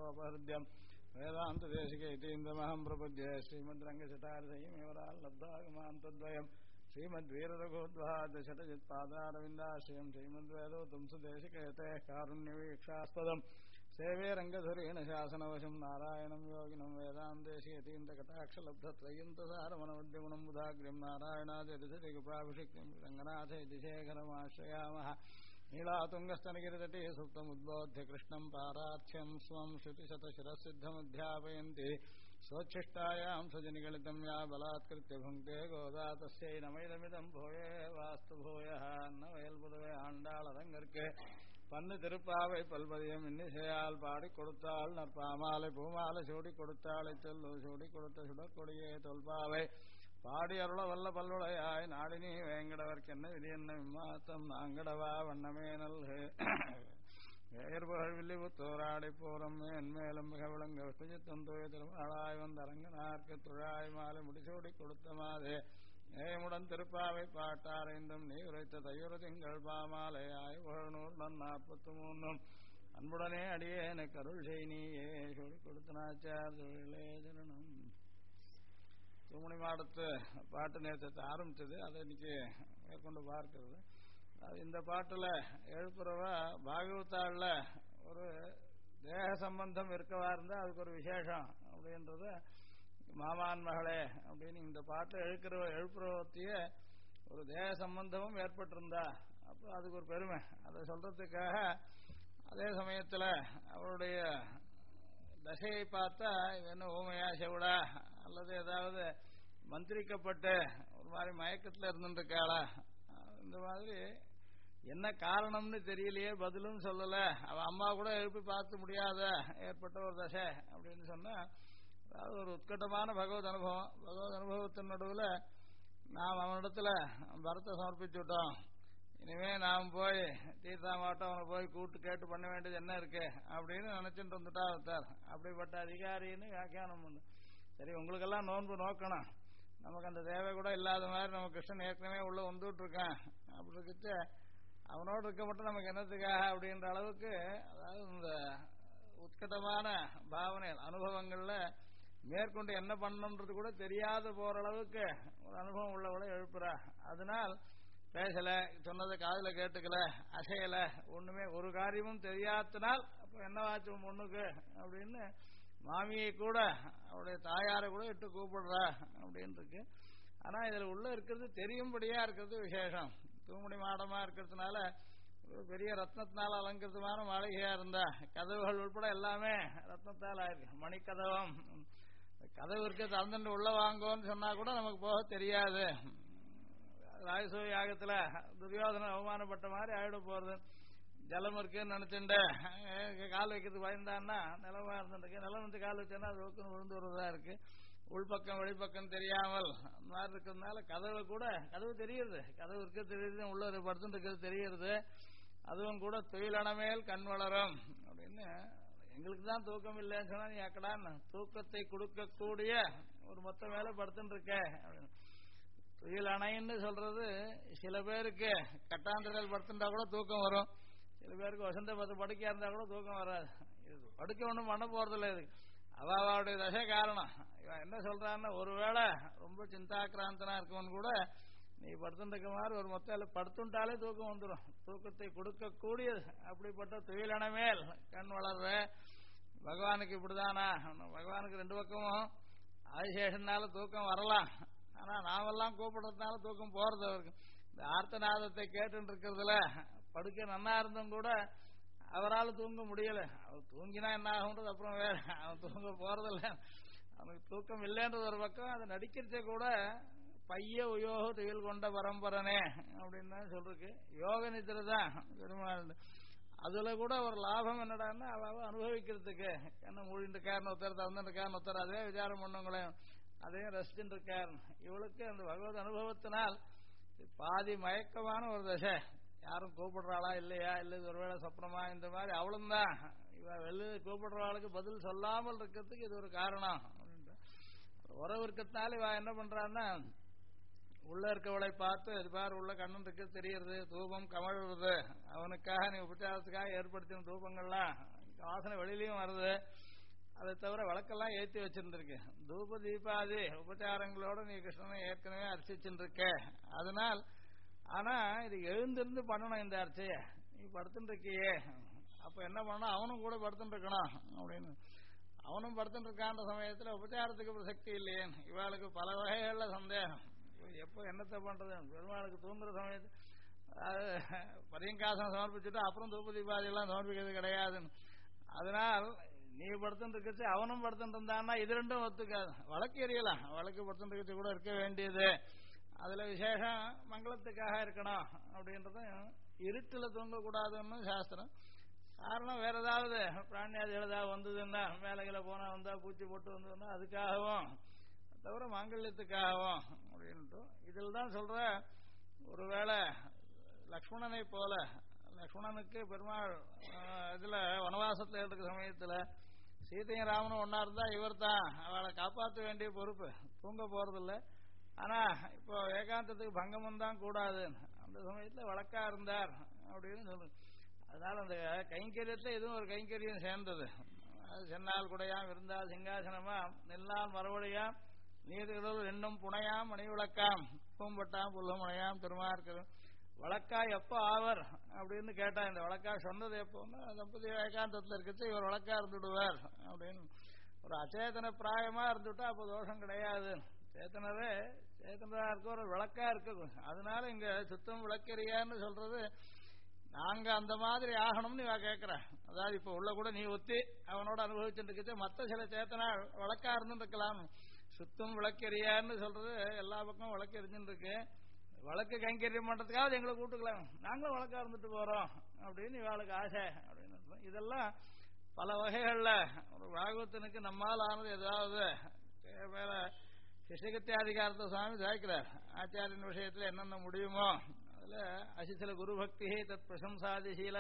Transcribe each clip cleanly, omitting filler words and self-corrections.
சங்கல்போபஹృద్யம் வேதாந்த தேசிக இதீந்திரமஹம் பிரபத்யே ஸ்ரீமத்ரங்கசட்டாரசையமேவரால் லப்தாகமாந்தத்வயம் श्रीमद्वीररघोद्वाद शतजित् पादारविन्दाश्रयम् श्रीमद्वेदोतम् सुदेशिकयते कारुण्यवीक्षास्पदम् सेवे रङ्गधुरेण शासनवशम् नारायणम् योगिनम् वेदान्तेशीयतीन्द्रकटाक्षलब्धत्रयन्तसारमनवद्यगुणम् बुधाग्र्यम् नारायणादिरिसरिगुपाभिषिक्तम् रङ्गनाथ इति शेखरमाश्रयामः नीलातुङ्गस्तनगिरितटे सुप्तमुद्बोध्य कृष्णम् पारार्थ्यम् स्वम् श्रुतिशतशिरःसिद्धमुध्यापयन्ति स्वच्छिष्टायाम् सजनिगलितम् या बलात्कृत्य भुङ्क्ते गोदा तस्यै नमैदमिदम् भूये वास्तु भूयः अन्नवयल्पुदवे आण्डाळरङ्गर्के பன்னு திருப்பாவை பல்பதியம் இன்னிசையால் பாடி கொடுத்தாள் நற்பாமாலை பூமாலை சூடி கொடுத்தாளை சொல்லு சூடி கொடுத்த சுடற்கொடியே தொல்பாவை பாடி அருள வல்ல பல்லுடையாய் நாடினி வேங்கடவர்க்கென்ன விதி என்ன விம்மாத்தம் நாங்கடவா வண்ணமே நல்கு வேர்புகழ் வில்லிபுத்தோராடை போரம் மேன்மேலும் மிக விளங்க விட்டுஜித்தம் தூய திருமாளாய் வந்த அரங்கனார்க்கு துழாய் மாலை முடிசூடி கொடுத்த மாதே ஏமுடன் திருப்பாவை பாட்டாரைந்தும் நீ உரைத்த தையுறு திங்கள் பாமாலை ஆய்வுகழ்நூல் 43 அன்புடனே அடியேனை கருள் செய் நீயே சொல்லி கொடுத்தனாச்சார் தொழிலே ஜனனம். தூமணி மாடத்து பாட்டு நேரத்தை ஆரம்பிச்சது, அதை இன்னைக்கு மேற்கொண்டு பார்க்கிறது. இந்த பாட்டுல எழுப்புறவா பாகவதாள்ல ஒரு தேக சம்பந்தம் இருக்கவா இருந்தா அதுக்கு ஒரு விசேஷம் அப்படின்றத மாமான் மகளே அப்படின்னு இந்த பாட்டை எழுப்புறவத்தைய ஒரு தேக சம்பந்தமும் ஏற்பட்டிருந்தா அப்போ அதுக்கு ஒரு பெருமை. அதை சொல்றதுக்காக அதே சமயத்தில் அவருடைய தசையை பார்த்தா என்ன ஊமையா செவிடா அல்லது ஏதாவது மந்திரிக்கப்பட்டு ஒரு மாதிரி மயக்கத்தில் இருந்துருக்காளா, இந்த மாதிரி என்ன காரணம்னு தெரியலையே, பதிலும் சொல்லல, அவன் அம்மா கூட எழுப்பி பார்த்து முடியாத ஏற்பட்ட ஒரு தசை அப்படின்னு சொன்னா அதாவது ஒரு உத்கட்டமான பகவத் அனுபவம். பகவத் அனுபவத்தின் நடுவில் நாம் அவனிடத்துல பரத்தை சமர்ப்பிச்சு விட்டோம். இனிமே நாம் போய் தீர்த்தாமாட்டம் அவனை போய் கூட்டு கேட்டு பண்ண வேண்டியது என்ன இருக்கு அப்படின்னு நினைச்சுட்டு வந்துட்டா வைத்தார். அப்படிப்பட்ட அதிகாரின்னு வியாக்கியானம் பண்ணு. சரி, உங்களுக்கெல்லாம் நோன்பு நோக்கணும், நமக்கு அந்த தேவை கூட இல்லாத மாதிரி நம்ம கிருஷ்ணன் ஏற்கனவே உள்ள வந்துட்டு இருக்கான் அப்படி இருக்க அவனோடு இருக்க மட்டும் நமக்கு என்னத்துக்காக அப்படின்ற அளவுக்கு, அதாவது இந்த உத்கட்டமான பாவனை அனுபவங்கள்ல மேற்கொண்டு என்ன பண்ணணுன்றது கூட தெரியாத போற அளவுக்கு ஒரு அனுபவம் உள்ளவளை எழுப்புறா. அதனால் பேசல, சொன்னதை காதுல கேட்டுக்கல, அசையல, ஒண்ணுமே ஒரு காரியமும் தெரியாதனால் அப்ப என்னவாச்சு பொண்ணுக்கு அப்படின்னு மாமியை கூட அவருடைய தாயாரை கூட இட்டு கூப்பிடுறா அப்படின்னு இருக்கு. ஆனா இதுல உள்ள இருக்கிறது தெரியும்படியா இருக்கிறது விசேஷம். தூமணி மாடமா இருக்கிறதுனால ஒரு பெரிய ரத்னத்தினால அலங்கிருத்தமான மாளிகையா இருந்தா கதவுகள் உட்பட எல்லாமே ரத்னத்தால் ஆயிருக்கு. மணிக்கதவம் கதவு இருக்க திறந்துட்டு உள்ள வாங்கோன்னு சொன்னா கூட நமக்கு போக தெரியாது. ராஜசூய யாகத்துல துரியோதனை அவமானப்பட்ட மாதிரி ஆயிட போறது. ஜலம் இருக்குன்னு நினைச்சுட்டு கால் வைக்கிறதுக்கு பயந்தான்னா நிலமா இருந்துருக்கு, நிலம் வந்து கால் வச்சோன்னா அது ஒக்குன்னு விழுந்து வருவதா இருக்கு. உள்பக்கம் வெளிப்பக்கம் தெரியாமல் அந்த மாதிரி இருக்கிறதுனால கதவு கூட கதவு தெரியுது, கதவு இருக்க தெரியுது, உள்ள படுத்துட்டு இருக்கிறது தெரியுது. அதுவும் கூட தொழிலனமேல் கண் வளரும் அப்படின்னு. எங்களுக்கு தான் தூக்கம் இல்லைன்னு சொன்னா நீ அக்கடான்னு தூக்கத்தை கொடுக்கக்கூடிய ஒரு மொத்த மேல படுத்துட்டு இருக்க அப்படின்னு. துயில் அணைன்னு சொல்றது சில பேருக்கு கட்டாந்தரையில் படுத்துட்டா கூட தூக்கம் வரும், சில பேருக்கு வசந்த பத்து படுக்கையா இருந்தா கூட தூக்கம் வராது. இது படுக்க ஒன்றும் பண்ண போறதில்ல. இது அவளுடைய தசை காரணம். இவன் என்ன சொல்றான்னா, ஒருவேளை ரொம்ப சிந்தாக்கிராந்தனா இருக்கவன் கூட நீ படுத்துட்டு இருக்க மாதிரி ஒரு மொத்த படுத்துட்டாலே தூக்கம் வந்துடும். தூக்கத்தை கொடுக்கக்கூடியது அப்படிப்பட்ட துயிலனமேல் கண் வளர்ற பகவானுக்கு இப்படிதானா? பகவானுக்கு ரெண்டு பக்கமும் ஆதிசேஷனால தூக்கம் வரலாம், ஆனா நாமெல்லாம் கூப்பிடுறதுனால தூக்கம் போறது அவருக்கு. இந்த ஆர்த்தநாதத்தை கேட்டு இருக்கிறதுல படுக்க நன்னா இருந்தும் கூட அவரால் தூங்க முடியல. அவர் தூங்கினா என்ன ஆகுன்றது அப்புறம் வேற, அவன் தூங்க போறதில்ல. அவனுக்கு தூக்கம் இல்லைன்றது ஒரு பக்கம். அதை நடிக்கிறதே கூட பைய உயோக துயில் கொண்ட பரம்பரனே அப்படின்னு தான் சொல்லிருக்கு. யோக நிதிரை தான் பெருமாள். அதுல கூட ஒரு லாபம் என்னடான்னா அவ அனுபவிக்கிறதுக்கு என்ன மூடிட்டு இருக்காருன்னு ஒருத்தர், தந்துட்டு இருக்காருன்னு ஒருத்தர், அதே விசாரம் பண்ணுங்களேன், அதையும் ரசிச்சுட்டு இருக்காரு. இவளுக்கு அந்த பகவத் அனுபவத்தினால் பாதி மயக்கமான ஒரு தசை. யாரும் கூப்பிடுறாளா இல்லையா, இல்லை ஒருவேளை சொப்னமா, இந்த மாதிரி அவளும் தான் இவ வெளியே கூப்பிடுறவாளுக்கு பதில் சொல்லாமல் இருக்கிறதுக்கு இது ஒரு காரணம். உறவு இருக்கிறதுனால இவ என்ன பண்றான்னா உள்ள இருக்கவளை பார்த்து இது பாரு உள்ள கண்ணன் இருக்கு தெரியறது, தூபம் கமழ்றது, அவனுக்காக நீ உபச்சாரத்துக்காக ஏற்படுத்தின தூபங்கள்லாம் வாசனை வெளியிலையும் வருது, அதை தவிர விளக்கெல்லாம் ஏற்றி வச்சிருந்திருக்கு. தூப தீபாதி உபச்சாரங்களோட நீ கிருஷ்ணனை ஏற்கனவே அர்ச்சிச்சுருக்க. அதனால் ஆனா இது எழுந்திருந்து பண்ணணும் இந்த அர்ச்சைய. நீ படுத்துட்டு இருக்கியே, அப்ப என்ன பண்ணணும், அவனும் கூட படுத்துட்டு இருக்கணும் அப்படின்னு. அவனும் படுத்துட்டு இருக்கான்ற சமயத்துல உபச்சாரத்துக்கு பிரசக்தி இல்லையே. இவாளுக்கு பல வகைகள்ல சந்தேகம். எப்போ என்னத்தை பண்றது, பெருமாளுக்கு தூங்குற சமயத்து பரியங்காசனம் சமர்ப்பிச்சுட்டு அப்புறம் தூப தீபாதி எல்லாம் சமர்ப்பிக்கிறது கிடையாது. அதனால் நீ படுத்துட்டு இருக்கச்சு அவனும் படுத்துட்டு இருந்தான்னா இது ரெண்டும் ஒத்துக்காது. வழக்கு எரியலாம், வழக்கு படுத்துட்டு இருக்கச்சு கூட இருக்க வேண்டியது. அதுல விசேஷம் மங்களத்துக்காக இருக்கணும் அப்படின்றது. இருட்டுல தூங்கக்கூடாதுன்னு சாஸ்திரம். காரணம் வேற ஏதாவது பிராணியாதிகள் ஏதாவது வந்ததுன்னா மேலகில போனா வந்தா பூச்சி போட்டு வந்ததுன்னா அதுக்காகவும் தவிர மாங்கல்யத்துக்காகவும் அப்படின்ட்டு இதில் தான் சொல்ற. ஒருவேளை லக்ஷ்மணனை போல லக்ஷ்மணனுக்கு பெருமாள் இதுல வனவாசத்துல இருக்கிற சமயத்துல சீதையும் ராமனும் ஒன்னா இருந்தா இவர் தான் அவளை காப்பாற்ற வேண்டிய பொறுப்பு. தூங்க போறதில்லை. ஆனா இப்போ ஏகாந்தத்துக்கு பங்கமும் தான் கூடாது. அந்த சமயத்துல வழக்கா இருந்தார் அப்படின்னு சொல்லு. அதனால அந்த கைங்கரியத்துல இதுவும் ஒரு கைங்கரியம் சேர்ந்தது. அது சென்னால் குடையாம் இருந்தால் சிங்காசனமாம் நெல்லால் மறுபடியாம் நீர்களில் எண்ணும் புனையாம் மணி விளக்காம் பூம்பட்டாம் புல்லும் முனையாம் திருமார்க்கரும். வழக்கா எப்போ ஆவர் அப்படின்னு கேட்டா இந்த வழக்கா சொன்னது எப்போன்னா தம்பதி ஏகாந்தத்தில் இருக்கிறது இவர் வழக்கா இருந்துடுவார் அப்படின்னு. ஒரு அச்சேதன பிராயமா இருந்துட்டா அப்போ தோஷம் கிடையாது. சேத்தனரே சேத்தனரா இருக்க ஒரு விளக்கா இருக்கு. அதனால இங்க சுத்தம் விளக்கறியான்னு சொல்றது நாங்க அந்த மாதிரி ஆகணும்னு இவ கேட்கிற. அதாவது இப்ப உள்ள கூட நீ ஒத்தி அவனோட அனுபவிச்சுட்டு இருக்க மத்த சில சேத்தனா வழக்கா இருந்துட்டு இருக்கலாம். சுத்தம் விளக்கறியான்னு சொல்றது எல்லா பக்கமும் விளக்கு எரிஞ்சுட்டு இருக்கு. வழக்கு கைங்கரியம் பண்றதுக்காக எங்களை கூட்டுக்கலாம், நாங்களும் வழக்கா இருந்துட்டு போறோம் அப்படின்னு இவாளுக்கு ஆசை அப்படின்னு. இதெல்லாம் பல வகைகள்ல ஒரு பாகவத்தனுக்கு நம்மால் ஆனது ஏதாவது மேல சிசகத்தியாதிகாரத்தை சுவாமி சாய்க்கிறார். ஆச்சாரியின் விஷயத்துல என்னென்ன முடியுமோ அதுல அசிசில குரு பக்தி தத் பிரசம்சாதிசீல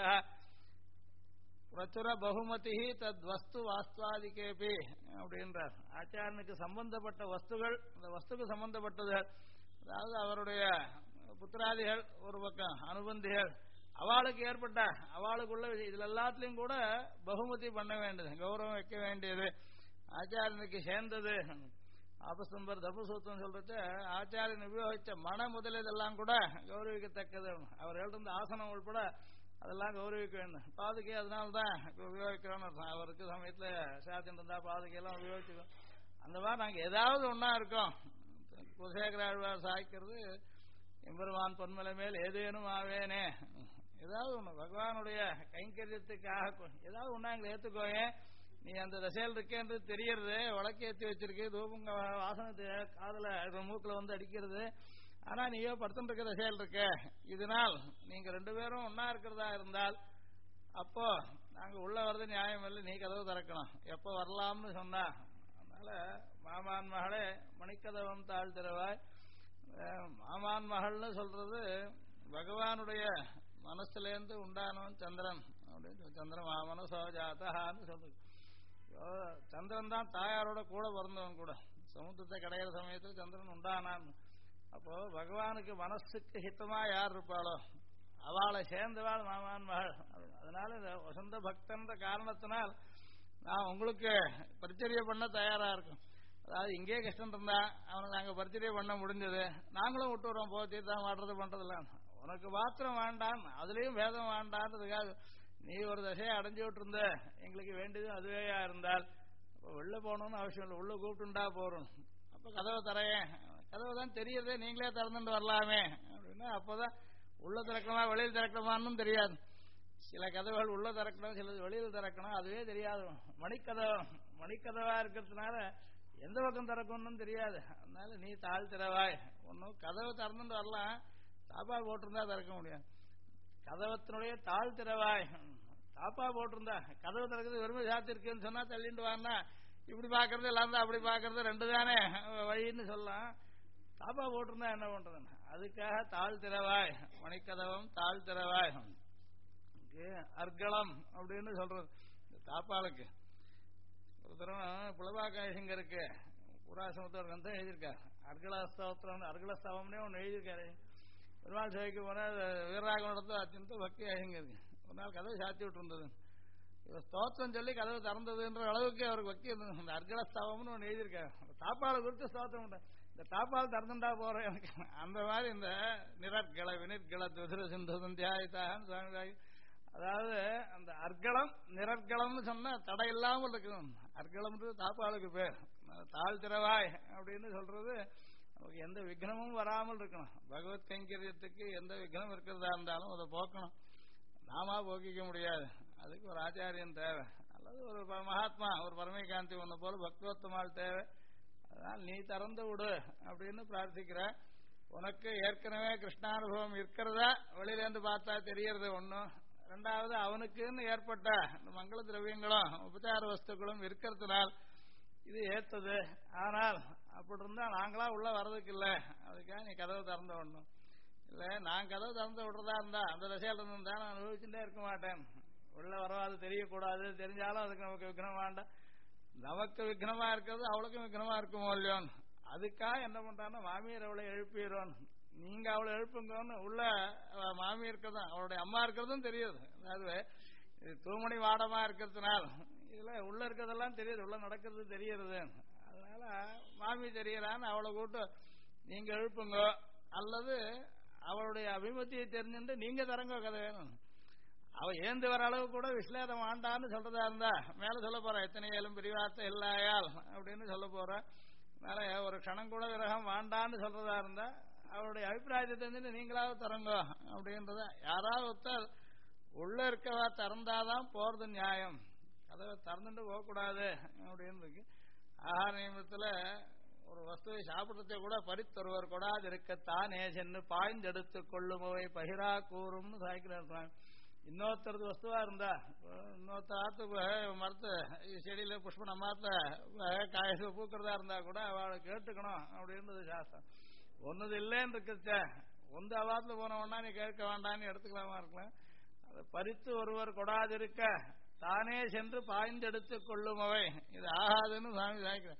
பிரச்சுர பகுமதி தத் வஸ்து வாஸ்துவாதிகேபி அப்படின்றார். ஆச்சாரனுக்கு சம்பந்தப்பட்ட வஸ்துகள், அந்த வஸ்துக்கு சம்பந்தப்பட்டது, அதாவது அவருடைய புத்திராதிகள் ஒரு பக்கம் அனுபந்திகள், அவளுக்கு ஏற்பட்ட அவளுக்குள்ள இதுல எல்லாத்திலையும் கூட பகுமதி பண்ண வேண்டியது, கௌரவம் வைக்க வேண்டியது ஆச்சாரியனுக்கு சேர்ந்தது. ஆபஸ்தம்பர் தபசூத்தம் சொல்றது ஆச்சாரியன் உபயோகிச்ச மன முதலீதெல்லாம் கூட கௌரவிக்கத்தக்கது. அவர் எழுந்த ஆசனம் உள்பட அதெல்லாம் கௌரவிக்க வேண்டும். பாதுகை அதனால்தான் உபயோகிக்கிறோம். அவருக்கு சமயத்துல சாத்தியம் இருந்தா பாதுகையெல்லாம் உபயோகிச்சுக்கோம். அந்த மாதிரி நாங்க ஏதாவது ஒன்னா இருக்கோம். குலசேகராழ்வார் சாய்க்கிறது எம்பெருமான் பொன்மலை மேல் ஏதேனும் ஆவேனே, ஏதாவது ஒண்ணு பகவானுடைய கைங்கரியத்துக்காக ஏதாவது ஒன்னா எங்களை ஏத்துக்கோயே. நீ அந்த தசையில் இருக்கேன்றது தெரியறது, வழக்கு ஏற்றி வச்சிருக்கு, தூபங்க வாசனத்தை காதல மூக்குல வந்து அடிக்கிறது. ஆனா நீயோ படுத்துட்டு இருக்க தசையில் இருக்க. இதனால் நீங்க ரெண்டு பேரும் ஒன்னா இருக்கிறதா இருந்தால் அப்போ நாங்க உள்ள வர்றது நியாயம் இல்லை, நீ கதவு திறக்கணும் எப்போ வரலாம்னு சொன்னா. அதனால மாமான் மகளே மணிக்கதவம் தாழ் திறவாய். மாமான் மகள்னு சொல்றது பகவானுடைய மனசுலேருந்து உண்டானவன் சந்திரன் அப்படின்னு. சந்திரன் மனசோ ஜாத்தான்னு சொல்றது. சந்திரன் தான் தாயாரோட கூட பிறந்தவன் கூட. சமுத்திரத்தை கடையிற சமயத்தில் சந்திரன் உண்டானான். அப்போ பகவானுக்கு மனசுக்கு ஹித்தமா யார் இருப்பாளோ அவளை சேர்ந்தவாள் மாமான் மகள். அதனால இந்த வசந்த பக்தன்ற காரணத்தினால் நான் உங்களுக்கு பரிச்சரிய பண்ண தயாரா இருக்கும். அதாவது இங்கே கஷ்டம் இருந்தா அவனுக்கு நாங்க பரிச்சரிய பண்ண முடிஞ்சது, நாங்களும் விட்டு வரோம். போ தீர்த்தம் வாடுறது பண்றதில்ல, உனக்கு மாத்திரம் வேண்டாம் அதுலயும் வேதம் வேண்டான்றதுக்காக நீ ஒரு தசையை அடைஞ்சு விட்டு இருந்த. எங்களுக்கு வேண்டியது அதுவேயா இருந்தால் வெளில போகணும்னு அவசியம் இல்லை, உள்ள கூப்பிட்டுண்டா போறோம். அப்ப கதவை தரையேன், கதவை தான் தெரியறதே, நீங்களே திறந்துட்டு வரலாமே அப்படின்னா அப்பதான் உள்ள திறக்கணுமா வெளியில் திறக்கணுமான்னு தெரியாது. சில கதவுகள் உள்ள திறக்கணும், சிலது வெளியில் திறக்கணும், அதுவே தெரியாது. மணிக்கதவா இருக்கிறதுனால எந்த பக்கம் திறக்கணும்னு தெரியாது. அதனால நீ தாழ் திறவாய். ஒன்னும் கதவை திறந்துட்டு வரலாம், தாப்பா போட்டிருந்தா திறக்க முடியாது. கதவத்தினுடைய தாழ் திறவாய். தாப்பா போட்டிருந்தா கதவு திறக்கிறது வெறுமை சாத்திருக்குன்னு சொன்னா தள்ளிட்டு வான்னா இப்படி பாக்குறது எல்லாம் அப்படி பாக்குறது ரெண்டு தானே வழின்னு சொல்லலாம். தாப்பா போட்டிருந்தா என்ன பண்றதுன்னு அதுக்காக தாழ் திறவாய். மணிக்கதவம் தாழ் திறவாய். அர்க்களம் அப்படின்னு சொல்றது தாப்பாளுக்கு. ஒரு தரம் புலபாகாயங்கருக்கு புராசமத்தோர் கந்தம் எழுதியிருக்காரு. அர்கலஸ்தவத்திரம் அர்கலஸ்தவம்னே ஒன்று எழுதியிருக்காரு. ஒரு நாள் சேவைக்கு போனால் வீரராக நடத்த அத்தியந்த பக்தி ஐயங்க இருக்கு. ஒரு நாள் கதவை சாத்தி விட்டு இருந்தது. இவர் ஸ்தோத்திரம் சொல்லி கதவு திறந்ததுன்ற அளவுக்கு அவருக்கு வக்கி இந்த அர்கலஸ்தவம்னு ஒன்று எழுதியிருக்காரு. தாப்பாலை குறித்து ஸ்தோத்திரம் உண்டு. இந்த தாப்பால் திறந்துட்டா போறேன் எனக்கு அந்த மாதிரி இந்த நிரற்கள வினிற்கள துதிர சிந்து சந்தியாயித்தான் சுவாமி. அதாவது அந்த அர்கலம் நிரற்களம்னு சொன்னா தடை இல்லாமல் இருக்கணும். அர்கலம்ன்றது தாப்பாளுக்கு பேர். தாழ் திறவாய் அப்படின்னு சொல்றது நமக்கு எந்த விக்னமும் வராமல் இருக்கணும். பகவத் கைங்கரியத்துக்கு எந்த விக்னம் இருக்கிறதா இருந்தாலும் அதை போக்கணும். நாமா போக்கிக்க முடியாது. அதுக்கு ஒரு ஆச்சாரியன் தேவை, அல்லது ஒரு மகாத்மா ஒரு பரமேகாந்தி ஒன்று போல பக்தோத்தமால் தேவை. அதனால் நீ திறந்து விடு அப்படின்னு பிரார்த்திக்கிற. உனக்கு ஏற்கனவே கிருஷ்ணானுபவம் இருக்கிறதா வெளியிலேருந்து பார்த்தா தெரியறது ஒன்றும். ரெண்டாவது அவனுக்குன்னு ஏற்பட்ட இந்த மங்கள திரவியங்களும் உபச்சார வஸ்துக்களும் இருக்கிறதுனால் இது ஏத்தது. ஆனால் அப்படி இருந்தா நாங்களா உள்ள வர்றதுக்கு இல்லை, அதுக்காக நீ கதவை திறந்த விடணும். இல்லை நான் கதவை திறந்து விடுறதா இருந்தா அந்த தசையில இருந்தா நான் அனுபவிச்சுட்டே இருக்க மாட்டேன். உள்ள வரவாது தெரியக்கூடாது, தெரிஞ்சாலும் அதுக்கு நமக்கு விக்னம் வேண்டாம். நமக்கு விக்னமா இருக்கிறது அவளுக்கும் விக்னமா இருக்குமோ இல்லையோ. அதுக்காக என்ன பண்றான்னா மாமியார் அவளை எழுப்பிடுவோம். நீங்க அவளை எழுப்புங்கன்னு உள்ள மாமி இருக்கிறதும் அவளுடைய அம்மா இருக்கிறதும் தெரியுது. அதாவது இது தூமணி வாடமா இருக்கிறதுனால இதுல உள்ள இருக்கிறதெல்லாம் தெரியுது, உள்ள நடக்கிறது தெரியுது. அதனால மாமி தெரியறான்னு அவளை கூட்டு நீங்க எழுப்புங்க, அல்லது அவளுடைய அபிமத்தியை தெரிஞ்சுட்டு நீங்க தரங்க கதை வேணும். அவ ஏந்து வர அளவு கூட விஸ்லேதம் ஆண்டான்னு சொல்றதா இருந்தா மேல சொல்ல போற எத்தனை ஏழும் பிரிவார்த்தை இல்லாயால் அப்படின்னு சொல்ல போற. மேல ஒரு க்ஷணம் கூட விரகம் வாண்டான்னு சொல்றதா இருந்தா அவருடைய அபிப்பிராயத்தை தெரிஞ்சுட்டு நீங்களாவது தரங்க அப்படின்றத. யாராவது ஒருத்தர் உள்ள இருக்கவா திறந்தாதான் போறது நியாயம், அதை திறந்துட்டு போகக்கூடாது அப்படின்னு இருக்கு. ஆகார நியமத்துல ஒரு வஸ்துவை சாப்பிட்றதை கூட பறித்தொருவர் கொடாது இருக்கத்தானே சென்று பாய்ந்தெடுத்து கொள்ளுமவை பகிரா கூறும்னு சாய்க்கிறார். இன்னொருத்தரது வஸ்துவா இருந்தா இன்னொருத்த ஆத்து மரத்து செடியில புஷ்ப நம்மாத்துல காய பூக்கிறதா இருந்தா கூட அவளை கேட்டுக்கணும் அப்படின்றது சாஸ்திரம். ஒன்னது இல்லைன்னு இருக்கிறச்ச ஒன்று அவாத்துல போனவொன்னா நீ கேட்க வேண்டான்னு எடுத்துக்கலாமா இருக்கலாம். அதை பறித்து ஒருவர் கொடாதிருக்க தானே சென்று பாய்ந்தெடுத்து கொள்ளும் அவை இது ஆகாதுன்னு சாமி சாய்க்கிறேன்.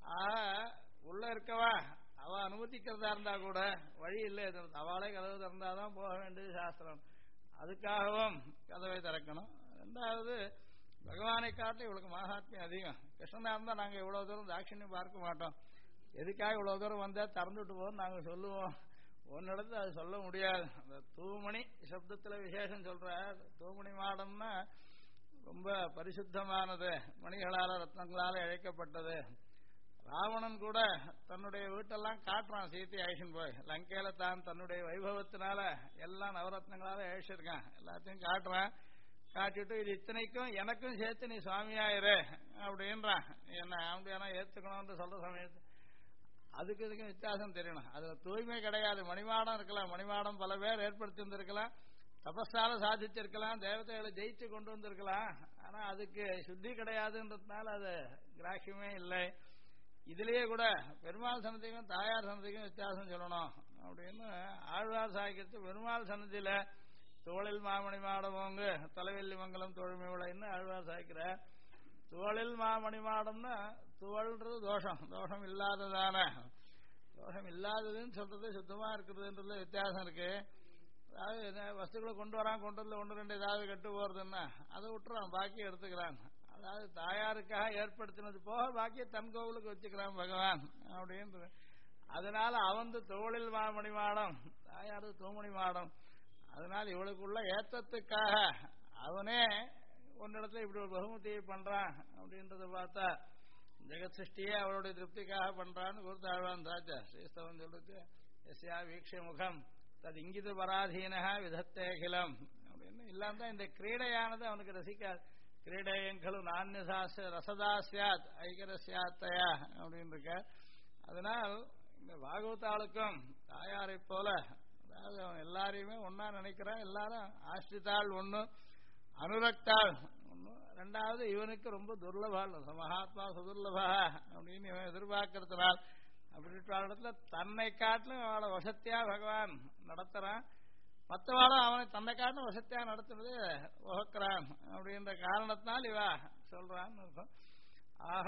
உள்ள இருக்கவா அவ அனுமதிக்கிறதா இருந்தா கூட வழி இல்லை, அவளே கதவு திறந்தாதான் போக வேண்டியது சாஸ்திரம். அதுக்காகவும் கதவை திறக்கணும். ரெண்டாவது பகவானை காட்டில் இவளுக்கு மகாத்மியம் அதிகம். கிருஷ்ணனா இருந்தா நாங்க இவ்வளவு தூரம் தாட்சியம் பார்க்க மாட்டோம். எதுக்காக இவ்வளவு தூரம் வந்தா திறந்துட்டு போவோம் நாங்க சொல்லுவோம். ஒன்னிடத்துல அது சொல்ல முடியாது. அந்த தூமணி சப்தத்துல விசேஷம் சொல்ற தூமணி மாடம்னா ரொம்ப பரிசுத்தமானது, மணிகளால ரத்னங்களால இழைக்கப்பட்டது. ராவணன் கூட தன்னுடைய வீட்டெல்லாம் காட்டுறான் சீத்தை அழிச்சுன்னு போய். லங்கையில தான் தன்னுடைய வைபவத்தினால எல்லாம் நவரத்னங்களால அழிச்சிருக்கான், எல்லாத்தையும் காட்டுறான். காட்டிட்டு இது இத்தனைக்கும் எனக்கும் சேர்த்து நீ சுவாமியாயிரு அப்படின்றான். என்ன அப்படியானா ஏத்துக்கணும்னு சொல்ற சமயத்து அதுக்கு இதுக்கும் வித்தியாசம் தெரியணும். அதுல தூய்மை கிடையாது. மணிமாடம் இருக்கலாம், மணிமாடம் பல பேர் ஏற்படுத்தி வந்திருக்கலாம், தபஸால சாதிச்சிருக்கலாம், தேவதைகளை ஜெயிச்சு கொண்டு வந்திருக்கலாம். ஆனா அதுக்கு சுத்தி கிடையாதுன்றதுனால அது கிராக்கியமே இல்லை. இதுலயே கூட பெருமாள் சன்னதிக்கும் தாயார் சன்னதிக்கும் வித்தியாசம் சொல்லணும் அப்படின்னு ஆழ்வார் சாய்க்கிறது. பெருமாள் சன்னதியில தோளில் மாமணி மாடமோங்கு தலைவெல்லி மங்கலம் தோழ்மை விளைன்னு ஆழ்வார் சாய்க்கிற. துவளில் மாமணி மாடம்னா துவள்ன்றது தோஷம், தோஷம் இல்லாததான. தோஷம் இல்லாததுன்னு சொல்றது சுத்தமா இருக்கிறதுன்றதுல வித்தியாசம் இருக்கு. அதாவது வஸ்துக்களை கொண்டு வரான், கொண்டு வரல ஒன்று ரெண்டு ஏதாவது கெட்டு போறதுன்னா அதை விட்டுறான், பாக்கி எடுத்துக்கிறான். அதாவது தாயாருக்காக ஏற்படுத்தினது போக பாக்கிய தன் கோவிலுக்கு வச்சுக்கிறான் பகவான் அப்படின்றது. அதனால அவன் தோளில் மாமணி மாடம், தாயாரு தூமணி மாடம். அதனால இவளுக்குள்ள ஏத்தத்துக்காக அவனே ஒன்னிடத்துல இப்படி ஒரு பகுமதியை பண்றான் அப்படின்றத பார்த்தா ஜெகத் சிருஷ்டியே அவளுடைய திருப்திக்காக பண்றான்னு குருத்தாழ்வான் ராஜா ஸ்ரீஸ்தவன் சொல்லுக்கு எஸ்யா வீக்ஷ முகம் தது இங்கிது பராதீன விதத்தேகிலம் அப்படின்னு. இல்லாம இந்த கிரீடையானது அவனுக்கு ரசிக்காது. கிரீடையங்களும் நானியசாச ரசதாசியாத் ஐகரசியாத்தையா அப்படின்னு இருக்க. அதனால் இந்த பாகவதாளுக்கும் தாயாரை போல, அதாவது அவன் எல்லாரையுமே ஒன்னா நினைக்கிறான். எல்லாரும் ஆஸ்ரிதாள் ஒண்ணு, அனுரக்தாள் ஒண்ணு. ரெண்டாவது இவனுக்கு ரொம்ப துர்லபாள், மகாத்மா சுதுர்லபா அப்படின்னு இவன் எதிர்பார்க்கறதுனால் அப்படின்ற இடத்துல தன்னை காட்டிலும் அவளை வசத்தியா பகவான் நடத்துறான். மற்றவாளும் அவனை தன்னை காட்டிலும் வசத்தியா நடத்துறது வகுக்கிறான் அப்படின்ற காரணத்தினால் இவா சொல்றான்னு இருக்கும். ஆக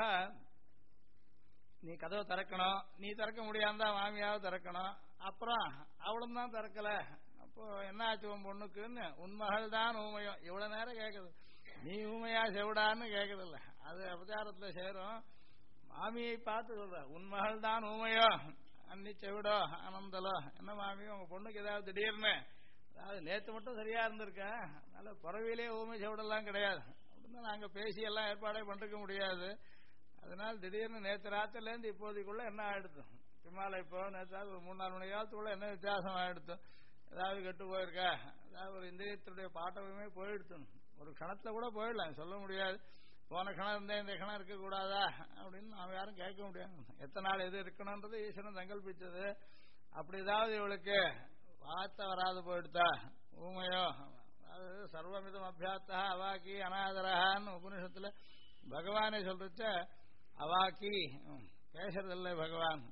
நீ கதவை திறக்கணும், நீ திறக்க முடியாம மாமியாவது திறக்கணும். அப்புறம் அவளும் தான் திறக்கல. அப்போ என்ன ஆச்சு உன் பொண்ணுக்குன்னு உன் மகள் தான் ஊமையும். இவ்வளவு நேரம் கேட்குது நீ ஊமையா செவிடான்னு கேட்கறதில்ல, அது அபச்சாரத்துல சேரும். மாமியை பார்த்து சொல்ற, உன் மகள் தான் ஊமையோ அன்னி செவிடோ ஆனந்தலோ. என்ன மாமி உங்க பொண்ணுக்கு ஏதாவது திடீர்னு, அதாவது நேற்று மட்டும் சரியா இருந்திருக்கேன், அதனால பிறவிலே ஊமை செவிடெல்லாம் கிடையாது அப்படின்னா நாங்க பேசி எல்லாம் ஏற்பாடே பண்ணிருக்க முடியாது. அதனால திடீர்னு நேற்று ராத்திரில இருந்து இப்போதைக்குள்ள என்ன ஆயிடுத்து, பின்னால இப்போ நேற்று ஒரு 3-4 மணி காலத்துக்குள்ள என்ன வித்தியாசம் ஆயிடுத்து, ஏதாவது கெட்டு போயிருக்கா, அதாவது ஒரு இந்திரியத்தினுடைய பாட்டமே போயிடுத்து, ஒரு க்ஷணத்துல கூட போயிடலாம், சொல்ல முடியாது. போன க்ஷணம் இருந்தா இந்த க்ஷணம் இருக்கக்கூடாதா அப்படின்னு நாம் யாரும் கேட்க முடியாது. எத்தனை நாள் எது இருக்கணும்ன்றது ஈஸ்வரன் சங்கல்பிச்சது. அப்படி ஏதாவது இவளுக்கு வார்த்தை வராது போயிடுதா, ஊமையோ, அதாவது சர்வமிதம் அபியாத்தா அவாக்கி அனாதரகான்னு உபனிஷத்துல பகவானே சொல்றச்ச, அவாக்கி பேசுறதில்லை பகவான்.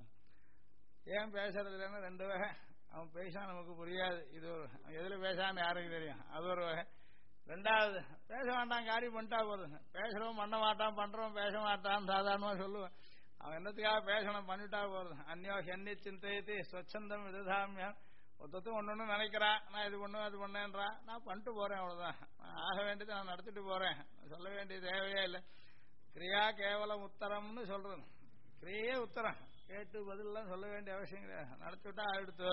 ஏன் பேசுறது இல்லைன்னு 2 வகை. அவன் பேசினா நமக்கு புரியாது, இது ஒரு எதுல பேசான்னு யாருக்கு தெரியும், அது ஒரு வகை. 2வது, பேச வேண்டாம் காரியம் பண்ணிட்டா போதுங்க, பேசுறவன் பண்ண மாட்டான், பண்றவன் பேச மாட்டான் சாதாரணமா சொல்லுவேன். அவன் என்னத்துக்காக பேசணும், பண்ணிட்டா போதும். அந்யோ என்னை சிந்தையத்தி ஸ்வச்சந்தம் விததாமியம். ஒருத்தத்தும் ஒண்ணு நினைக்கிறான், நான் இது பண்ணுவேன் அது பண்ணேன்றான், நான் பண்ணிட்டு போறேன், அவ்வளவுதான். நான் ஆக வேண்டியது நான் நடத்திட்டு போறேன், சொல்ல வேண்டிய தேவையே இல்லை. கிரியா கேவலம் உத்தரம்னு சொல்றது, கிரியே உத்தரம், கேட்டு பதிலாம் சொல்ல வேண்டிய அவசியம் கிடையாது, நடத்திவிட்டா ஆயிடுத்து.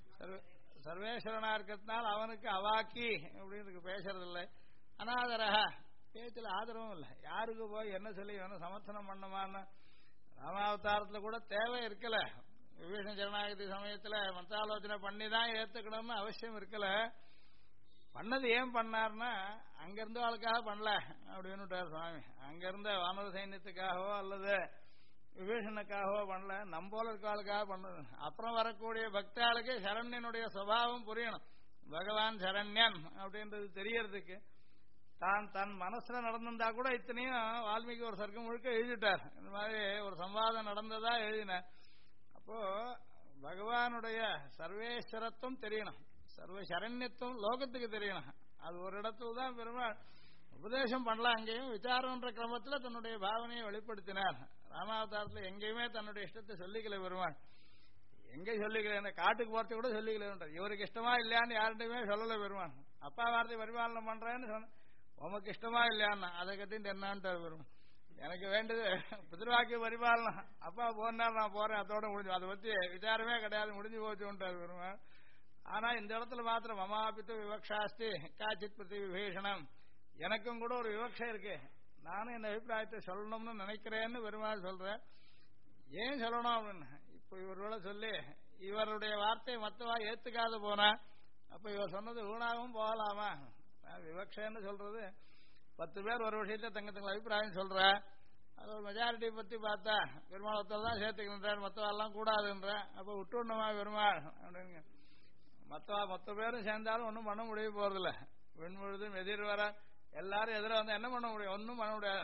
சர்வேஸ்வரனா இருக்கிறதுனால அவனுக்கு அவாக்கி அப்படின்னு பேசுறது இல்லை. அனாதரக, பேச்சுல ஆதரவும் இல்லை. யாருக்கு போய் என்ன சொல்லி வேணும் சமர்த்தனம் பண்ணமான்னு ராமாவதாரத்துல கூட தேவை இருக்கல. விபீஷண சரணாகதி சமயத்துல மந்திராலோசனை பண்ணிதான் ஏத்துக்கணும்னு அவசியம் இருக்கல. பண்ணது ஏன் பண்ணார்னா, அங்கிருந்து ஆளுக்காக பண்ணல அப்படின்னு சுவாமி. அங்கிருந்த வானர சைன்யத்துக்காகவோ அல்லது விபீஷனுக்காகவோ பண்ணல, நம்போல இருக்காளுக்காக பண்ணது. அப்புறம் வரக்கூடிய பக்தாளுக்கு சரண்யனுடைய சுபாவம் புரியணும். பகவான் சரண்யன் அப்படின்றது தெரியறதுக்கு தான் தன் மனசுல நடந்திருந்தா கூட இத்தனையும் வால்மீகி ஒரு சர்க்கம் முழுக்க எழுதிட்டார். இந்த மாதிரி ஒரு சம்வாதம் நடந்ததா எழுதினார். அப்போ பகவானுடைய சர்வேஸ்வரத்துவம் தெரியணும், சர்வ சரண்யத்துவம் லோகத்துக்கு தெரியணும். அது ஒரு இடத்துல தான் பெருமாள் உபதேசம் பண்ணலாம். அங்கேயும் விசாரம்ன்ற கிரமத்துல தன்னுடைய பாவனையை வெளிப்படுத்தினார். ராமாவதாரத்துல எங்கேயுமே தன்னுடைய இஷ்டத்தை சொல்லிக்கல பெருமாள். எங்க சொல்லிக்கல, காட்டுக்கு போறது கூட சொல்லிக்கல. இவருக்கு இஷ்டமா இல்லையான்னு யார்கிட்டயுமே சொல்லல பெருமாள். அப்பா வார்த்தை பரிபாலனை பண்றேன்னு சொன்ன, உமக்கு இஷ்டமா இல்லையான்னா அதை கட்டிட்டு என்னான்ட்டு பெருமாள். எனக்கு வேண்டியது பிதிர்வாக்கிய பரிபாலனம், அப்பா போனா நான் போறேன், அதோட முடிஞ்சு, அதை பத்தி விசாரமே கிடையாது, முடிஞ்சு போச்சுட்டார் பெருமாள். ஆனா இந்த இடத்துல மாத்திரம் மமாபித்து விவக்ஷாஸ்தி காச்சித் பிரதி விபீஷணம், எனக்கும் கூட ஒரு விவக்ஷை இருக்கு, நானும் என் அபிப்பிராயத்தை சொல்லணும்னு நினைக்கிறேன்னு பெருமாள் சொல்றேன். ஏன் சொல்லணும் அப்படின்னு, இப்ப இவரோட சொல்லி இவருடைய வார்த்தை மத்தவா ஏத்துக்காது போனா அப்ப இவர் சொன்னது ஊனாகவும் போகலாமா? விவக்ஷன்னு சொல்றது 10 பேர் ஒரு விஷயத்த தங்க அபிப்பிராயம் சொல்ற, அது ஒரு மெஜாரிட்டி பத்தி பார்த்தா பெருமாள் ஒருத்தர் தான் சேர்த்துக்கின்றார், மற்றவெல்லாம் கூடாதுன்ற. அப்ப விட்டுணுமா பெருமாள் அப்படின்னு, மொத்த பேரும் சேர்ந்தாலும் ஒன்றும் பண்ண முடிய போறதில்ல. வெண்முழுதும் எதிர் வர எல்லாரும் எதிர வந்து என்ன பண்ண முடியும், ஒன்றும் பண்ண முடியாது.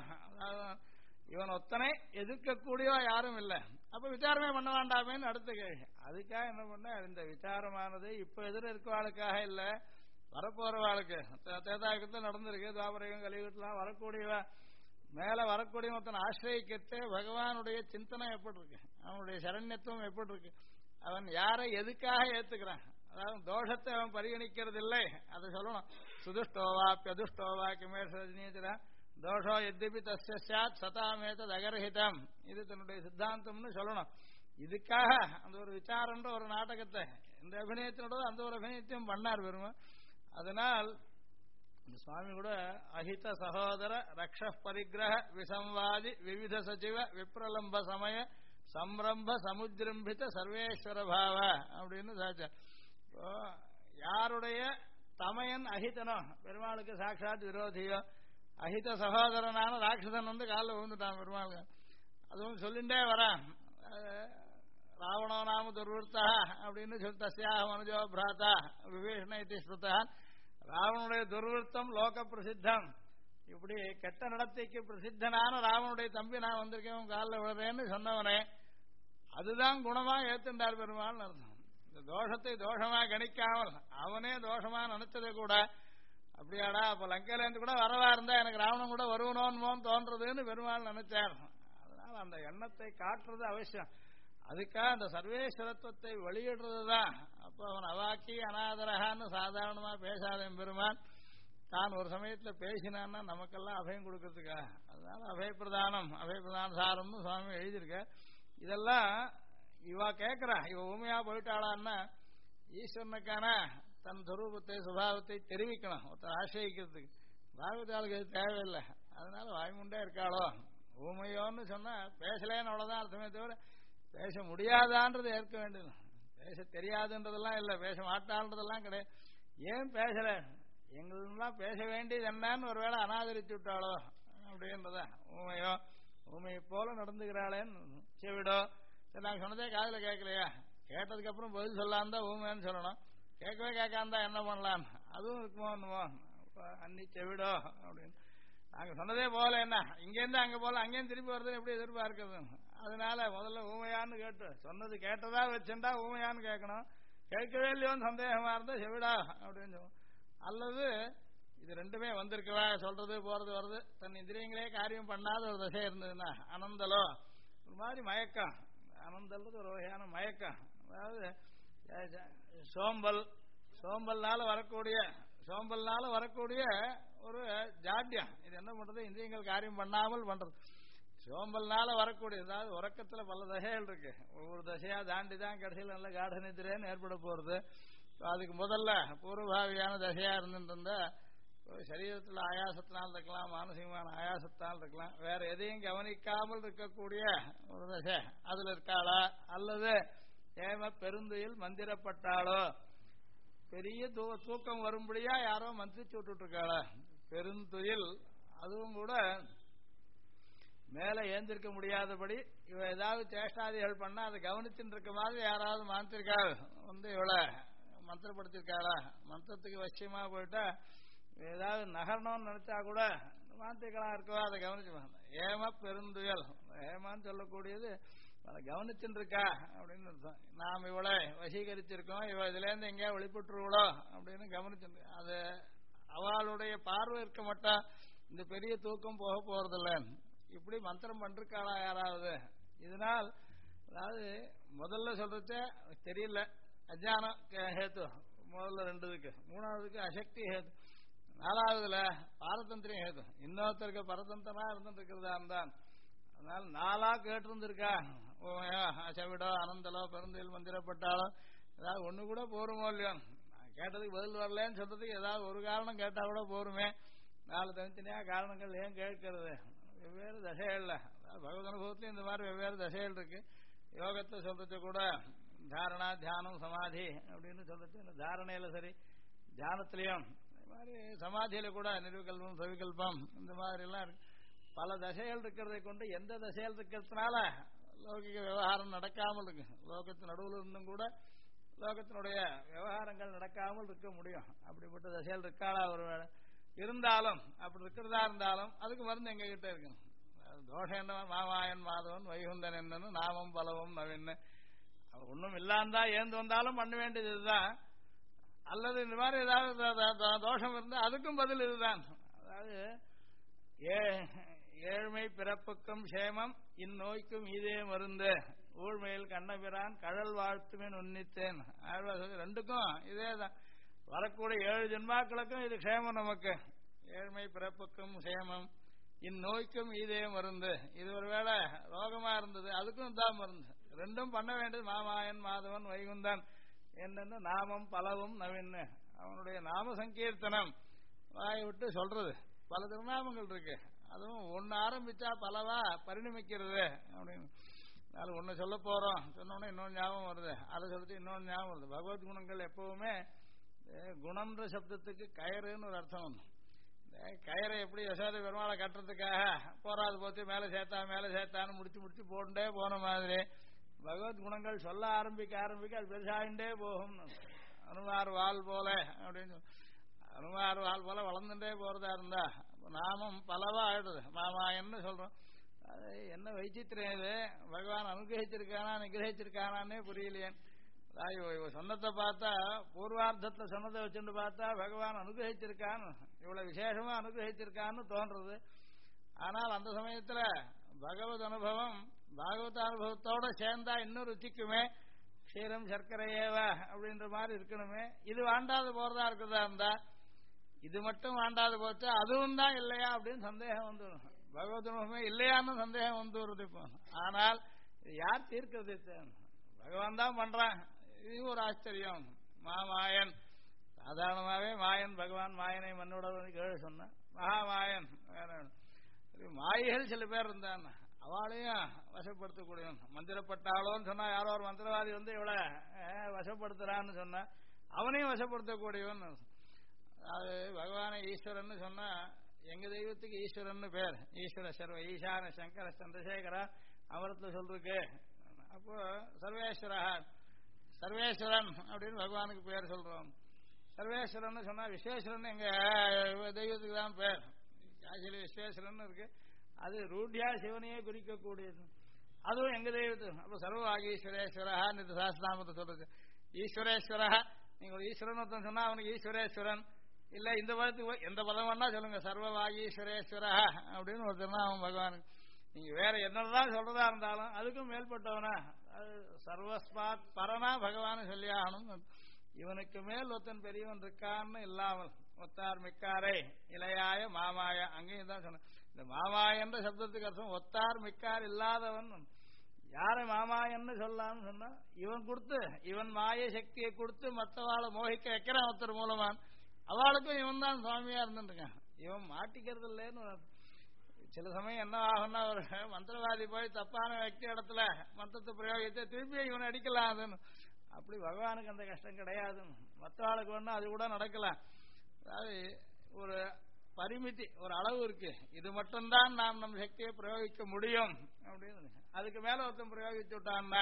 இவன் ஒத்தனை எதிர்க்கக்கூடியவா யாரும் இல்லை. அப்ப விசாரமே பண்ண வேண்டாமேன்னு அடுத்த கேள்வி. அதுக்காக என்ன பண்ண, இந்த விசாரமானது இப்ப எதிர இருக்கவாளுக்காக இல்ல, வரப்போறவாளுக்கு. தேதாயுகத்தில் நடந்திருக்கு, துவாபரகம் கலியுகத்திலாம் வரக்கூடியவா மேல வரக்கூடிய ஒருத்தன் ஆசிரியக்கத்தே பகவானுடைய சிந்தனை எப்படி இருக்கு, அவனுடைய சரண்யத்துவம் எப்படி இருக்கு, அவன் யாரை எதுக்காக ஏத்துக்கிறான், அதாவது தோஷத்தை அவன் பரிகணிக்கிறது இல்லை, அதை சொல்லணும். சுதுஷ்டோவா பியதுஷ்டோவா கிமேஷ தோஷோ எத்திபி தஸ்ய சாத் சதாமேதத் அகர்ஹிதம், இது தன்னுடைய சித்தாந்தம்னு சொல்லணும். இதுக்காக அந்த ஒரு விசாரன்ற ஒரு நாடகத்தை இந்த அபிநயத்தினோட அந்த ஒரு அபிநயத்தையும் பண்ணார் பெருமை. அதனால் இந்த சுவாமி கூட அஹித சகோதர ரக்ஷ பரிகிரக விசம்வாதி விவித சச்சிவ விப்ரலம்ப சமய சம்ரம்ப சமுஜிரம்பித சர்வேஸ்வர பாவ அப்படின்னு சாச்சா. யாருடைய தமையன் அஹிதனோ, பெருமாளுக்கு சாட்சாத் விரோதியோ, அஹித சகோதரனான ராட்சசன் வந்து காலில் விழுந்துட்டான் பெருமாளுக்கு. அதுவும் சொல்லிண்டே வரான், ராவணோ நாம துர்வர்த்தா அப்படின்னு சொல்லி தஸ்யாக மனுஜோ பிராத்தா விபீஷண இதி ஸ்ருதான். ராவனுடைய துர்வர்த்தம் லோக பிரசித்தம், இப்படி கெட்ட நடத்தைக்கு பிரசித்தனான ராவனுடைய தம்பி நான் வந்திருக்கேன் காலில் விழுறேன்னு சொன்னவனே, அதுதான் குணமா ஏத்துண்டார் பெருமாள் அர்த்தம். இந்த தோஷத்தை தோஷமா கணிக்காமல் அவனே தோஷமா நினைச்சதை கூட, அப்படியாடா அப்ப லங்கையில இருந்து கூட வரவா இருந்தா எனக்கு ராவணன் கூட வருவனோன்னு தோன்றதுன்னு பெருமாள் நினைச்சார். அதனால அந்த எண்ணத்தை காட்டுறது அவசியம். அதுக்காக அந்த சர்வேஸ்வரத்துவத்தை வெளியிடுறதுதான். அப்ப அவன் அவாக்கி அனாதரகான்னு சாதாரணமா பேசாத பெருமாள் தான் ஒரு சமயத்துல பேசினான்னா நமக்கெல்லாம் அபயம் கொடுக்கறதுக்கா. அதனால அபயப்பிரதான சாரம்னு சுவாமி எழுதியிருக்க. இதெல்லாம் இவா கேட்கிறா, இவ ஊமையா போயிட்டாளான்னா ஈஸ்வரனுக்கான தன் சொரூபத்தை சுபாவத்தை தெரிவிக்கணும் ஒருத்தர் ஆசிரியக்கிறதுக்கு. பாகவதாளுக்கு அது தேவையில்லை. அதனால வாய்முண்டே இருக்காளோ ஊமையோன்னு சொன்னா பேசலேன்னு அவ்வளவுதான் அர்த்தமே தவிர பேச முடியாதான்றது ஏற்க வேண்டியது. பேச தெரியாதுன்றதெல்லாம் இல்லை, பேச மாட்டான்றதெல்லாம் கிடையாது. ஏன் பேசல, எங்களெல்லாம் பேச வேண்டியது என்னன்னு ஒருவேளை அனாதரிச்சு விட்டாளோ அப்படின்றத. ஊமையை போல நடந்துக்கிறாளேன்னு செவிடோ. சரி, நாங்கள் சொன்னதே காதில் கேட்கலையா, கேட்டதுக்கு அப்புறம் பதில் சொல்லாம தான் ஊமைன்னு சொல்லணும். கேட்கவே கேட்காம என்ன பண்ணலாம், அதுவும் இருக்குமோ என்னமோ. அன்னி செவிடோ அப்படின்னு நாங்க சொன்னதே போல என்ன, இங்கேருந்து அங்க போல அங்கேயும் திருப்பி வருதுன்னு எப்படி எதிர்பார்க்கிறது. அதனால முதல்ல ஊமையான்னு கேட்டு சொன்னது கேட்டதா வச்சுட்டா ஊமையான்னு கேட்கணும். கேட்கவே இல்லையோன்னு சந்தேகமா இருந்தா செவிடா அப்படின்னு சொல்லுவோம். அல்லது இது ரெண்டுமே வந்திருக்கவா, சொல்றது போறது வருது, தன் இந்திரியங்களே காரியம் பண்ணாத ஒரு தசை இருந்ததுன்னா அனந்தலோ ஒரு மாதிரி மயக்கம். அனந்தல்றது ஒரு வகையான மயக்கம். அதாவது சோம்பல்னால வரக்கூடிய ஒரு ஜாட்யம். இது என்ன பண்றது, இந்திரியங்கள் காரியம் பண்ணாமல் பண்றது. சோம்பல்னால வரக்கூடிய, அதாவது உறக்கத்துல பல தசைகள் இருக்கு. ஒவ்வொரு தசையா தாண்டி தான் கடைசியில் நல்ல காட நிதிரேன்னு ஏற்பட போறது. அதுக்கு முதல்ல பூர்வபாவியான தசையா இருந்துருந்தா சரீரத்தில் ஆயாசத்தினால் இருக்கலாம், மானசீகமான ஆயாசத்தால் இருக்கலாம், வேற எதையும் கவனிக்காமல் இருக்கக்கூடிய ஒரு தசை அதுல இருக்காளா, அல்லது ஏம பெருந்துயில் மந்திரப்பட்டாளோ, பெரிய தூக்கம் வரும்படியா யாரோ மந்திரிச்சு விட்டுட்டு இருக்காளா. பெருந்துயில், அதுவும் கூட மேல ஏந்திருக்க முடியாதபடி இவ ஏதாவது சேஷ்டாதிகள் பண்ணா அதை கவனிச்சுட்டு இருக்க மாதிரி யாராவது மாந்திரிக்காள் இவளை மந்திரப்படுத்திருக்காளா. மந்திரத்துக்கு வசியமா போயிட்டா ஏதாவது நகரணும்னு நினைச்சா கூட மாந்திரிகளா இருக்கவா அதை கவனிச்சு. ஏம பெருந்துயல், ஏமான்னு சொல்லக்கூடியது அதை கவனிச்சுட்டு இருக்கா அப்படின்னு அர்த்தம். நாம் இவளை வசீகரிச்சிருக்கோம், இவ இதுல இருந்து எங்கேயா வெளிப்பட்டுருவளோ அப்படின்னு கவனிச்சு. அது அவளுடைய பார்வை இருக்க மாட்டா, இந்த பெரிய தூக்கம் போக போறதில்ல. இப்படி மந்திரம் பண்றாளா யாராவது. இதனால் அதாவது முதல்ல சொல்றத தெரியல, அஜானம் ஹேத்து முதல்ல ரெண்டுதுக்கு, மூணாவதுக்கு அசக்தி ஹேத்து, நாலாவதுல பாரதந்திரியம் ஹேத்து. இன்னொருத்தருக்கு பரதந்திரமா இருந்துட்டு இருக்கிறதா இருந்தான். அதனால நாளா கேட்டு இருந்திருக்கா, செவிடோ அனந்தலோ பெருந்தையில் மந்திரப்பட்டாலோ ஏதாவது ஒண்ணு கூட போருமோ இல்லையோ. கேட்டதுக்கு பதில் வரலன்னு சொல்றதுக்கு ஏதாவது ஒரு காரணம் கேட்டா கூட போருமே. நாலு தனித்தனியா காரணங்கள் ஏன் கேட்கறது. வெவ்வேறு தசைகள்ல பகவத் அனுபவத்திலும் இந்த மாதிரி வெவ்வேறு தசைகள் இருக்கு. யோகத்தை சொல்றது கூட தாரணா தியானம் சமாதி அப்படின்னு சொல்றது, இந்த தாரணையில சரி, தியானத்திலையும் இந்த மாதிரி சமாதியில கூட நிர்விகல்பம் சவிகல்பம் இந்த மாதிரி எல்லாம் இருக்கு. பல தசைகள் இருக்கிறதை கொண்டு எந்த தசைகள் இருக்கிறதுனால லௌகிக விவகாரம் நடக்காமல் இருக்கு. லோகத்தின் நடுவில் இருந்தும் கூட லோகத்தினுடைய விவகாரங்கள் நடக்காமல் இருக்க முடியும். அப்படிப்பட்ட தசைகள் இருக்காளா ஒரு இருந்தாலும், அப்படி இருக்கிறதா இருந்தாலும் அதுக்கு மருந்து எங்க கிட்ட இருக்கு. தோஷம் என்ன, மாமாயன் மாதவன் வைகுந்தன் என்னன்னு நாமம் பலவும் நவீன்னு ஒன்னும் இல்லாந்தா ஏந்து வந்தாலும் பண்ண வேண்டியது இதுதான். அல்லது இந்த மாதிரி ஏதாவது தோஷம் இருந்தா அதுக்கும் பதில் இதுதான். அதாவது ஏழ்மை பிறப்புக்கும் சேமம் இந்நோய்க்கும் இதே மருந்து, ஊழ்மையில் கண்ணபிரான் கடல் வாழ்த்துமே உன்னித்தேன். ரெண்டுக்கும் இதேதான். வரக்கூடிய 7 ஜென்மாக்களுக்கும் இது க்ஷேமம். நமக்கு ஏழ்மை பிறப்புக்கும் சேமம், இந்நோய்க்கும் இதே மருந்து. இது ஒருவேளை ரோகமா இருந்தது, அதுக்கும் தான் மருந்து. ரெண்டும் பண்ண வேண்டியது மாமாயன் மாதவன் வைகுந்தன் என்னன்னு நாமம் பலவும் நவீன்னு. அவனுடைய நாம சங்கீர்த்தனம் வாயை விட்டு சொல்றது. பல திருநாமங்கள் இருக்கு, அதுவும் ஒன்னு ஆரம்பிச்சா பலவா பரிணமிக்கிறது அப்படின்னு. ஒன்னு சொல்ல போறோம், சொன்னோன்னே இன்னொன்று ஞாபகம் வருது, அதை சொல்லிட்டு இன்னொன்று ஞாபகம் வருது. பகவத் குணங்கள் எப்பவுமே குணம்ன்ற சப்தத்துக்கு கயிறுன்னு ஒரு அர்த்தம் உண்டு. கயிறை எப்படி யசோதை பெருமாளை கட்டுறதுக்காக போராது போச்சு மேலே சேர்த்தான்னு முடிச்சு போட்டுட்டே போன மாதிரி பகவத் குணங்கள் சொல்ல ஆரம்பிக்க அது பெருசாகிண்டே போகும். அனுமார் வால் போல அப்படின்னு, அனுமார் வால் போல வளர்ந்துட்டே போறதா இருந்தா நாமம் பலவா ஆயிடுது. மாமாயன்னு சொல்றோம். அது என்ன வைச்சித்திரம் இது, பகவான் அனுகிரகிச்சிருக்கானா நிகிரகிச்சிருக்கானே புரியலையே. சொன்னத்தை பார்த்தா பூர்வார்த்தத்துல சொன்னதை வச்சுட்டு பார்த்தா பகவான் அனுகிரகிச்சிருக்கான்னு, இவ்வளவு விசேஷமா அனுகிரகிச்சிருக்கான்னு தோன்றது. ஆனால் அந்த சமயத்துல பகவத் அனுபவம் பாகவத அனுபவத்தோட சேர்ந்தா இன்னும் ருச்சிக்குமே. க்ஷீரம் சர்க்கரையேவா அப்படின்ற மாதிரி இருக்கணுமே. இது வாண்டாது போறதா இருக்கிறதா இருந்தா இது மட்டும் வேண்டாது போச்சு அதுவும் தான் இல்லையா அப்படின்னு சந்தேகம் வந்துடும். பகவத் அனுபவமே இல்லையான்னு சந்தேகம் வந்து வருது இப்போ. ஆனால் இது யார் தீர்க்கிறது? பகவான் தான் பண்றான். இது ஒரு ஆச்சரியம். மாமாயன் சாதாரணமாவே மாயன் பகவான் மாயனை மண்ணோட கேள்வி சொன்ன மகாமாயன் வேற மாயிகள் சில பேர் இருந்தான். அவளையும் வசப்படுத்தக்கூடியவன். மந்திரப்பட்டாளோன்னு சொன்னா யாரோ ஒரு மந்திரவாதி வந்து இவளை வசப்படுத்துறான்னு சொன்னா அவனையும் வசப்படுத்தக்கூடியவன். அது பகவான ஈஸ்வரன் சொன்னா எங்க தெய்வத்துக்கு ஈஸ்வரன் பேர். ஈஸ்வர சர்வ ஈசான சங்கர சந்திரசேகரா அமரத்துல சொல்றதுக்கு. அப்போ சர்வேஸ்வரா சர்வேஸ்வரன் அப்படின்னு பகவானுக்கு பேர் சொல்றோம். சர்வேஸ்வரன் சொன்னா விஸ்வேஸ்வரன் எங்க தெய்வத்துக்கு தான் பேர். ஆக்சுவலி விஸ்வேஸ்வரன் இருக்கு. அது ரூಢியா சிவனையே குறிக்கக்கூடியது. அதுவும் எங்க தெய்வத்துக்கு. அப்ப சர்வவாகீஸ்வரேஸ்வரா சாஸ்திரநாமத்தை சொல்றது. ஈஸ்வரேஸ்வரா நீங்க ஒரு ஈஸ்வரன் ஒருத்தன் சொன்னா அவனுக்கு ஈஸ்வரேஸ்வரன் இல்ல. இந்த பதத்துக்கு எந்த பதம் வேணா சொல்லுங்க. சர்வவாகீஸ்வரேஸ்வரா அப்படின்னு ஒருத்தர் அவன் பகவானுக்கு. நீங்க வேற என்னதான் சொல்றதா இருந்தாலும் அதுக்கும் மேல்பட்டவனா அது சர்வஸ்மாத் பரனா பகவான் சொல்லி ஆகணும். இவனுக்கு மேல் ஒருத்தன் பெரியவன் இருக்கான்னு இல்லாமல் ஒத்தார் மிக்காரே இளையாய மாமாய அங்கேயும் தான் சொன்ன. இந்த மாமாயன்ற சப்தத்துக்கு அர்த்தம் ஒத்தார் மிக்கார் இல்லாதவன். யாரை மாமாயன்னு சொல்லலாம்னு சொன்னா இவன் கொடுத்து இவன் மாய சக்தியை கொடுத்து மற்றவாளை மோகிக்க வைக்கிறான் ஒருத்தர் மூலமான். அவளுக்கும் இவன் தான் சுவாமியா இருந்துருக்கான். இவன் மாட்டிக்கிறது இல்லைன்னு. சில சமயம் என்ன ஆகும்னா ஒரு மந்திரவாதி போய் தப்பான వ్యక్తి இடத்துல மந்திரத்தை பிரயோகித்து திருப்பி இவன் அடிக்கலாம். அதுன்னு அப்படி பகவானுக்கு அந்த கஷ்டம் கிடையாது. மற்ற ஆளுக்கு வேணா அது கூட நடக்கலாம். அதாவது ஒரு பரிமிதி ஒரு அளவு இருக்கு. இது மட்டும்தான் நாம் நம் சக்தியை பிரயோகிக்க முடியும் அப்படின்னு. அதுக்கு மேல ஒருத்தன் பிரயோகிச்சு விட்டான்னா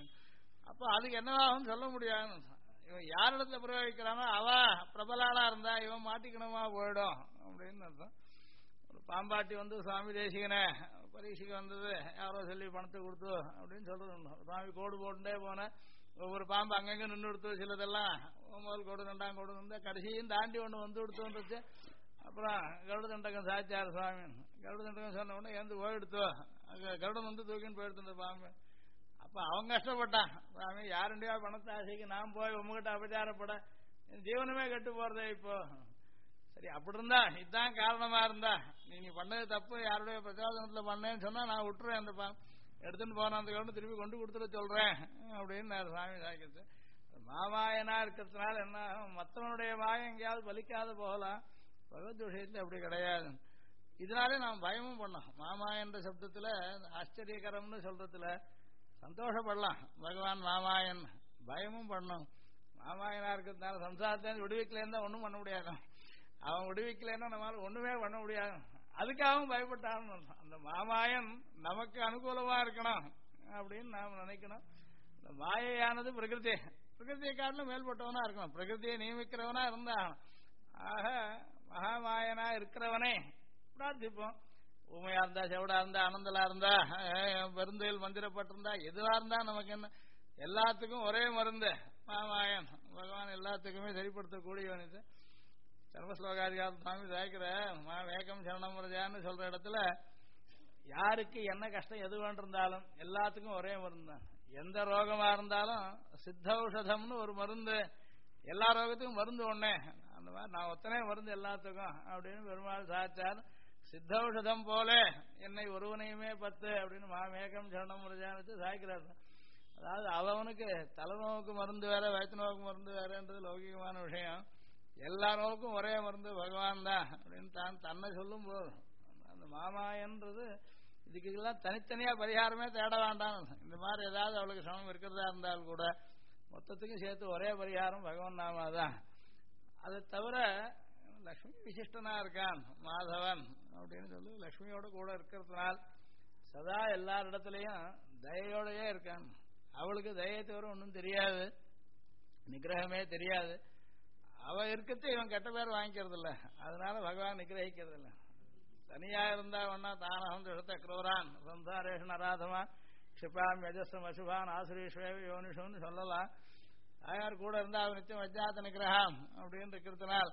அப்ப அதுக்கு என்னவாகும் சொல்ல முடியாது. இவன் யாரிடத்துல பிரயோகிக்கிறானோ அவ பிரபலாளா இருந்தா இவன் மாட்டிக்கணுமா போயிடும் அப்படின்னு அர்த்தம். ஒரு பாம்பாட்டி வந்து சுவாமி தேசிகனே பரீட்சைக்கு வந்தது யாரோ சொல்லி பணத்தை கொடுத்து அப்படின்னு சொல்றது. சுவாமி கோடு போட்டுட்டே போன ஒவ்வொரு பாம்பு அங்கங்க நின்று கொடுத்து சிலதெல்லாம் முதல் கோடு ரெண்டாம் கோடு வந்து கடைசியும் தாண்டி ஒன்று வந்து கொடுத்துருந்துச்சு. அப்புறம் கருட தண்டகம் சாச்சார் சுவாமி. கருட தண்டகம் சொன்ன உடனே எந்த போயிடுத்தோ கருடன் வந்து தூக்கின்னு போயிடுத்து பாம்பு. அப்ப அவங்க கஷ்டப்பட்டான். சுவாமி யாருண்டியா பணத்தை ஆசைக்கு நான் போய் உங்ககிட்ட அபச்சாரப்பட ஜீவனமே கெட்டு போறதே இப்போ. சரி அப்படி இருந்தா இதுதான் காரணமா இருந்தா நீ பண்ணது தப்பு யாருடைய பிரச்சோதனத்துல பண்ணேன்னு சொன்னா நான் விட்டுறேன். அந்த எடுத்துட்டு போன அந்த கவுண்டு திருப்பி கொண்டு கொடுத்துட சொல்றேன் அப்படின்னு நான் சுவாமி சாக்கிட்டு. மாமாயனா இருக்கிறதுனால என்ன மற்றவனுடைய மாயம் எங்கேயாவது பலிக்காத போகலாம். பகவத் விஷயத்துல அப்படி கிடையாது. இதனாலே நாம் பயமும் பண்ணோம். மாமாயன்ற சப்தத்துல ஆச்சரியகரம்னு சொல்றதுல சந்தோஷப்படலாம். பகவான் மாமாயன் பயமும் பண்ணோம். மாமாயனா இருக்கிறதுனால சம்சாரத்தை விடுவிக்கலன்னு ஒன்றும் பண்ண முடியாது. அவன் விடுவிக்கலன்னா நம்மளால ஒண்ணுமே பண்ண முடியாது. அதுக்காகவும் பயப்பட்டான்னு அந்த மாமாயன் நமக்கு அனுகூலமா இருக்கணும் அப்படின்னு நாம் நினைக்கணும். இந்த மாயையானது பிரகிருதி பிரகிருதியை காட்டிலும் மேல்பட்டவனா இருக்கணும். பிரகிருதியை நியமிக்கிறவனா இருந்தா ஆக மகாமாயனா இருக்கிறவனே பிரார்த்திப்போம். ஊமையா இருந்தா செவடா இருந்தா அனந்தலா இருந்தா பெருந்தையில் மந்திரப்பட்டிருந்தா எதுவா இருந்தா நமக்கு என்ன எல்லாத்துக்கும் ஒரே மருந்து மாமாயன் பகவான் எல்லாத்துக்குமே சரிப்படுத்தக்கூடியவன். இது சர்வஸ்லோகாதிகார சுவாமி சாய்க்கிற வேகம் சரணம் வரஜான்னு சொல்ற இடத்துல யாருக்கு என்ன கஷ்டம் எது வேண்டிருந்தாலும் எல்லாத்துக்கும் ஒரே மருந்து தான். எந்த ரோகமா இருந்தாலும் சித்தௌஷதம்னு ஒரு மருந்து. எல்லா ரோகத்துக்கும் மருந்து ஒண்ணே. அந்த மாதிரி நான் ஒத்தனே மருந்து எல்லாத்துக்கும் அப்படின்னு பெருமாள் சாச்சார். சித்தௌஷதம் போல என்னை ஒருவனையுமே பத்து அப்படின்னு மாமேகம் சரணம் வரஜான்னு சாய்க்கிறார். அதாவது அவனுக்கு தலைநோவுக்கு மருந்து வேற வயிற்று நோவுக்கு மருந்து வேறன்றது லௌகிகமான விஷயம். எல்லா நோவுக்கும் ஒரே மருந்து பகவான் தான் அப்படின்னு தான் தன்னை சொல்லும் போது அந்த மாமாயன்றது இதுக்கெல்லாம் தனித்தனியா பரிகாரமே தேட வேண்டாம். இந்த மாதிரி ஏதாவது அவளுக்கு சமம் இருக்கிறதா இருந்தால் கூட மொத்தத்துக்கும் சேர்த்து ஒரே பரிகாரம் பகவான் நாமாதான். அதை தவிர லட்சுமி விசிஷ்டனா இருக்கான் மாதவன் அப்படின்னு சொல்லி லட்சுமியோட கூட இருக்கிறதுனால் சதா எல்லாரிடத்துலயும் தயையோடயே இருக்கான். அவளுக்கு தயை தவிர ஒன்றும் தெரியாது, நிகிரகமே தெரியாது. அவ இருக்கிறது இவன் கெட்ட பேர் வாங்கிக்கிறது இல்ல, அதனால பகவான் நிகிரகிக்கிறது இல்ல. தனியா இருந்தா ஒன்னா தானகம் எடுத்த குரோரான் சம்சாரேஷன் அராதமா க்ஷிபாம் யஜஸ்வம் அசுபான் ஆசுரீஸ்வேவ யோனிஷம்னு சொல்லலாம். தாயார் கூட இருந்தா அவன் நிச்சயம் வஜ்ஜாத்த நிகிரகம் அப்படின்னு இருக்கிறதுனால்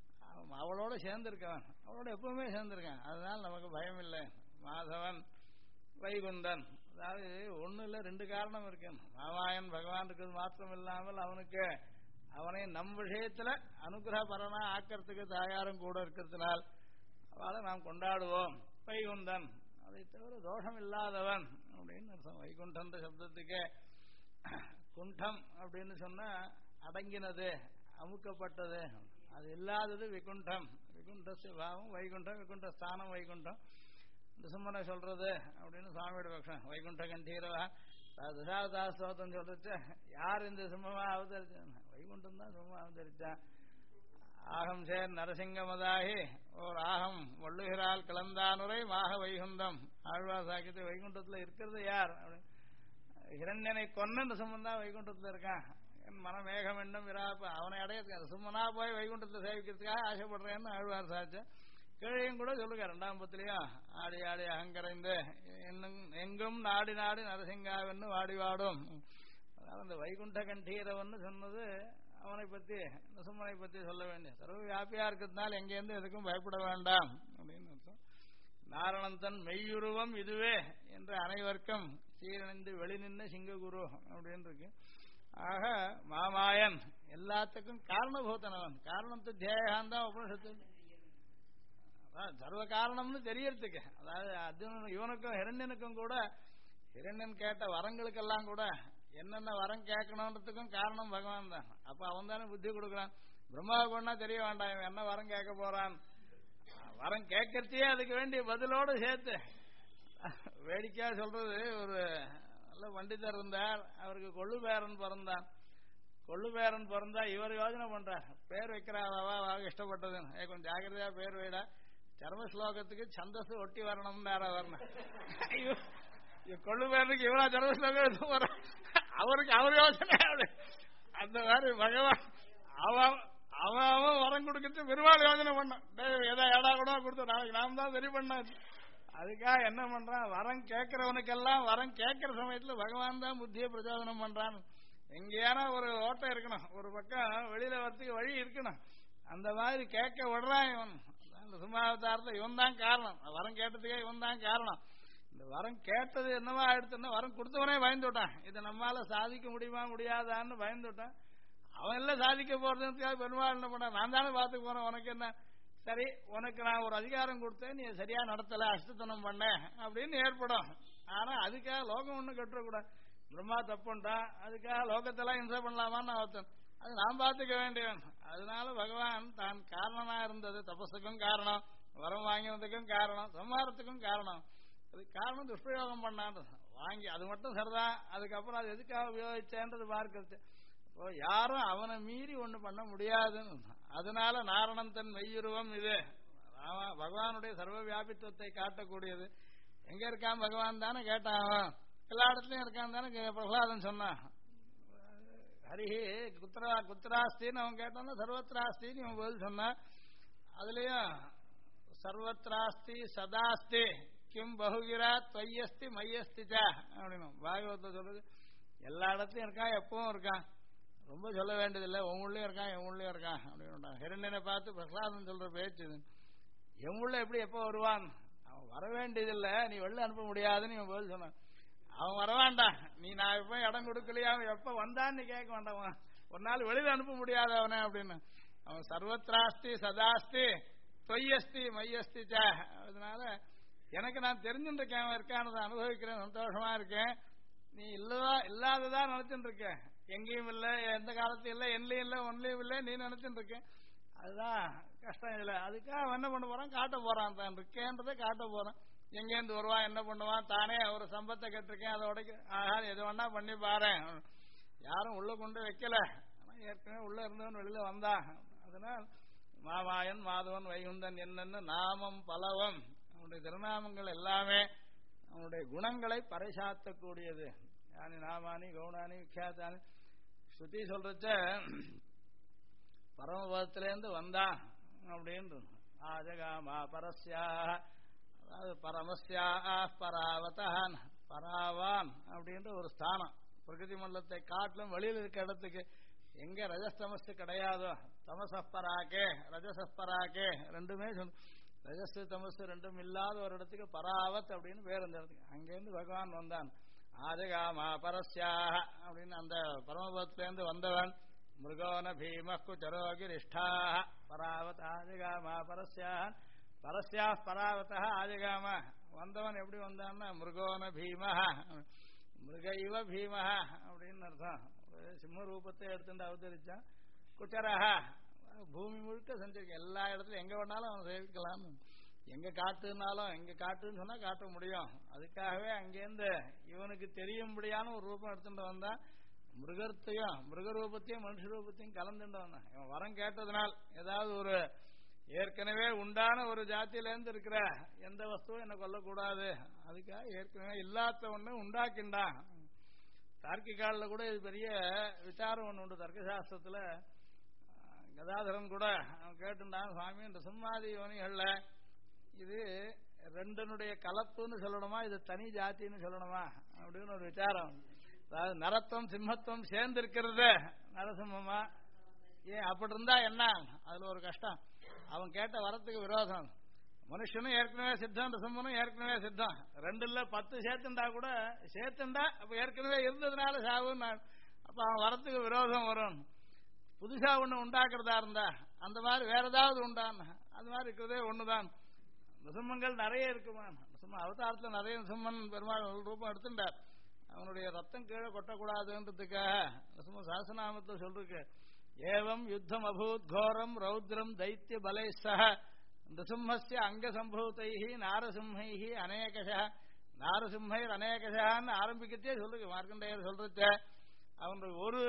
அவளோட சேர்ந்திருக்கவன், அவளோட எப்பவுமே சேர்ந்திருக்கான். அதனால நமக்கு பயம் இல்லை. மாதவன் வைகுந்தன், அதாவது ஒண்ணு இல்ல ரெண்டு காரணம் இருக்கு. மாமாயன் பகவான் இருக்கிறது மாத்திரம் இல்லாமல் அவனுக்கு அவனை நம் விஷயத்துல அனுகிரகபரனா ஆக்கிறதுக்கு தயாரும் கூட இருக்கிறதுனால் அவளை நாம் கொண்டாடுவோம். வைகுந்தன் அதை தவிர தோஷம் இல்லாதவன் அப்படின்னு அர்த்தம். வைகுண்டன் சப்தத்துக்கு குண்டம் அப்படின்னு சொன்னா அடங்கினது, அமுக்கப்பட்டது. அது இல்லாதது விகுண்டம். விகுண்டஸ்ய பாவம் வைகுண்டம், விகுண்ட ஸ்தானம் வைகுண்டம். நிசும்மனை சொல்றது அப்படின்னு சுவாமியோட பட்சம். வைகுண்ட கண்டீரவா தசாவதாஸ்தோத்தம் சொல்றது யார் இந்த சிம்மமா அவதரிச்சான்? வைகுண்டம் தான் சிம்மமா அவதரிச்சான். ஆகம் சேர் நரசிங்கமதாகி ஓர் ஆகம் வள்ளுகிறால் கிளந்தானுரை மாக வைகுந்தம். ஆழ்வார் சாக்கியத்தை வைகுண்டத்துல இருக்கிறது யார்? ஹிரண்யனை கொன்னு சும்மன் வைகுண்டத்துல இருக்கான். என் மனமேகம் என்னும் விராப்ப அவனை அடைய சும்மனா போய் வைகுண்டத்தை சேவிக்கிறதுக்காக ஆசைப்படுறேன்னு ஆழ்வார் சாச்ச. கீழையும் கூட சொல்லுங்க 2ஆம் பத்திலையும் ஆடி ஆடி அகங்கரைந்து எங்கும் நாடி நாடி நரசிங்காவென்னு வாடி வாடும். அதாவது அந்த வைகுண்ட கண்டீரவன்னு சொன்னது அவனை பத்தி நரசிம்மனை பத்தி சொல்ல வேண்டிய சர்வ வியாபியா இருக்கிறதுனால எங்கேருந்து எதுக்கும் பயப்பட வேண்டாம் அப்படின்னு அர்த்தம். நாரணந்தன் மெய்யுருவம் இதுவே என்று அனைவருக்கும் சீரணிந்து வெளி நின்று சிங்ககுரு அப்படின்னு இருக்கு. ஆக மாமாயன் எல்லாத்துக்கும் காரணபூதனவன். காரணத்து தேயான் தான் உபனிஷத்து சர்வ காரணம்னு தெரியறதுக்கு. அதாவது அர்ஜுனன் இவனுக்கும் ஹிரண்யனுக்கும் கூட ஹிரண்யன் கேட்ட வரங்களுக்கெல்லாம் கூட என்னென்ன வரம் கேட்கணுன்றதுக்கும் காரணம் பகவான் தான். அப்ப அவன் தானே புத்தி கொடுக்குறான். பிரம்மாவுக்கு ஒன்னா தெரிய வேண்டாம் இவன் என்ன வரம் கேட்க போறான். வரம் கேட்கறதையே அதுக்கு வேண்டிய பதிலோடு சேர்த்து வேடிக்கையா சொல்றது. ஒரு நல்ல பண்டிதர் இருந்தார். அவருக்கு கொள்ளு பேரன் பிறந்தான். கொள்ளு பேரன் பிறந்தா இவர் யோஜனை பண்றார் பேர் வைக்கிறாவா இஷ்டப்பட்டதுன்னு. கொஞ்சம் ஜாகிரதையா பேர் வைடா, சர்ம ஸ்லோகத்துக்கு சந்தஸ் ஒட்டி வரணும்னு வரணும். கொள்ளு பேரனுக்கு இவ்வளவு சர்ம ஸ்லோகம் வர அவருக்கு அவர் யோசனை. அந்த மாதிரி பகவான் அவன் வரம் கொடுக்கறது பெருமாள் யோசனை பண்ணான். ஏதோ ஏடா கூட கொடுத்து நாளைக்கு நாம் தான் சரி பண்ணாது. அதுக்காக என்ன பண்றான், வரம் கேட்கிறவனுக்கெல்லாம் வரம் கேட்கிற சமயத்துல பகவான் தான் புத்தியை பிரச்சோதனம் பண்றான். எங்கேயான ஒரு ஓட்டம் இருக்கணும், ஒரு பக்கம் வெளியில வரத்துக்கு வழி இருக்கணும். அந்த மாதிரி கேட்க விடுறான் இவன். இந்த சிம்மாவதாரத்தை இவன் தான் காரணம். வரம் கேட்டதுக்கே இவன் தான் காரணம். இந்த வரம் கேட்டது என்னவா எடுத்துன்னா வரம் கொடுத்தவனே பயந்து விட்டான். இதை நம்மால சாதிக்க முடியுமா முடியாதான்னு பயந்து விட்டான். அவன் எல்லாம் சாதிக்க போறதுக்காக பெருமாள் என்ன பண்ண, நான் தானே பார்த்துக்க போறேன், உனக்கு என்ன, சரி உனக்கு நான் ஒரு அதிகாரம் கொடுத்தேன், நீ சரியா நடத்தல, அஷ்டத்தனம் பண்ண அப்படின்னு ஏற்படும். ஆனா அதுக்காக லோகம் ஒண்ணு கட்டுறக்கூடாது. பிரம்மா தப்புன்றான், அதுக்காக லோகத்தெல்லாம் இன்சை பண்ணலாமான்னு ஒருத்தன், அது நான் பார்த்துக்க வேண்டியவன். அதனால பகவான் தான் காரணமா இருந்தது. தபஸுக்கும் காரணம், வரம் வாங்கினதுக்கும் காரணம், சம்ஹாரத்துக்கும் காரணம். அதுக்கு காரணம் துஷ்பிரயோகம் பண்ணான்றது வாங்கி அது மட்டும் சரிதான். அதுக்கப்புறம் அது எதுக்காக உபயோகிச்சேன்றது பார்க்கிறது. யாரும் அவனை மீறி ஒண்ணு பண்ண முடியாதுன்னு. அதனால நாரணன் தன் மெய்யுருவம் இது பகவானுடைய சர்வ வியாபித்துவத்தை காட்டக்கூடியது. எங்க இருக்கான் பகவான் தானே கேட்டான். எல்லா இடத்துலயும் இருக்கான் தானே பிரகலாதன் சொன்னான். ஹரிஹி குத்ராஸ்தின்னு அவன் கேட்டான், சர்வத்ராஸ்தின்னு இவன் பதில் சொன்னான். அதுலயும் சர்வத்ராஸ்தி சதாஸ்தி கிம் பகுகிரா தொய்யஸ்தி மையஸ்திச்சா அப்படின்னு பாகவத்தை சொல்றது. எல்லா இடத்துலயும் இருக்கான், எப்பவும் இருக்கான், ரொம்ப சொல்ல வேண்டியதில்லை. உன் உள்ளே இருக்கான், என் உள்ளே இருக்கான் அப்படின்னு. ஹிரண்யனை பார்த்து பிரகலாதன் சொல்ற பேச்சு, என் உள்ள எப்படி எப்போ வருவான், அவன் வர வேண்டியதில்லை, நீ வெளில அனுப்ப முடியாதுன்னு இவன் பதில் சொன்னான். அவன் வரவேண்டாம், நீ நான் எப்ப இடம் கொடுக்கலையா, அவன் எப்ப வந்தான்னு கேட்க வேண்டாம், ஒரு நாள் வெளியில அனுப்ப முடியாது அவனை அப்படின்னு. அவன் சர்வத்ராஸ்தி சதாஸ்தி தொய்யஸ்தி மையஸ்தி ச. அதனால எனக்கு நான் தெரிஞ்சுருக்கேன், அவன் இருக்கானதை அனுபவிக்கிறேன், சந்தோஷமா இருக்கேன். நீ இல்லாததா நினைச்சுட்டு இருக்க, எங்கேயும் இல்ல, எந்த காலத்தையும் இல்ல, என்னலையும் இல்ல, ஒன்லையும் இல்ல, நீ நினைச்சுட்டு இருக்க. அதுதான் கஷ்டம் இதுல. அதுக்காக என்ன பண்ண போறான், காட்ட போறான், தான் இருக்கேன்றதை காட்ட போறான். எங்கேருந்து வருவான், என்ன பண்ணுவான், தானே ஒரு சம்பத்தை கேட்டிருக்கேன், அதை உடைக்க எது வேணா பண்ணி பாரு. யாரும் உள்ள கொண்டு வைக்கல, ஆனா ஏற்கனவே உள்ள இருந்தவன் வெளியில வந்தான். அதனால் மாமாயன் மாதவன் வைகுந்தன் என்னன்னு நாமம் பலவம், அவனுடைய திருநாமங்கள் எல்லாமே அவனுடைய குணங்களை பறைசாத்தக்கூடியது. யானி நாமானி கவுனானி விக்யாத்தானி. ஸ்ருதி சொல்றச்ச பரமபதத்திலேருந்து வந்தான் அப்படின்னு. ஆஜகாமா பரஸ்யா, அதாவது பரமஸ்யா பராவதான், பராவான் அப்படின்ற ஒரு ஸ்தானம். பிரகிருதி மண்டலத்தை காட்டிலும் வெளியில் இருக்க இடத்துக்கு எங்க ரஜஸ்தமசு கிடையாதோ, தமசப்பராக்கே ரஜசப்பராக்கே ரெண்டுமே சொல்லு. ரஜஸ் தமசு ரெண்டும் இல்லாத ஒரு இடத்துக்கு பராவத் அப்படின்னு பேர். அந்த இடத்துக்கு அங்கேருந்து பகவான் வந்தான். ஆஜகாமா பரஸ்யாக அப்படின்னு அந்த பரமபதத்திலேருந்து வந்தவன் மிருகோன பீம குச்சரோ கிரிஷ்டா பராவத ஆஜகாமா பரஸ்யா பராவத ஆஜகாம. வந்தவன் எப்படி வந்தான்னா மிருகோன பீம மிருக இவ பீம அப்படின்னு அர்த்தம். சிம்ம ரூபத்தை எடுத்துட்டு அவதரிச்சான். குச்சரஹா பூமி முழுக்க செஞ்சிருக்க எல்லா இடத்துலயும் எங்க வேணாலும் அவன் சேவிக்கலாம். எங்க காட்டுனாலும் எங்க காட்டுன்னு சொன்னா காட்ட முடியும். அதுக்காகவே அங்கேருந்து இவனுக்கு தெரியும்படியான ஒரு ரூபம் எடுத்துட்டு வந்தான். மிருகத்தையும் மிருக ரூபத்தையும் மனுஷ ரூபத்தையும் கலந்துட்டு வந்தான். இவன் வரம் கேட்டதுனால் ஏதாவது ஒரு ஏற்கனவே உண்டான ஒரு ஜாத்தியிலேருந்து இருக்கிற எந்த வஸ்துவும் என்ன கொல்லக்கூடாது, அதுக்காக ஏற்கனவே இல்லாத ஒண்ணு உண்டாக்கின்றான். தார்க்கிகால கூட இது பெரிய விசாரம் ஒண்ணு உண்டு. தர்க்கசாஸ்திரத்துல கதாதரன் கூட அவன் கேட்டுட்டான், சுவாமி இந்த சிம்மாதி யோனிகள்ல இது ரெண்டனுடைய கலப்புன்னு சொல்லணுமா, இது தனி ஜாத்தின்னு சொல்லணுமா அப்படின்னு ஒரு விசாரம். அதாவது நரத்துவம் சிம்மத்துவம் சேர்ந்து இருக்கிறது நரசிம்மமா, ஏன் அப்படி இருந்தா என்ன, அதுல ஒரு கஷ்டம். அவன் கேட்ட வரத்துக்கு விரோதம். மனுஷனும் ஏற்கனவே சித்தம், நரசிம்மனும் ஏற்கனவே சித்தம். 2 இல்ல 10 சேர்த்துண்டா கூட சேர்த்துண்டா அப்ப ஏற்கனவே இருந்ததுனால சாவுன்னு. அப்ப அவன் வரத்துக்கு விரோதம் வரும். புதுசா ஒண்ணு உண்டாக்குறதா இருந்தா அந்த மாதிரி வேற ஏதாவது உண்டான், அது மாதிரி இருக்கிறதே ஒண்ணுதான். நரசிம்மங்கள் நிறைய இருக்குமா, நரசிம்ம அவதாரத்துல நிறைய நரசிம்மன் பெருமாள் ரூபம் எடுத்துட்டார். அவனுடைய ரத்தம் கீழே கொட்டக்கூடாதுன்றதுக்காக நரசிம்ம சாசனாமத்துல சொல்லிருக்கு, ஏவம் யுத்தம் அபூத் கோரம் ரௌத்ரம் தைத்திய பலை சக நரசிம்மஸ்ய அங்க சம்பூதைஹி நாரசிம்ஹைஹி அநேகஷ நாரசிம்ஹைர் அநேகஷான்னு ஆரம்பிக்கத்தே சொல்லுங்க. மார்க்கண்டேயர் சொல்றத அவனுடைய ஒரு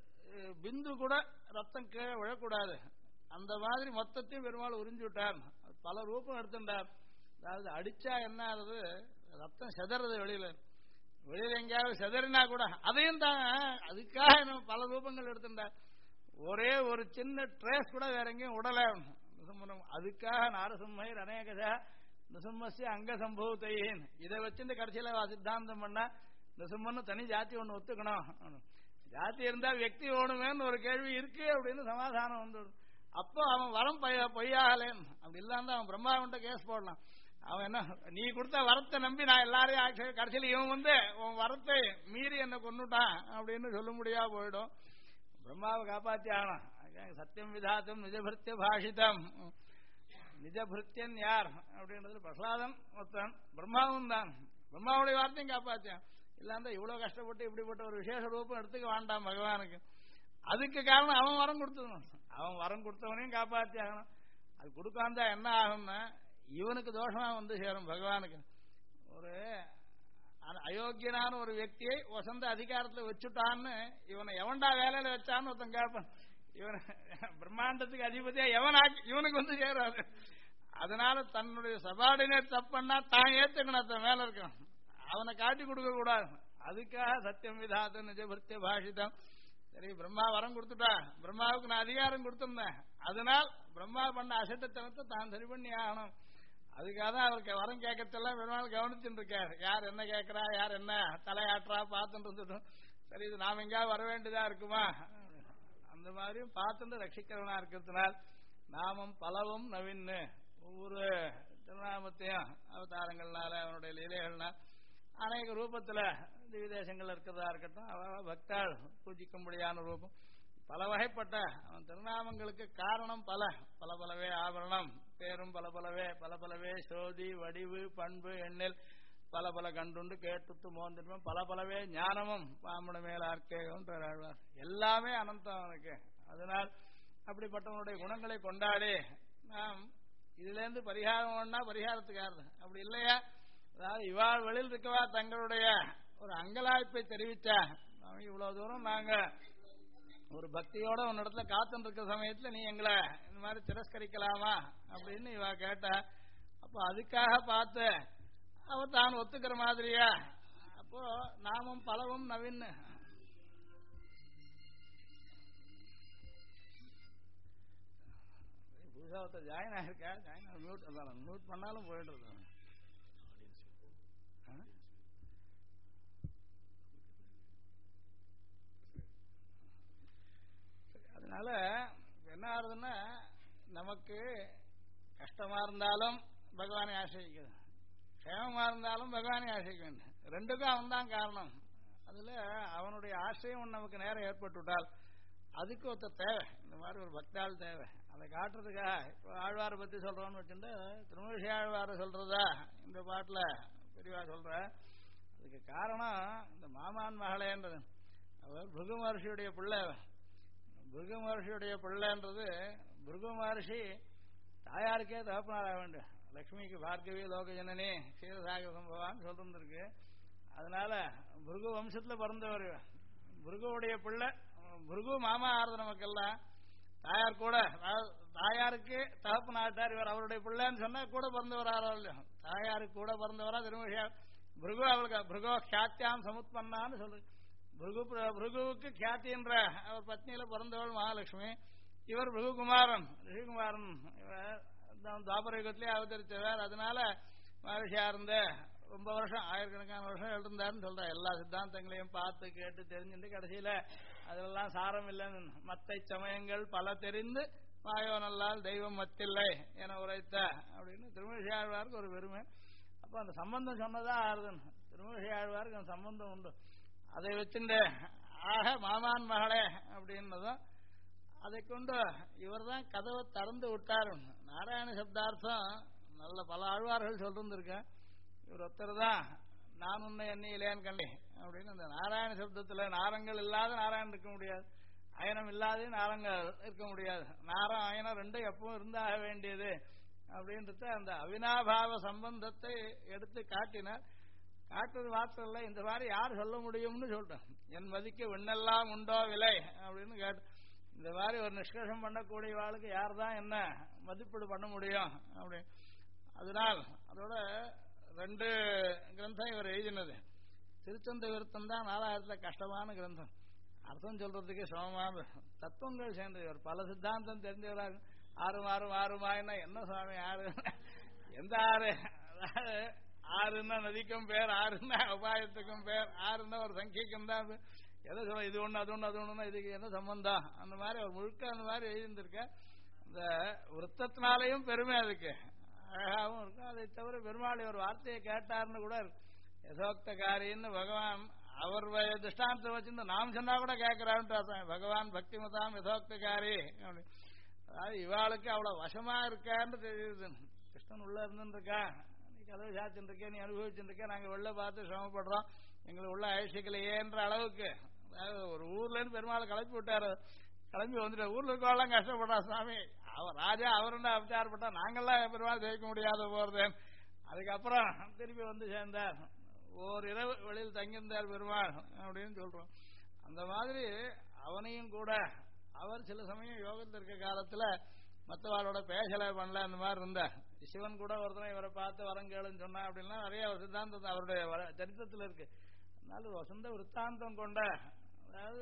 பிந்து கூட ரத்தம் கீழே விழக்கூடாது. அந்த மாதிரி மொத்தத்தையும் பெருமாள் உறிஞ்சு விட்டார். பல ரூபம் எடுத்துட்டார். அதாவது அடிச்சா என்ன ஆகுது, ரத்தம் செதறது வெளியில எங்கேயாவது செதறினா கூட அதையும் தான் அதுக்காக பல ரூபங்கள் எடுத்துட்டார். ஒரே ஒரு சின்ன ட்ரேஸ் கூட வேற எங்கேயும் உடல. அதுக்காக நாரசிம்ஹைர் அநேகஷ நரசிம்மஸ்ய அங்க சம்பூதையின் இதை வச்சு கடைசியில சித்தாந்தம் பண்ண நரசிம்மன்னு தனி ஜாதி ஒண்ணு ஒத்துக்கணும். ஜாதி இருந்தா வியக்தி ஓணுமேன்னு ஒரு கேள்வி இருக்கு அப்படின்னு சமாதானம் வந்துடும். அப்போ அவன் வரம் பொய்யாகலேன். அப்படி இல்லாம அவன் பிரம்மாவன்ட்ட கேஸ் போடலாம். அவன் என்ன, நீ கொடுத்த வரத்தை நம்பி நான் எல்லாரையும் கடைசியில் இவன் வந்து உன் வரத்தை மீறி என்ன கொண்டுட்டான் அப்படின்னு சொல்ல முடியா போயிடும். பிரம்மாவை காப்பாத்தி ஆகணும். சத்தியம் விதாத்தம் நிஜபிருத்திய பாஷிதம். நிஜபிருத்தியன் யார் அப்படின்றது பிரகலாதன் ஒருத்தன், பிரம்மாவும் தான். பிரம்மாவுடைய வார்த்தையும் காப்பாத்தியான். இல்லாம இவ்வளவு கஷ்டப்பட்டு இப்படிப்பட்ட ஒரு விசேஷ ரூபம் எடுத்துக்க வேண்டாம் பகவானுக்கு. அதுக்கு காரணம் அவன் வரம் கொடுத்தவன். அவன் வரம் கொடுத்தவனையும் காப்பாத்தி ஆகணும். அது கொடுக்காந்தா என்ன ஆகும்னா இவனுக்கு தோஷமா வந்து சேரும் பகவானுக்கு. ஒரு அயோக்கியனான ஒரு வியக்தியை வசந்த அதிகாரத்துல வச்சுட்டான்னு இவனை எவன்டா வேலையில வச்சான்னு ஒருத்தன் கேட்பான். இவன் பிரம்மாண்டத்துக்கு அதிபதியா எவனாக்கி இவனுக்கு வந்து சேராது. அதனால தன்னுடைய சபார்டினேட் தப்புன்னா தான் ஏத்துக்கணும், தன் மேல இருக்கணும், அவனை காட்டி கொடுக்க கூடாது. அதுக்காக சத்தியம் விதாத்த நிஜபிருத்திய பாஷிதம். சரி, பிரம்மா வரம் கொடுத்துட்டா, பிரம்மாவுக்கு நான் அதிகாரம் கொடுத்திருந்தேன், அதனால் பிரம்மா பண்ண அசட்டத்தனத்தை தான் சரி பண்ணி ஆகணும். அதுக்காக தான் அவருக்கு வரம் கேட்கறதெல்லாம் பெருமாள் கவனிச்சுட்டு இருக்காரு. யார் என்ன கேட்கறா, யார் என்ன தலையாட்டுறா பார்த்துட்டு இருந்துட்டும். சரி, இது நாம் எங்கேயாவது வர வேண்டியதா இருக்குமா, அந்த மாதிரியும் பார்த்துட்டு ரட்சிக்கிறவனா இருக்கிறதுனால் நாமம் பலவும் நவீன்னு ஒவ்வொரு திருநாமத்தையும் அவதாரங்கள்னால அவனுடைய லீலைகள்னால் அநேக ரூபத்துல விதேசங்கள் இருக்கிறதா இருக்கட்டும், அவ பக்தாள் பூஜிக்கும்படியான ரூபம் பல வகைப்பட்ட அவன் திருநாமங்களுக்கு காரணம் பல பலவே ஆபரணம், பேரும் பலவே சோதி வடிவு பண்பு எண்ணில் பல கண்டுண்டு கேட்டுத்து மோந்திருப்போம் பலவே ஞானமும் பாம்புட மேல ஆழ்வார். எல்லாமே அனந்தம் அவனுக்கு. அதனால் அப்படிப்பட்டவனுடைய குணங்களை கொண்டாடி நாம் இதுல இருந்து பரிகாரம் ஒன்னா பரிகாரத்துக்காரு. அப்படி இல்லையா, அதாவது இவாள் வெளியில் இருக்கவா தங்களுடைய ஒரு அங்கலாய்ப்பை தெரிவிச்சா, இவ்வளவு தூரம் நாங்க ஒரு பக்தியோட உன் இடத்துல காத்துட்டு இருக்கிற சமயத்துல நீ எங்களை இந்த மாதிரி திரஸ்கரிக்கலாமா அப்படின்னு இவா கேட்டா, அப்போ அதுக்காக பார்த்து அவ தான் ஒத்துக்கிற மாதிரியா, அப்போ நாமும் பலவும் நவீன். புதுசா ஒருத்தர் ஜாயின் ஆயிருக்கா, ஜாயின் மியூட் பண்ணாலும் போயிட்டு. அதனால என்ன ஆகுதுன்னா, நமக்கு கஷ்டமா இருந்தாலும் பகவானை ஆசிரிக்கிறது, க்ஷேமமா இருந்தாலும் பகவானை ஆசிரிக்க வேண்டும். ரெண்டுக்கும் அவன் தான் காரணம். அதுல அவனுடைய ஆசிரியம் நமக்கு நேரம் ஏற்பட்டுவிட்டால் அதுக்கு ஒருத்தர் தேவை, இந்த மாதிரி ஒரு பக்தாள் தேவை. அதை காட்டுறதுக்காக இப்போ ஆழ்வாரை பற்றி சொல்கிறோன்னு வச்சுட்டு திருமூசி ஆழ்வாரை சொல்கிறதா இந்த பாட்டில் பெரியவா சொல்கிற. அதுக்கு காரணம் இந்த மாமான் மகளேன்றது. அவர் பிருகு மகர்ஷியுடைய பிள்ளை. பிருகு மகர்ஷியுடைய பிள்ளைன்றது பிருகு மகர்ஷி தாயாருக்கே தகப்பனாராக வேண்டும். லக்ஷ்மிக்கு பார்கவி லோக ஜனனி க்ஷீரசாகர சம்பவான்னு சொல்லிருந்திருக்கு. அதனால பிருகு வம்சத்தில் பிறந்தவர். பிருகுவுடைய பிள்ளை பிருகு மாமா ஆறுது நமக்கெல்லாம். தாயார் கூட தாயாருக்கு தகப்பனாட்டார் இவர். அவருடைய பிள்ளைன்னு சொன்னா கூட பிறந்தவர் ஆறோ இல்லையோ, தாயாருக்கு கூட பிறந்தவரா திருமஷியா பிருகு. அவளுக்கு பிருகோ கியாத்தியாம் சமுத்பன்னான்னு சொல்லு. பிருகுவுக்கு கியாத்தின்ற அவர் பத்னியில பிறந்தவள் மகாலட்சுமி. இவர் பிருகுகுமாரன் ரிஷிகுமாரன். துவாபர யுகத்திலே அவதரித்தவர். அதனால மகர்ஷியா இருந்த ரொம்ப வருஷம் ஆயிரக்கணக்கான வருஷம் எழுந்தாருன்னு சொல்ற. எல்லா சித்தாந்தங்களையும் பார்த்து கேட்டு தெரிஞ்சுட்டு கடைசியில அதெல்லாம் சாரம் இல்லைன்னு மத்தை சமயங்கள் பல தெரிந்து மாயோ நல்லால் தெய்வம் மத்தில்லை என உரைத்த அப்படின்னு திருமூசி ஆழ்வாருக்கு ஒரு பெருமை. அப்ப அந்த சம்பந்தம் சொன்னதா ஆறுதுன்னு திருமூசி ஆழ்வாருக்கு அந்த சம்பந்தம் உண்டு. அதை வச்சுட்டு ஆக மாமான் மகளே அப்படின்னதும் அதை கொண்டு இவர் தான் கதவை திறந்து விட்டார். நாராயண சப்தார்த்தம் நல்ல பல ஆழ்வார்கள் சொல்லிருந்திருக்கேன். இவர் ஒருத்தர் தான் நான் உன்னை எண்ணியிலேன்னு கண்டேன் அப்படின்னு. அந்த நாராயண சப்தத்துல நாரங்கள் இல்லாத நாராயணன் இருக்க முடியாது, அயனம் இல்லாத நாரங்கள் இருக்க முடியாது. நாரம் அயனம் ரெண்டும் எப்பவும் இருந்தாக வேண்டியது அப்படின்றது அந்த அவினாபாவ சம்பந்தத்தை எடுத்து காட்டினார். காட்டுறது மாத்திரம் இல்லை, இந்த மாதிரி யார் சொல்ல முடியும்னு சொல்லிட்டேன். என் மதிக்கு விண்ணெல்லாம் உண்டோ விலை அப்படின்னு கேட்டு இந்த மாதிரி ஒரு நிஷ்கர்ஷம் பண்ணக்கூடிய வாழ்க்கை யார் தான் என்ன மதிப்பீடு பண்ண முடியும் அப்படி. அதனால் அதோட 2 கிரந்தம் இவர் எழுதினது. திருச்சந்த விருத்தம் தான் 4000 கஷ்டமான கிரந்தம். அர்த்தம் சொல்றதுக்கு சமமான தத்துவங்கள் சேர்ந்தது. இவர் பல சித்தாந்தம் தெரிஞ்சவராக ஆறுமாயின்னா என்ன சுவாமி ஆறு எந்த ஆறு? ஆறுன்னா நதிக்கும் பேர், ஆறுன்னா உபாயத்துக்கும் பேர், ஆறுன்னா ஒரு சங்கிக்கும் தான். எதை சொல்ல இது ஒண்ணு அது ஒண்ணு அது ஒண்ணுன்னா இதுக்கு என்ன சம்பந்தம்? அந்த மாதிரி ஒரு முழுக்க அந்த மாதிரி எழுதியிருந்திருக்க. இந்த விருத்தத்தினாலையும் பெருமை அதுக்கு அழகாகவும் இருக்கும். அதை தவிர பெருமாள் ஒரு வார்த்தையை கேட்டார்னு கூட யசோக்தகாரின்னு பகவான் அவர் திருஷ்டாந்தம் வச்சிருந்து நாம் சொன்னா கூட கேட்கிறான்னு பகவான் பக்திமதாம் யசோக்தகாரி. அதாவது இவாளுக்கு அவ்வளவு வசமா இருக்கான்னு தெரியுது. கிருஷ்ணன் உள்ள இருந்துருக்கா, நீ கதவை சாத்தின்னு இருக்கேன், நீ அனுபவிச்சுட்டு இருக்கேன், நாங்க வெளில பார்த்து சிரமப்படுறோம், எங்களுக்கு உள்ள அழிச்சிக்கலையேன்ற அளவுக்கு. அதாவது ஒரு ஊர்ல இருந்து பெருமாள் கிளப்பி விட்டாரு, கிளம்பி வந்துட்டு ஊர்ல இருக்கவெல்லாம் கஷ்டப்படுறா சுவாமி. அவர் ராஜா அவருண்டா அவதாரப்பட்டா நாங்கள்லாம் பெருமாள் ஜெயிக்க முடியாத போறது. அதுக்கப்புறம் திருப்பி வந்து சேர்ந்தார், ஓரிரவு வெளியில் தங்கியிருந்தார் பெருமாள் அப்படின்னு சொல்றோம். அந்த மாதிரி அவனையும் கூட அவர் சில சமயம் யோகத்தில் இருக்க காலத்துல மற்றவாளோட பேசல பண்ணல அந்த மாதிரி இருந்தார். சிவன் கூட ஒருத்தனை இவரை பார்த்து வரம் கேளுன்னு சொன்னா அப்படின்னா நிறைய சித்தாந்தம் அவருடைய சரித்திரத்தில் இருக்கு. அதனால வசந்த விற்த்தாந்தம் கொண்ட, அதாவது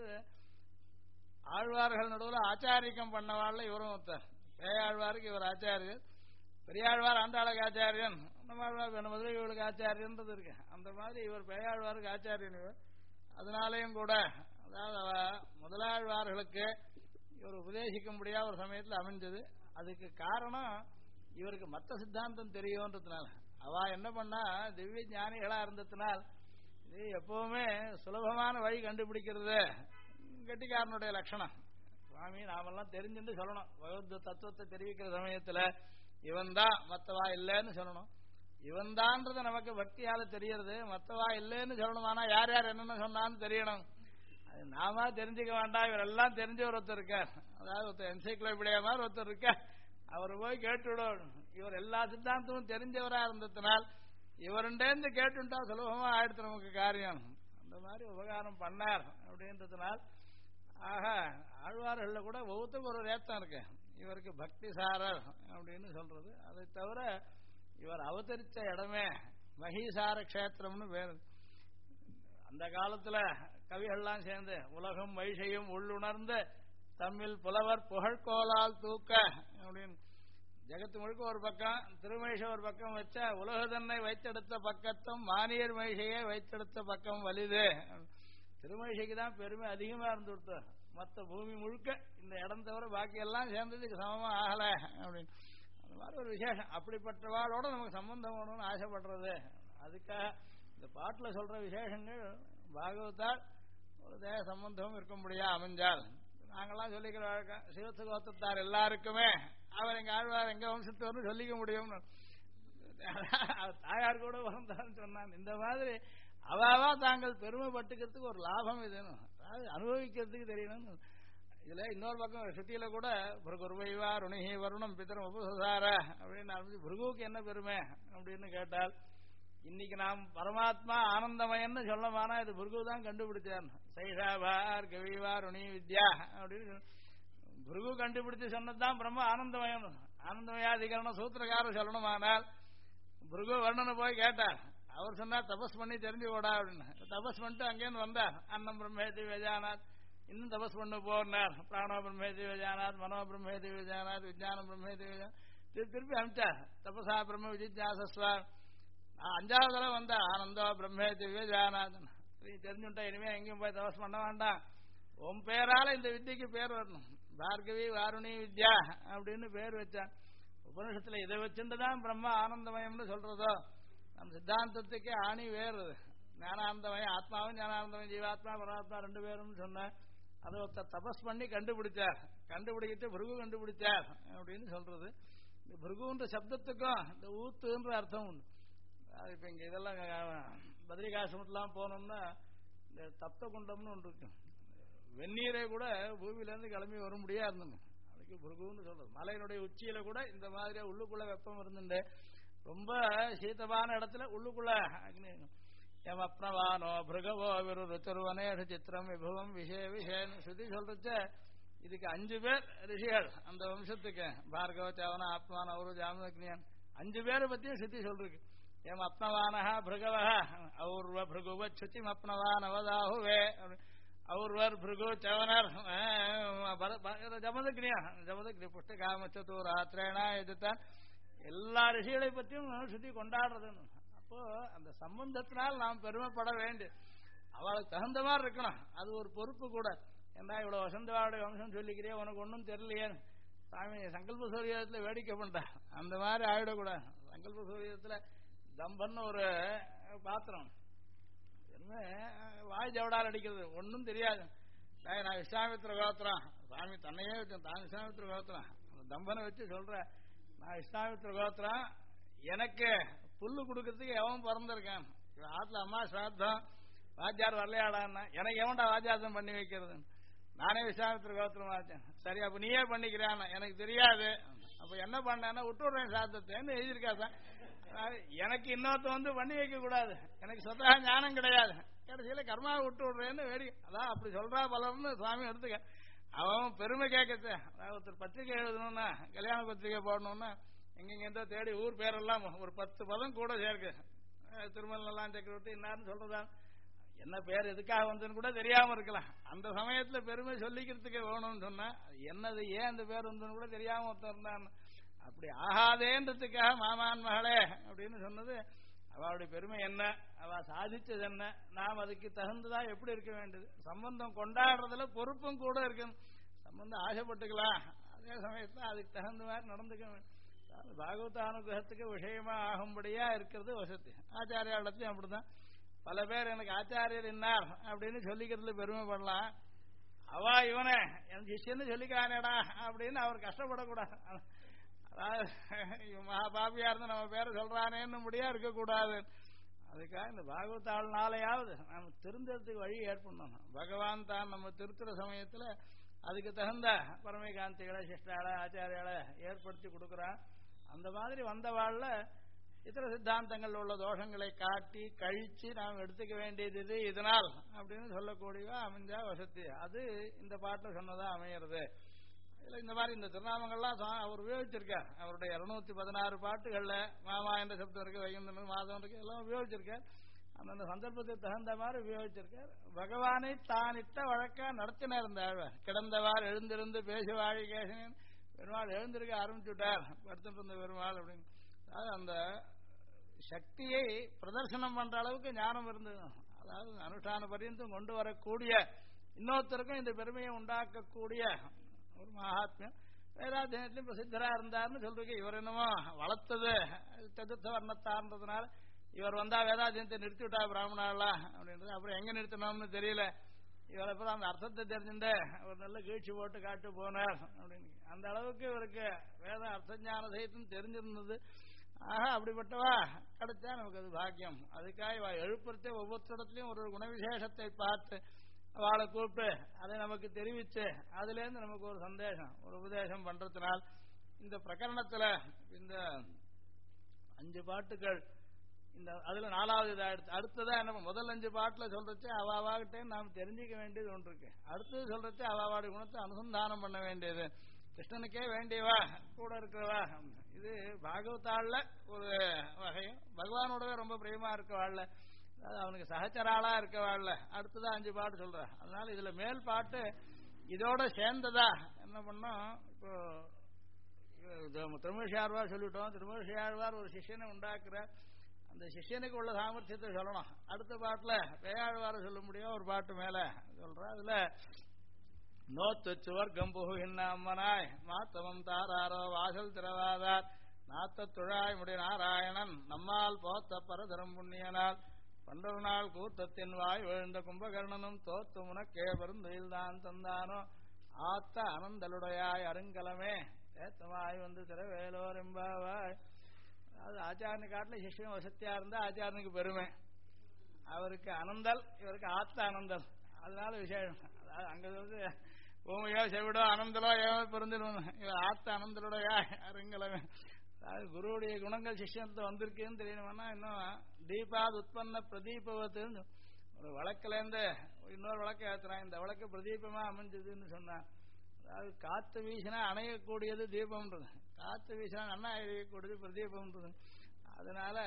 ஆழ்வார்கள் நடுவில் ஆச்சாரியம் பண்ணவாள்ல இவரும் ஒருத்தர். பேயாழ்வாருக்கு இவர் ஆச்சாரியர், பெரியாழ்வார் ஆண்டாளுக்கு ஆச்சாரியன், நம்ம மதுரைகளுக்கு ஆச்சாரியன்றது இருக்கு. அந்த மாதிரி இவர் பேயாழ்வாருக்கு ஆச்சாரியன் இவர். அதனாலையும் கூட அதாவது முதலாழ்வார்களுக்கு இவர் உபதேசிக்க முடியாத ஒரு சமயத்தில் அமைஞ்சது. அதுக்கு காரணம் இவருக்கு மற்ற சித்தாந்தம் தெரியும்ன்றதுனால. அவ என்ன பண்ணா திவ்ய ஞானிகளா இருந்ததுனால் இது எப்பவுமே சுலபமான வழி கண்டுபிடிக்கிறது கெட்டிக்காரனுடைய லட்சணம். சுவாமி நாமெல்லாம் தெரிஞ்சுட்டு சொல்லணும். பகவத் தத்துவத்தை தெரிவிக்கிற சமயத்துல இவன் தான் மற்றவா இல்லைன்னு சொல்லணும். இவன் தான்றது நமக்கு பக்தியால தெரியறது, மற்றவா இல்லைன்னு சொல்லணும். ஆனா யார் யார் என்னென்ன சொன்னான்னு தெரியணும். அது நாம தெரிஞ்சுக்க வேண்டாம். இவர் எல்லாம் தெரிஞ்ச ஒருத்தர் இருக்கார், அதாவது ஒருத்தர் என்சைக்ளோபீடியா மாதிரி ஒருத்தர் இருக்கார். அவர் போய் கேட்டுவிடும். இவர் எல்லா சித்தாந்தமும் தெரிஞ்சவரா இருந்ததுனால் இவருண்டேந்து கேட்டுட்டா சுலபமா ஆயிடுத்து நமக்கு காரியம். அந்த மாதிரி உபகாரம் பண்ணார் அப்படின்றதுனால் ஆக ஆழ்வார்கள் கூட ஒவ்வொருத்தருக்கும் ஒரு ஏத்தம் இருக்கு. இவருக்கு பக்தி சாரர் அப்படின்னு சொல்றது. அதை தவிர இவர் அவதரித்த இடமே மகிசார கஷேத்திரம்னு பேரு. அந்த காலத்துல கவிகள்லாம் சேர்ந்து உலகம் வைஷையும் உள்ளுணர்ந்து தம்மில் புலவர் புகழ்கோலால் தூக்க அப்படின்னு ஜெகத்து முழுக்க ஒரு பக்கம், திருமழிசை ஒரு பக்கம் வச்ச உலகதன்னை வைத்தெடுத்த பக்கத்தும் மானியர் மகிழ்ச்சியை வைத்தெடுத்த பக்கம் வலிது. திருமழிசைக்கு தான் பெருமை அதிகமா இருந்து கொடுத்தோம். மற்ற பூமி முழுக்க இந்த இடம் தவிர பாக்கி எல்லாம் சேர்ந்ததுக்கு சமமா ஆகல அப்படின்னு அந்த மாதிரி ஒரு விசேஷம். அப்படிப்பட்டவாளோட நமக்கு சம்பந்தம் வேணும்னு ஆசைப்படுறது. அதுக்காக இந்த பாட்டுல சொல்ற விசேஷங்கள் பாகவத்தால் ஒரு தேக சம்பந்தமும் இருக்க முடியா அமைஞ்சால் நாங்கெல்லாம் சொல்லிக்கிற வழக்கம் சிவத்து கோத்தத்தார் எல்லாருக்குமே அவர் எங்க ஆழ்வார் எங்க வம்சத்தோர்னு சொல்லிக்க முடியும். தாயார் கூட வந்தான்னு சொன்னான். இந்த மாதிரி அவாவா தாங்கள் பெருமைப்பட்டுக்கிறதுக்கு ஒரு லாபம் இதுன்னு, அதாவது அனுபவிக்கிறதுக்கு தெரியணும். இதுல இன்னொரு பக்கம் சுத்தியில கூட பிருகுர்வைவா ருணிஹி வருணம் பித்தரம் உபசார அப்படின்னு ஆரம்பிச்சு பிருகுவுக்கு என்ன பெருமை அப்படின்னு கேட்டால், இன்னைக்கு நாம் பரமாத்மா ஆனந்தமயன்னு சொல்லமானா இது பிருகு தான் கண்டுபிடிச்சார். சைஷாபார் கவிவா ருணி வித்யா அப்படின்னு பிருகு கண்டுபிடிச்சு சொன்னதுதான் பிரம்ம ஆனந்தமயம். ஆனந்தமயாதிகரண சூத்திரக்காரர் சொல்லணுமானால் பிருகு வர்ணனை போய் கேட்டார். அவர் சொன்னார் தபஸ் பண்ணி தெரிஞ்சு போடா அப்படின்னு. தபஸ் பண்ணிட்டு அங்கேன்னு வந்தார். அன்னம் பிரம்மேதி விஜயானாத், இன்னும் தபஸ் பண்ண போனார். பிராணோ பிரம்மேதி விஜயானாத், மனோ பிரம்மேதி விஜயானாத், விஜயானம் பிரம்மேதி விஜயா திருப்பி அனுப்பிச்சார். தபசா பிரம்ம விஜிஜாசஸ்வா. 5வது தடவை வந்தா ஆனந்தோ பிரம்மேதி விஜயானாத். நீ தெரிஞ்சுட்டா இனிமே எங்கேயும் போய் தபஸ் பண்ண வேண்டாம், உன் பேரால இந்த வித்தியக்கு பேர் வரணும், பார்கவி வாருணி வித்யா அப்படின்னு பேர் வச்சான். உபனிஷத்துல இதை வச்சுட்டுதான் பிரம்ம ஆனந்தமயம்னு சொல்றதோ. நம் சித்தாந்தத்துக்கே ஆணி வேறு ஞானானந்தமயம். ஆத்மாவும் ஞானானந்தமயம், ஜீவாத்மா பரமாத்மா 2 பேரும் சொன்ன அதை ஒருத்தர் தபஸ் பண்ணி கண்டுபிடிச்சார். கண்டுபிடிக்கிட்டு பிருகு கண்டுபிடிச்சார் அப்படின்னு சொல்றது. இந்த பிருகுன்ற சப்தத்துக்கும் இந்த ஊத்துன்ற அர்த்தம் உண்டு. இப்ப இங்க இதெல்லாம் பத்ரிகாசிரமத்துலாம் போனோம்னா இந்த தப்த குண்டம்னு ஒன்று இருக்கு. வெந்நீரை கூட பூமியில இருந்து கிளம்பி வர முடியாது, அதுக்கு பிருகுன்னு சொல்றது. மலையினுடைய உச்சியில கூட இந்த மாதிரி உள்ளுக்குள்ள வெப்பம் இருந்துட்டு ரொம்ப சீதமான இடத்துல உள்ளுக்குள்ள அக்னி. எம் அப்னவானோ பிருகவோ விரு ருச்சருவனேஷ சித்திரம் விபவம் விஷய விஷயன்னு சுத்தி சொல்றச்ச இதுக்கு 5 பேர் ரிஷிகள் அந்த வம்சத்துக்கு. பார்கவ சவன ஆத்மான அவரு ஜாமதக்னியன் 5 பேரை பத்தியும் சுத்தி சொல்றதுக்கு. எம் அப்னவானஹா பிருகவஹ அவுர்வ பிருகுவ சுத்திம் அப்னவான் அவதாஹுவே அவுர்வர் பிருகு சவனர் ஜமதக்னியா ஜமதக்னி புஷ்டகாமச்சதோ ராத்திரேனா இதுதான் எல்லா ரிஷிகளை பற்றியும் சுத்தி கொண்டாடுறது. அப்போ அந்த சம்பந்தத்தினால் நாம் பெருமைப்பட வேண்டும். அவளுக்கு தகுந்த மாதிரி இருக்கணும், அது ஒரு பொறுப்பு கூட. ஏன்னா இவ்வளவு வசந்தவாவுடைய வம்சம் சொல்லிக்கிறே, உனக்கு ஒன்றும் தெரியலையே சாமி சங்கல்ப சூரியத்துல வேடிக்கை பண்ணிட்டா அந்த மாதிரி ஆயிடக்கூடாது. சங்கல்ப சூரியத்துல தம்பன்னு ஒரு பாத்திரம் வாய் ஜவடால் அடிக்கிறது, ஒன்றும் தெரியாது. நான் விஸ்வாமித்திர கோத்திரம், சாமி தன்னையே வச்சேன், தான் விஸ்வாமித்திர கோத்திரம். அந்த தம்பனை வச்சு சொல்ற, நான் விஸ்வாமித்திர கோத்திரம், எனக்கு புல்லு கொடுக்கறதுக்கு எவன் பிறந்திருக்கான். ஆத்துல அம்மா ஸ்ராத்தம் வாத்தியார் வரலையாடான்னா, எனக்கு எவன்டா வாத்தியார்த்தம் பண்ணி வைக்கிறது, நானே விஸ்வாமித்திர கோத்திரம் ஆச்சேன். சரி அப்ப நீயே பண்ணிக்கிறான், எனக்கு தெரியாது. அப்ப என்ன பண்ணேன்னா விட்டுடுறேன் சாத்தத்தைன்னு எழுதியிருக்காதான். எனக்கு இன்னொருத்த வந்து பண்ணி வைக்க கூடாது, எனக்கு சொத்தாக ஞானம் கிடையாது, கடைசியில கர்மாவை விட்டு விடுறேன்னு வேடி. அதான் அப்படி சொல்றா பலர்னு சுவாமி எடுத்துக்க. அவன் பெருமை கேட்கறது. அதாவது ஒருத்தர் பத்திரிகை எழுதணும்னா, கல்யாண பத்திரிகை போடணும்னா எங்கெங்கேருந்தோ தேடி ஊர் பேரெல்லாம் ஒரு 10 பதம் கூட சேர்க்கு. திருமலாம் சக்கரவர்த்தி என்னான்னு சொல்றதா, என்ன பேர் எதுக்காக வந்துன்னு கூட தெரியாம இருக்கலாம். அந்த சமயத்துல பெருமை சொல்லிக்கிறதுக்கு வேணும்னு சொன்னா என்னது ஏன் அந்த பேர் வந்துன்னு கூட தெரியாம ஒருத்தர் இருந்தான். அப்படி ஆகாதேன்றதுக்காக மாமான் மகளே அப்படின்னு சொன்னது. அவளுடைய பெருமை என்ன, அவ சாதிச்சது என்ன, நாம் அதுக்கு தகுந்ததா எப்படி இருக்க வேண்டியது. சம்பந்தம் கொண்டாடுறதுல பொறுப்பும் கூட இருக்கு. சம்பந்தம் ஆசைப்பட்டுக்கலாம், அதே சமயத்துல அதுக்கு தகுந்த மாதிரி நடந்துக்க வேண்டும். பாகவத அனுகிரகத்துக்கு விஷயமா ஆகும்படியா இருக்கிறது வசதி. ஆச்சாரியாலத்தையும் அப்படிதான். பல பேர் எனக்கு ஆச்சாரியர் இன்னார் அப்படின்னு சொல்லிக்கிறதுல பெருமைப்படலாம். அவ இவனே என் சிஷ்யன்னு சொல்லிக்கானேடா அப்படின்னு அவர் கஷ்டப்படக்கூடாது. அதாவது மகாபாபியா இருந்து நம்ம பேரை சொல்றானேன்னு முடியா இருக்கக்கூடாது. அதுக்காக இந்த பாகவதாள்னாலையாவது நம்ம திருந்தறதுக்கு வழி ஏற்படணும். பகவான் தான் நம்ம திருத்துற சமயத்துல அதுக்கு தகுந்த பரமகாந்திகளை சிஷ்டாள ஆச்சாரியால ஏற்படுத்தி கொடுக்குறான். அந்த மாதிரி வந்தவாழ்ல இத்தர சித்தாந்தங்கள் உள்ள தோஷங்களை காட்டி கழிச்சு நாம் எடுத்துக்க வேண்டியது இது இதனால் அப்படின்னு சொல்லக்கூடிய அமைஞ்சா வசதி. அது இந்த பாட்டில் சொன்னதா அமையிறது. இந்த மாதிரி இந்த திருநாமங்கள்லாம் அவர் உபயோகிச்சிருக்கார். அவருடைய 216 பாட்டுகள்ல மாமா என்ற சப்தம் இருக்கு, வைகுந்தன் மாதம் இருக்கு, எல்லாம் உபயோகிச்சிருக்கார். அந்தந்த சந்தர்ப்பத்துக்கு தகுந்த மாதிரி உபயோகிச்சிருக்கார். பகவானை தானிட்ட வழக்கா நடத்தின இருந்தார். கிடந்தவார் எழுந்திருந்து பேசி வாழி கேசன் பெருமாள் எழுந்திருக்க ஆரம்பிச்சுட்டார், படுத்துட்டு இருந்த பெருமாள் அப்படின்னு. அதாவது அந்த சக்தியை பிரதர்சனம் பண்ற அளவுக்கு ஞானம் இருந்தது. அதாவது அனுஷ்டான பரியந்தம் கொண்டு வரக்கூடிய இன்னொருத்தருக்கும் இந்த பெருமையை உண்டாக்கக்கூடிய ஒரு மகாத்மியம். வேதாத்தியத்திலும் பிரசித்தரா இருந்தார்னு சொல்றீங்க. இவர் என்னமோ வளர்த்தது சதுர்த்த வர்ணத்தார்ன்றதுனால இவர் வந்தா வேதாத்தியத்தை நிறுத்தி விட்டா பிராமணாலாம் அப்படின்றது. அப்புறம் எங்க நிறுத்தணும்னு தெரியல. இவரை அப்புறம் அந்த அர்த்தத்தை தெரிஞ்சுட்டு ஒரு நல்ல கீழ்ச்சி போட்டு காட்டு போனார் அப்படின்னு. அந்த அளவுக்கு இவருக்கு வேத அர்த்த ஞான சகிதம் தெரிஞ்சிருந்தது. ஆக அப்படிப்பட்டவா கிடைச்சா நமக்கு அது பாக்கியம். அதுக்காக எழுப்புறதே ஒவ்வொருத்தரத்திலையும் ஒரு குணவிசேஷத்தை பார்த்து அவளை கூப்பிட்டு அதை நமக்கு தெரிவிச்சு அதுலேருந்து நமக்கு ஒரு சந்தேஷம் ஒரு உபதேசம் பண்றதுனால் இந்த பிரகரணத்துல இந்த 5 பாட்டுகள் இந்த அதுல 4வது இதாயிடுச்சு. அடுத்ததா என்ன முதல் 5 பாட்டுல சொல்றச்சு அவாவாகிட்டே நாம் தெரிஞ்சுக்க வேண்டியது ஒன்று இருக்கு. அடுத்தது சொல்றச்சு அவாவாடி குணத்தை அனுசந்தானம் பண்ண வேண்டியது. கிருஷ்ணனுக்கே வேண்டியவா கூட இருக்கிறவா. இது பாகவதாள்ல ஒரு வகையும் பகவானோடவே ரொம்ப பிரியமா இருக்கவாள்ல அதாவது அவனுக்கு சகச்சராளா இருக்கவாள்ல அடுத்ததா 5 பாட்டு சொல்ற. அதனால இதுல மேல் பாட்டு இதோட சேர்ந்ததா என்ன பண்ணோம். இப்போ திருமூஷியாழ்வார் சொல்லிட்டோம். திருமூஷியாழ்வார் ஒரு சிஷ்யனை உண்டாக்குறார். அந்த சிஷ்யனுக்கு உள்ள சாமர்த்தியத்தை சொல்லணும். அடுத்த பாட்டுல பேயாழ்வார சொல்ல முடியும். ஒரு பாட்டு மேல சொல்ற. அதுல நோத்து சுவர்க்கம் புகுகின்ற அம்மனாய் மாத்தவம் தாராரோ வாசல் திறவாதார் நாத்த துழாய் முடி நாராயணன் நம்மால் போத்த பரதரம் புண்ணியனால் பண்டொரு நாள் கூத்தத்தின் வாய் விழுந்த கும்பகர்ணனும் தோத்து முனக்கே பெருந்துயில் தான் தந்தானோ ஆத்த அனந்தலுடையாய் அருங்கலமே ஏத்தமாய் வந்து திறவேலோர் எம்பாவாய். அது ஆச்சாரனு காட்டில சிஷ்யம் வசத்தியா இருந்தா ஆச்சாரனுக்கு பெருமை. அவருக்கு அனந்தல் இவருக்கு ஆத்த அனந்தல். அதனால விசேஷம். அதாவது அங்க வந்து பூமியோ செவிடோ அனந்தலோ ஏவோ பிறந்திடும். இவர் ஆத்த அனந்தலுடைய அருங்கலமே. அதாவது குருவுடைய குணங்கள் சிஷ்யத்தை வந்திருக்குன்னு தெரியணும்னா இன்னும் தீபாத் உற்பன்ன பிரதீபவத்துன்னு ஒரு வழக்கிலேருந்து இன்னொரு வழக்கு ஏற்றுறான். இந்த வழக்கு பிரதீபமா அமைஞ்சதுன்னு சொன்னான். அதாவது காத்து வீசினா அணையக்கூடியது தீபம்ன்றது. காத்து வீசினா அண்ணா எரியக்கூடியது பிரதீபம்ன்றது. அதனால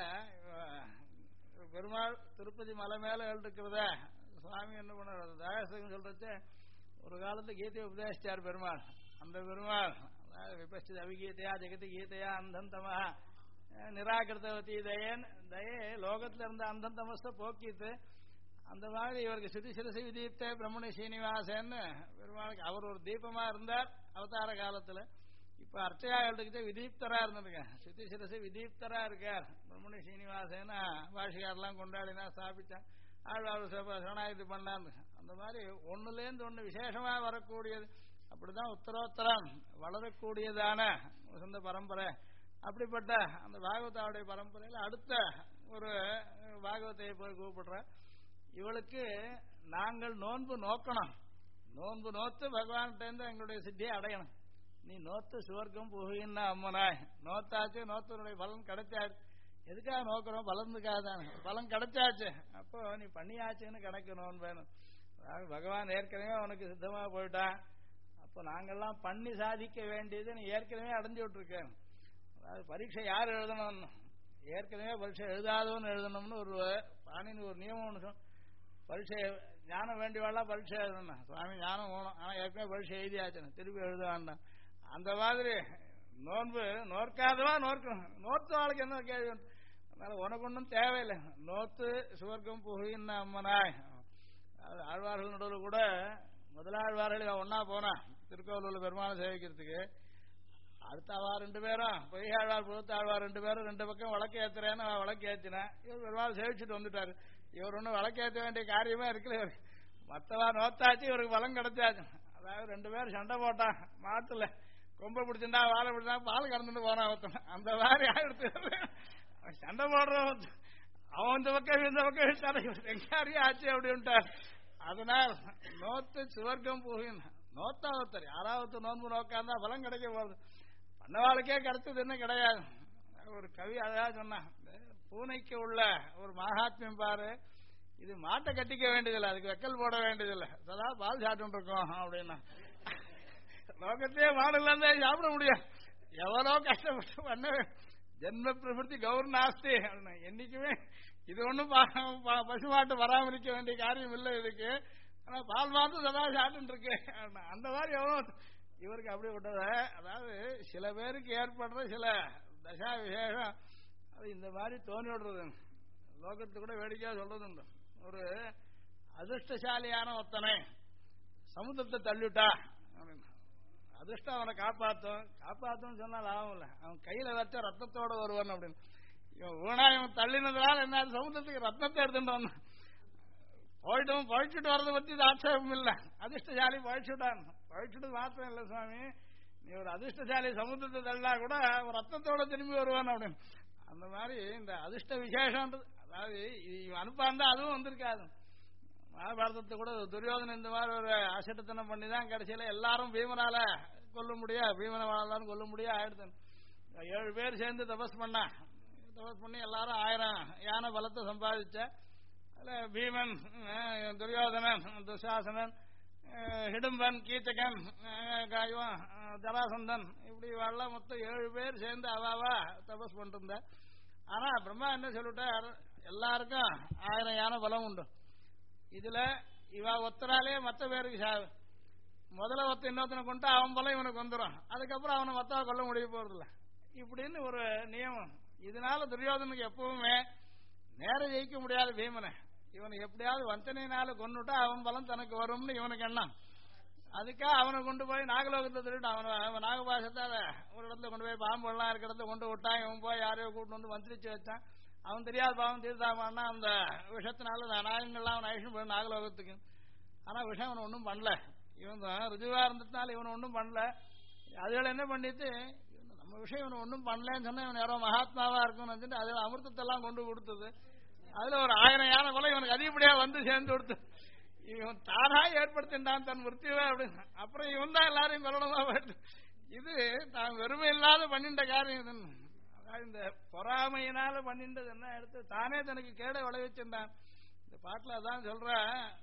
பெருமாள் திருப்பதி மலை மேல இருக்கிறத சுவாமி என்ன பண்ண தாயசம் சொல்றது. ஒரு காலத்து கீதையை உபதேசிச்சார் பெருமாள். அந்த பெருமாள் விபஸ்தி அவிகீதையா ஜெகதி கீதையா அந்தந்தமா நிராகிருத்தவதி தயன் தயே லோகத்துல இருந்த அந்தந்தமஸ்த போக்கிட்டு அந்த மாதிரி இவருக்கு சிதி சிரசி விதீப்தே பிரம்மணி சீனிவாசன்னு பெருமாளுக்கு அவர் ஒரு தீபமா இருந்தார் அவதார காலத்துல. இப்ப அர்ச்சையாளர்கிட்ட விதீப்தரா இருந்திருக்கார். சிதி சிரசி விதீப்தரா இருக்கார் பிரம்மணி சீனிவாசன்னு பாஷிகாரெல்லாம் கொண்டாடினா ஸ்தாபிச்சான். ஆழ்வார் சரணாகதி பண்ணான்னு. அந்த மாதிரி ஒண்ணுலேருந்து ஒண்ணு விசேஷமா வரக்கூடியது. அப்படிதான் உத்தரோத்தரம் வளரக்கூடியதான சொந்த பரம்பரை. அப்படிப்பட்ட அந்த பாகவதாவுடைய பரம்பரையில் அடுத்த ஒரு பாகவத்தையை போய் கூப்பிடுற. இவளுக்கு நாங்கள் நோன்பு நோக்கணும். நோன்பு நோத்து பகவான்கிட்ட எங்களுடைய சித்தியை அடையணும். நீ நோத்து சுவர்க்கம் புகுகின்ற அம்மனாய். நோத்தாச்சு நோத்தனுடைய பலன் கிடைச்சாச்சு. எதுக்காக நோக்கிறோம்? பலனுக்காகதான். பலன் கிடைச்சாச்சு. அப்போ நீ பண்ணியாச்சுன்னு கணக்கு நோன்பேணும். அதாவது பகவான் ஏற்கனவே அவனுக்கு சித்தமா போயிட்டான். அப்போ நாங்கெல்லாம் பண்ணி சாதிக்க வேண்டியது நீ ஏற்கனவே அடைஞ்சு விட்டுருக்கேன். அதாவது பரீட்சை யார் எழுதணும்னு ஏற்கனவே பரீட்சை எழுதாதவன்னு எழுதணும்னு ஒரு பாணின்னு ஒரு நியமம் ஒன்று. பரீட்சை ஞானம் வேண்டியவாளா பரீட்சை எழுதணும். சுவாமி ஞானம் வேணும். ஆனா ஏற்கனவே பரீட்சை எழுதியாச்சுன்னு திருப்பி எழுத வேண்டாம். அந்த மாதிரி நோன்பு நோற்காதவா நோக்கணும். நோத்து ஆளுக்கு என்ன கேள்வி? அதனால உனக்கு ஒன்றும் தேவையில்லை. நோத்து சுவர்க்கம் புகுகின்ற அம்மனாய். ஆழ்வார்கள் நடுவில் கூட முதலாழ்வார்கள் ஒன்னா போனா திருக்கோவிலூர் பெருமாளை சேவிக்கிறதுக்கு. அடுத்த அவா 2 பேரும் பொய்யாழ்வார் புறத்தாழ்வார் 2 பேரும் 2 பக்கம் வழக்கு ஏத்துறேன்னு வழக்கு ஏற்றினேன். இவர் பெருமாள் சேவிச்சுட்டு வந்துட்டாரு. இவர் ஒன்றும் வழக்கு ஏற்ற வேண்டிய காரியமே இருக்குல்ல. இவர் மற்றவா நோத்தாச்சு இவருக்கு பலம் கிடைச்சாச்சு. அதாவது 2 பேரும் சண்டை போட்டான் மாட்டுல. கொம்பை பிடிச்சிருந்தா வாழை பிடிச்சா பால் கறந்துட்டு போனா ஒருத்தன். அந்த மாதிரி ஆயிடுத்து. சண்டை போடுறவன் அவன் இந்த பக்கம் இந்த பக்கம் இழுத்தாரு. எங்காரியும் ஆச்சு அப்படின்ட்டார். அதனால் நோத்து சுவர்க்கம் போகின் நோத்தா ஒருத்தர் யாராவது நோன்பு நோக்காந்தா பலம் கிடைக்க போகுது. பண்ணவாளுக்கே கிடைச்சது என்ன கிடையாது. ஒரு கவி அழகா சொன்னான். பூனைக்கு உள்ள ஒரு மகாத்மியம் பாரு. இது மாட்டை கட்டிக்க வேண்டியதில்லை. அதுக்கு வெக்கல் போட வேண்டியதில்லை. சதா பால் சாப்பிட்டு இருக்கோம் அப்படின்னா லோகத்தையே மாடுல இருந்தே சாப்பிட முடியும். எவ்வளோ கஷ்டப்பட்டு பண்ண ஜென்ம பிரபுத்தி கௌர்நாஸ்தி. என்னைக்குமே இது ஒன்றும் பசுமாட்டு பராமரிக்க வேண்டிய காரியம் இல்லை இதுக்கு. ஆனா பால் மாத்து சதா சாப்பிட்டு இருக்கு. அந்த மாதிரி எவ்வளோ இவருக்கு அப்படி விட்டத. அதாவது சில பேருக்கு ஏற்படுற சில தசா விசேஷம் அது இந்த மாதிரி தோணி விடுறது. லோகத்துக்கு கூட வேடிக்கையா சொல்றது உண்டு. ஒரு அதிர்ஷ்டசாலியான ஒருத்தனை சமுத்திரத்தை தள்ளிவிட்டா அப்படின்னு. அதிர்ஷ்டம் அவனை காப்பாற்றும் சொன்னா லாபம் இல்லை. அவன் கையில வச்ச ரத்தத்தோட வருவான் அப்படின்னு. இவன் ஊனாயம் தள்ளினதுனால என்ன சமுத்திரத்துக்கு ரத்தத்தை எடுத்துட்டு வந்தான். பழிச்சுட்டு வர்றதை பத்தி ஆட்சேபம் இல்லை. அதிர்ஷ்டசாலி பழிச்சுட்டான். பழிச்சுட்டு மாத்திரம் இல்லை சுவாமி, நீ ஒரு அதிர்ஷ்டசாலி சமுத்திரத்தை தள்ளா கூட ஒரு ரத்தத்தோட திரும்பி வருவான் அப்படின்னு. அந்த மாதிரி இந்த அதிர்ஷ்ட விசேஷம்ன்றது, அதாவது அனுப்பாந்தா அதுவும் வந்திருக்காது. மகாபாரதத்தை கூட துரியோதனன் இந்த மாதிரி ஒரு அசட்டத்தனம் பண்ணி தான் கடைசியில எல்லாரும் பீமனால கொல்ல முடியா, பீமனால கொல்ல முடியா ஆயிடுது. 7 பேர் சேர்ந்து தபஸ் பண்ணி எல்லாரும் 1000 யானை பலத்தை சம்பாதிச்ச. அதுல பீமன், துரியோதனன், துஷாசனன், ஹிடும்பன், கீச்சகன், ஜராசந்தன், இப்படி வாழ மொத்தம் 7 பேர் சேர்ந்து அவாவா தபஸ் பண்ணிருந்த. ஆனா பிரம்மா என்ன சொல்லிட்டார், எல்லாருக்கும் 1000 யானை பலம் உண்டு. இதுல இவ ஒத்தராலே மற்ற பேருக்கு சாவு. முதல்ல ஒத்த இன்னொருத்தனை கொண்டு அவன் பலம் இவனுக்கு வந்துடும், அதுக்கப்புறம் அவனை மொத்தம் கொல்ல முடிய போறதில்ல இப்படின்னு ஒரு நியமம். இதனால துரியோதனுக்கு எப்பவுமே நேர ஜெயிக்க முடியாது பீமனை. இவனை எப்படியாவது வஞ்சனையினால கொண்டுட்டா அவன் பலம் தனக்கு வரும்னு இவனுக்கு எண்ணம். அதுக்காக அவனை கொண்டு போய் நாகலோகத்தை திருட்டு அவன் நாகபாசத்தை ஒரு இடத்துல கொண்டு போய் பாம்பு எல்லாம் இருக்கிற இடத்துல கொண்டு விட்டான். இவன் போய் யாரையோ கூட்டு வந்து மந்திரிச்சு வச்சான். அவன் தெரியாத பாவம் தீர்த்தாமான்னா அந்த விஷத்தினால நாகங்கள்லாம் அவன் அழிச்சு போய் நாகலோகத்துக்கு. ஆனா விஷம் அவனை ஒன்றும் பண்ணல. இவன் தான் ருஜுவா இருந்ததுனால இவனை ஒன்றும் பண்ணல. அதுகளை என்ன பண்ணிட்டு நம்ம விஷயம் இவனை ஒன்றும் பண்ணலன்னு சொன்னா இவன் யாரோ மகாத்மாவா இருக்கும்னு வச்சுட்டு அதுல அமிர்தத்தெல்லாம் கொண்டு கொடுத்தது. அதுல ஒரு 1000 யானை போல இவனுக்கு அதிகப்படியா வந்து சேர்ந்து கொடுத்து இவன் தானா ஏற்படுத்தின்றான் தன் மிருத்தியவே அப்படின்னு. அப்புறம் இவன் தான் எல்லாரையும் கொல்லணுமா போயிட்டு. இது தான் வெறுமை இல்லாத பண்ணிட்ட காரியம் இது. அதாவது இந்த பொறாமையினால பண்ணின்றது என்ன எடுத்து தானே தனக்கு கேட விளைவிச்சிருந்தான். இந்த பாட்டுல அதான் சொல்ற,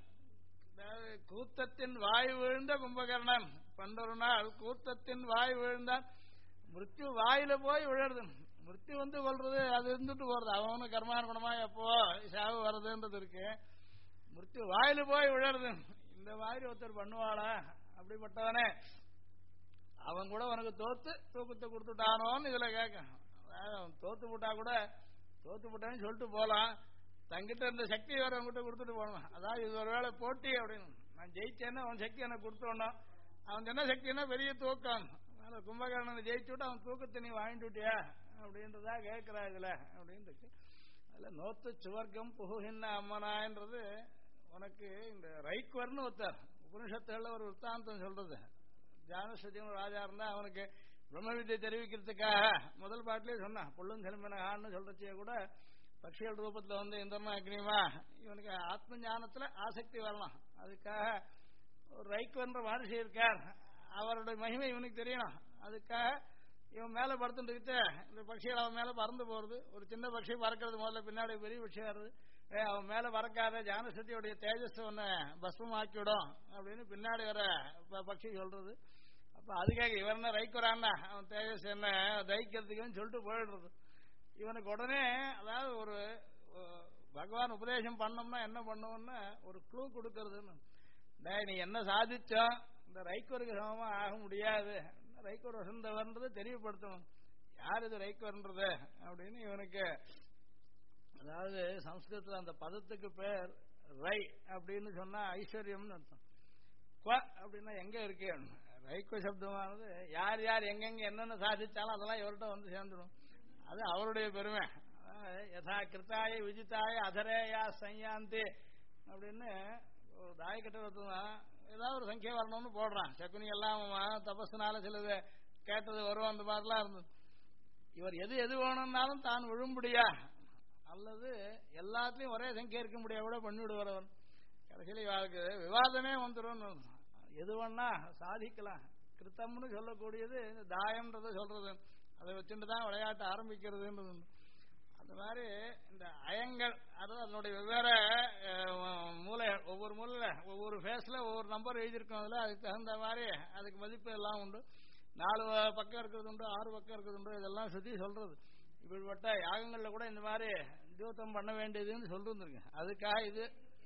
கூத்தத்தின் வாய் விழுந்த கும்பகர்ணன் பண்டொரு நாள் கூத்தத்தின் வாய் விழுந்தான். மிருத்யு வாயில போய் விழுறது, மிருத்யு வந்து கொள்றது அது இருந்துட்டு போறது. அவனு கர்மானுகுணமா எப்போ சாவு வர்றதுன்றது இருக்கு. மிருத்யு வாயில போய் விழுறது. இந்த மாதிரி ஒருத்தர் பண்ணுவாளா? அப்படிப்பட்டவனே அவன் கூட உனக்கு தோத்து தூக்கத்தை கொடுத்துட்டானோன்னு இதுல கேட்க. அவன் தோத்து போட்டா கூட தோத்து போட்டான்னு சொல்லிட்டு போலாம். தங்கிட்ட இருந்த சக்தி வேற அவன்கிட்ட கொடுத்துட்டு போனோம். அதாவது இது ஒரு வேளை போட்டி அப்படின்னு. நான் ஜெயிச்சேன்னா அவன் சக்தி எனக்கு கொடுத்தோன்னா அவன் என்ன சக்தின்னா பெரிய தூக்கம். கும்பகர்ணனை ஜெயிச்சு விட்டு அவன் தூக்கத்தை நீ வாங்கிட்டு விட்டியா அப்படின்றதா கேட்கிறா இதுல அப்படின்னு இருக்கு. அதுல நோத்து சுவர்க்கம் புகுகின்ன அம்மனான்றது உனக்கு இந்த ரைக்வர்னு ஒருத்தர் உபனிஷத்துல ஒரு விற்த்தாந்தம் சொல்றது. ஜானஸ்வதியும் ராஜா இருந்தா அவனுக்கு பிரம்ம வித்தை தெரிவிக்கிறதுக்காக முதல் பாட்டிலே சொன்னான். பொள்ளும் செலும்பினான்னு சொல்றச்சே கூட பக்ஷிகள் ரூபத்துல வந்து இந்திரமா அக்னிமா இவனுக்கு ஆத்ம ஞானத்துல ஆசக்தி வரலாம். அதுக்காக ஒரு ரைக்வர்ன்ற மகர்ஷி இருக்கார், அவருடைய மகிமை இவனுக்கு தெரியணும். அதுக்காக இவன் மேல படுத்துட்டு இந்த பட்சிகள் அவன் மேல பறந்து போறது. ஒரு சின்ன பட்சி பறக்கிறது முதல்ல, பின்னாடி பெரிய பட்சி வருது. அவன் மேல பறக்காத ஜானசக்தியுடைய தேஜஸ் ஒன்னு பஸ்மமாக்கிவிடும் அப்படின்னு பின்னாடி வர பட்சி சொல்றது. அப்ப அதுக்காக இவன் என்ன ரைக்குறான்னா அவன் தேஜஸ் என்ன தைக்கிறதுக்குன்னு சொல்லிட்டு போயிடுறது. இவனுக்கு உடனே அதாவது ஒரு பகவான் உபதேசம் பண்ணோம்னா என்ன பண்ணுவோம்னா ஒரு க்ளூ கொடுக்கறதுன்னு. நீ என்ன சாதிச்சோ இந்த ரைக்கோருக்கு சமமா ஆக முடியாது, ரைக்கோர் வசந்தவர்ன்றது தெரியப்படுத்தணும். யார் இது ரைக்கோர்ன்றது அப்படின்னு இவனுக்கு. அதாவது சம்ஸ்கிருதத்துல அந்த பதத்துக்கு பேர் ரை அப்படின்னு சொன்னா ஐஸ்வர்யம்னு அர்த்தம். அப்படின்னா எங்க இருக்கு ரைக்கோ சப்தமானது யார் யார் எங்கெங்க என்னென்ன சாதிச்சாலும் அதெல்லாம் இவர்கிட்ட வந்து சேர்ந்துடும். அது அவருடைய பெருமை. யதா கிருத்தாய விஜித்தாய அதரேயா சையாந்தி அப்படின்னு ஒரு தாயக்கட்ட ஏதாவது ஒரு சங்கியா வரணும்னு போடுறான். சக்குனி எல்லாம் தபஸ்னால சிலது கேட்டது வரும், அந்த மாதிரிலாம் இருந்தது. இவர் எது எது வேணும்னாலும் தான் விழும்படியா அல்லது எல்லாத்துலயும் ஒரே சங்கியா இருக்க முடியா கூட பண்ணிவிடுவார். கடைசியில் இவருக்கு விவாதமே வந்துடும். எது வேணா சாதிக்கலாம். கிருத்தம்னு சொல்லக்கூடியது தாயம்ன்றத சொல்றது, அதை வச்சுட்டு தான் விளையாட்டு ஆரம்பிக்கிறதுன்றது. அந்த மாதிரி இந்த அயங்கள் அதாவது அதனுடைய வெவ்வேறு மூலை, ஒவ்வொரு மூலையில ஒவ்வொரு ஃபேஸ்ல ஒவ்வொரு நம்பர் எழுதியிருக்கோம். அதில் அதுக்கு தகுந்த மாதிரி அதுக்கு மதிப்பு எல்லாம் உண்டு. 4 பக்கம் இருக்கிறது உண்டு, 6 பக்கம் இருக்கிறது உண்டு. இதெல்லாம் சுத்தி சொல்றது. இப்படிப்பட்ட யாகங்கள்ல கூட இந்த மாதிரி தூத்தம் பண்ண வேண்டியதுன்னு சொல்லிருந்துருக்கு. அதுக்காக இது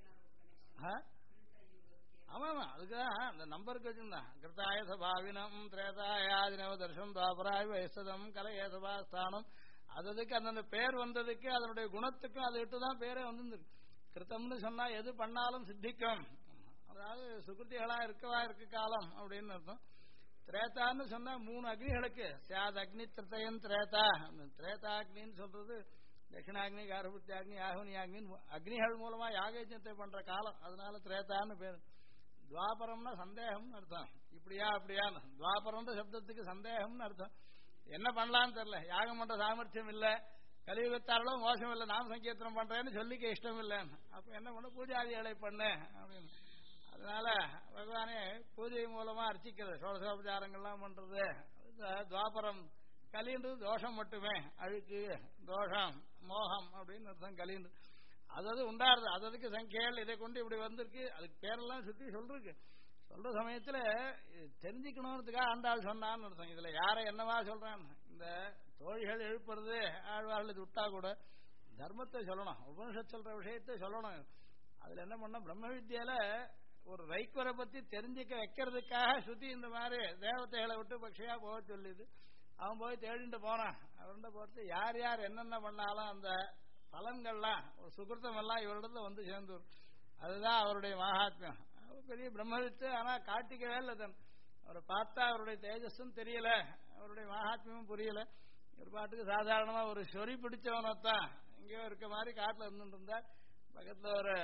ஆமா அதுக்குதான் அந்த நம்பருக்கு வச்சிருந்தான். கிருத்தாய சபாவினம் திரேதாயாதினவ தர்ஷம் துவாபராய் வயசதம் கலைய சபாஸ்தானம். அதுக்கு அந்தந்த பேர் வந்ததுக்கு அதனுடைய குணத்துக்கும் அதை விட்டுதான் பேரே வந்துருக்கு. கிருத்தம்னு சொன்னா எது பண்ணாலும் சித்திக்கும், அதாவது சுகிருத்திகளா இருக்கவா இருக்க காலம் அப்படின்னு அர்த்தம். திரேதான்னு சொன்னா 3 அக்னிகளுக்கு சாத் அக்னி திரேதா. திரேதா அக்னின்னு சொல்றது தட்சிணாக்னி, காரபுத்தியாக்னி, ஆகுனியாக்னி அக்னிகள் மூலமா யாகயஜத்தை பண்ற காலம். அதனால திரேதான்னு பேரு. துவாபரம்னா சந்தேகம்னு அர்த்தம். இப்படியா அப்படியான்னு. துவாபரம்ன்ற சப்தத்துக்கு சந்தேகம்னு அர்த்தம். என்ன பண்ணலான்னு தெரியல, யாகம் பண்ற சாமர்த்தியம் இல்ல, கலியுகத்தாரளோ மோசம் இல்லை, நாம சங்கீர்த்தனம் பண்றேன்னு சொல்லிக்க இஷ்டம் இல்லைன்னு. அப்ப என்ன பண்ண, பூஜாதிகளை பண்ணு அப்படின்னு. அதனால பகவானே பூஜை மூலமா அர்ச்சிக்கிறது, சோடசோபச்சாரங்கள்லாம் பண்றது. துவாபரம் கலின்றது தோஷம் மட்டுமே, அழுக்கு தோஷம் மோகம் அப்படின்னு அர்த்தம் கலின்னு. அதாவது உண்டாருது, அதுக்கு சங்கியால் இதை கொண்டு இப்படி வந்திருக்கு, அதுக்கு பேரெல்லாம் சுத்தி சொல்றதுக்கு. சொல்ற சமயத்துல தெரிஞ்சுக்கணும்ன்றதுக்காக ஆண்டாள் சொன்னான்னு அர்த்தம். இதுல யாரை என்னவா சொல்றான், இந்த தோழிகள் எழுப்புறது ஆழ்வார்கள் இது விட்டா கூட தர்மத்தை சொல்லணும், உபனிஷத் சொல்ற விஷயத்தை சொல்லணும். அதுல என்ன பண்ண, பிரம்ம வித்யால ஒரு ரைக்குவரை பத்தி தெரிஞ்சுக்க வைக்கிறதுக்காக சுத்தி இந்த மாதிரி தேவதைகளை விட்டு பட்சியா போக சொல்லிது. அவன் போய் தேடிட்டு போனான். அவர்கிட்ட போட்டு யார் யார் என்னென்ன பண்ணாலும் அந்த பலன்கள்லாம் ஒரு சுகிருத்தம் எல்லாம் இவரிடத்துல வந்து சேர்ந்து, அதுதான் அவருடைய மகாத்மியம். அவர் பெரிய பிரம்மவித்து, ஆனா காட்டிக்கவே இல்லை தன். அவரை பார்த்தா அவருடைய தேஜஸும் தெரியல, அவருடைய மகாத்மியமும் புரியல. இவர் பாட்டுக்கு சாதாரணமா ஒரு சொறி பிடிச்சவனத்தான் எங்கேயோ இருக்க மாதிரி காட்டுல இருந்துட்டு இருந்தார். பக்கத்துல ஒரு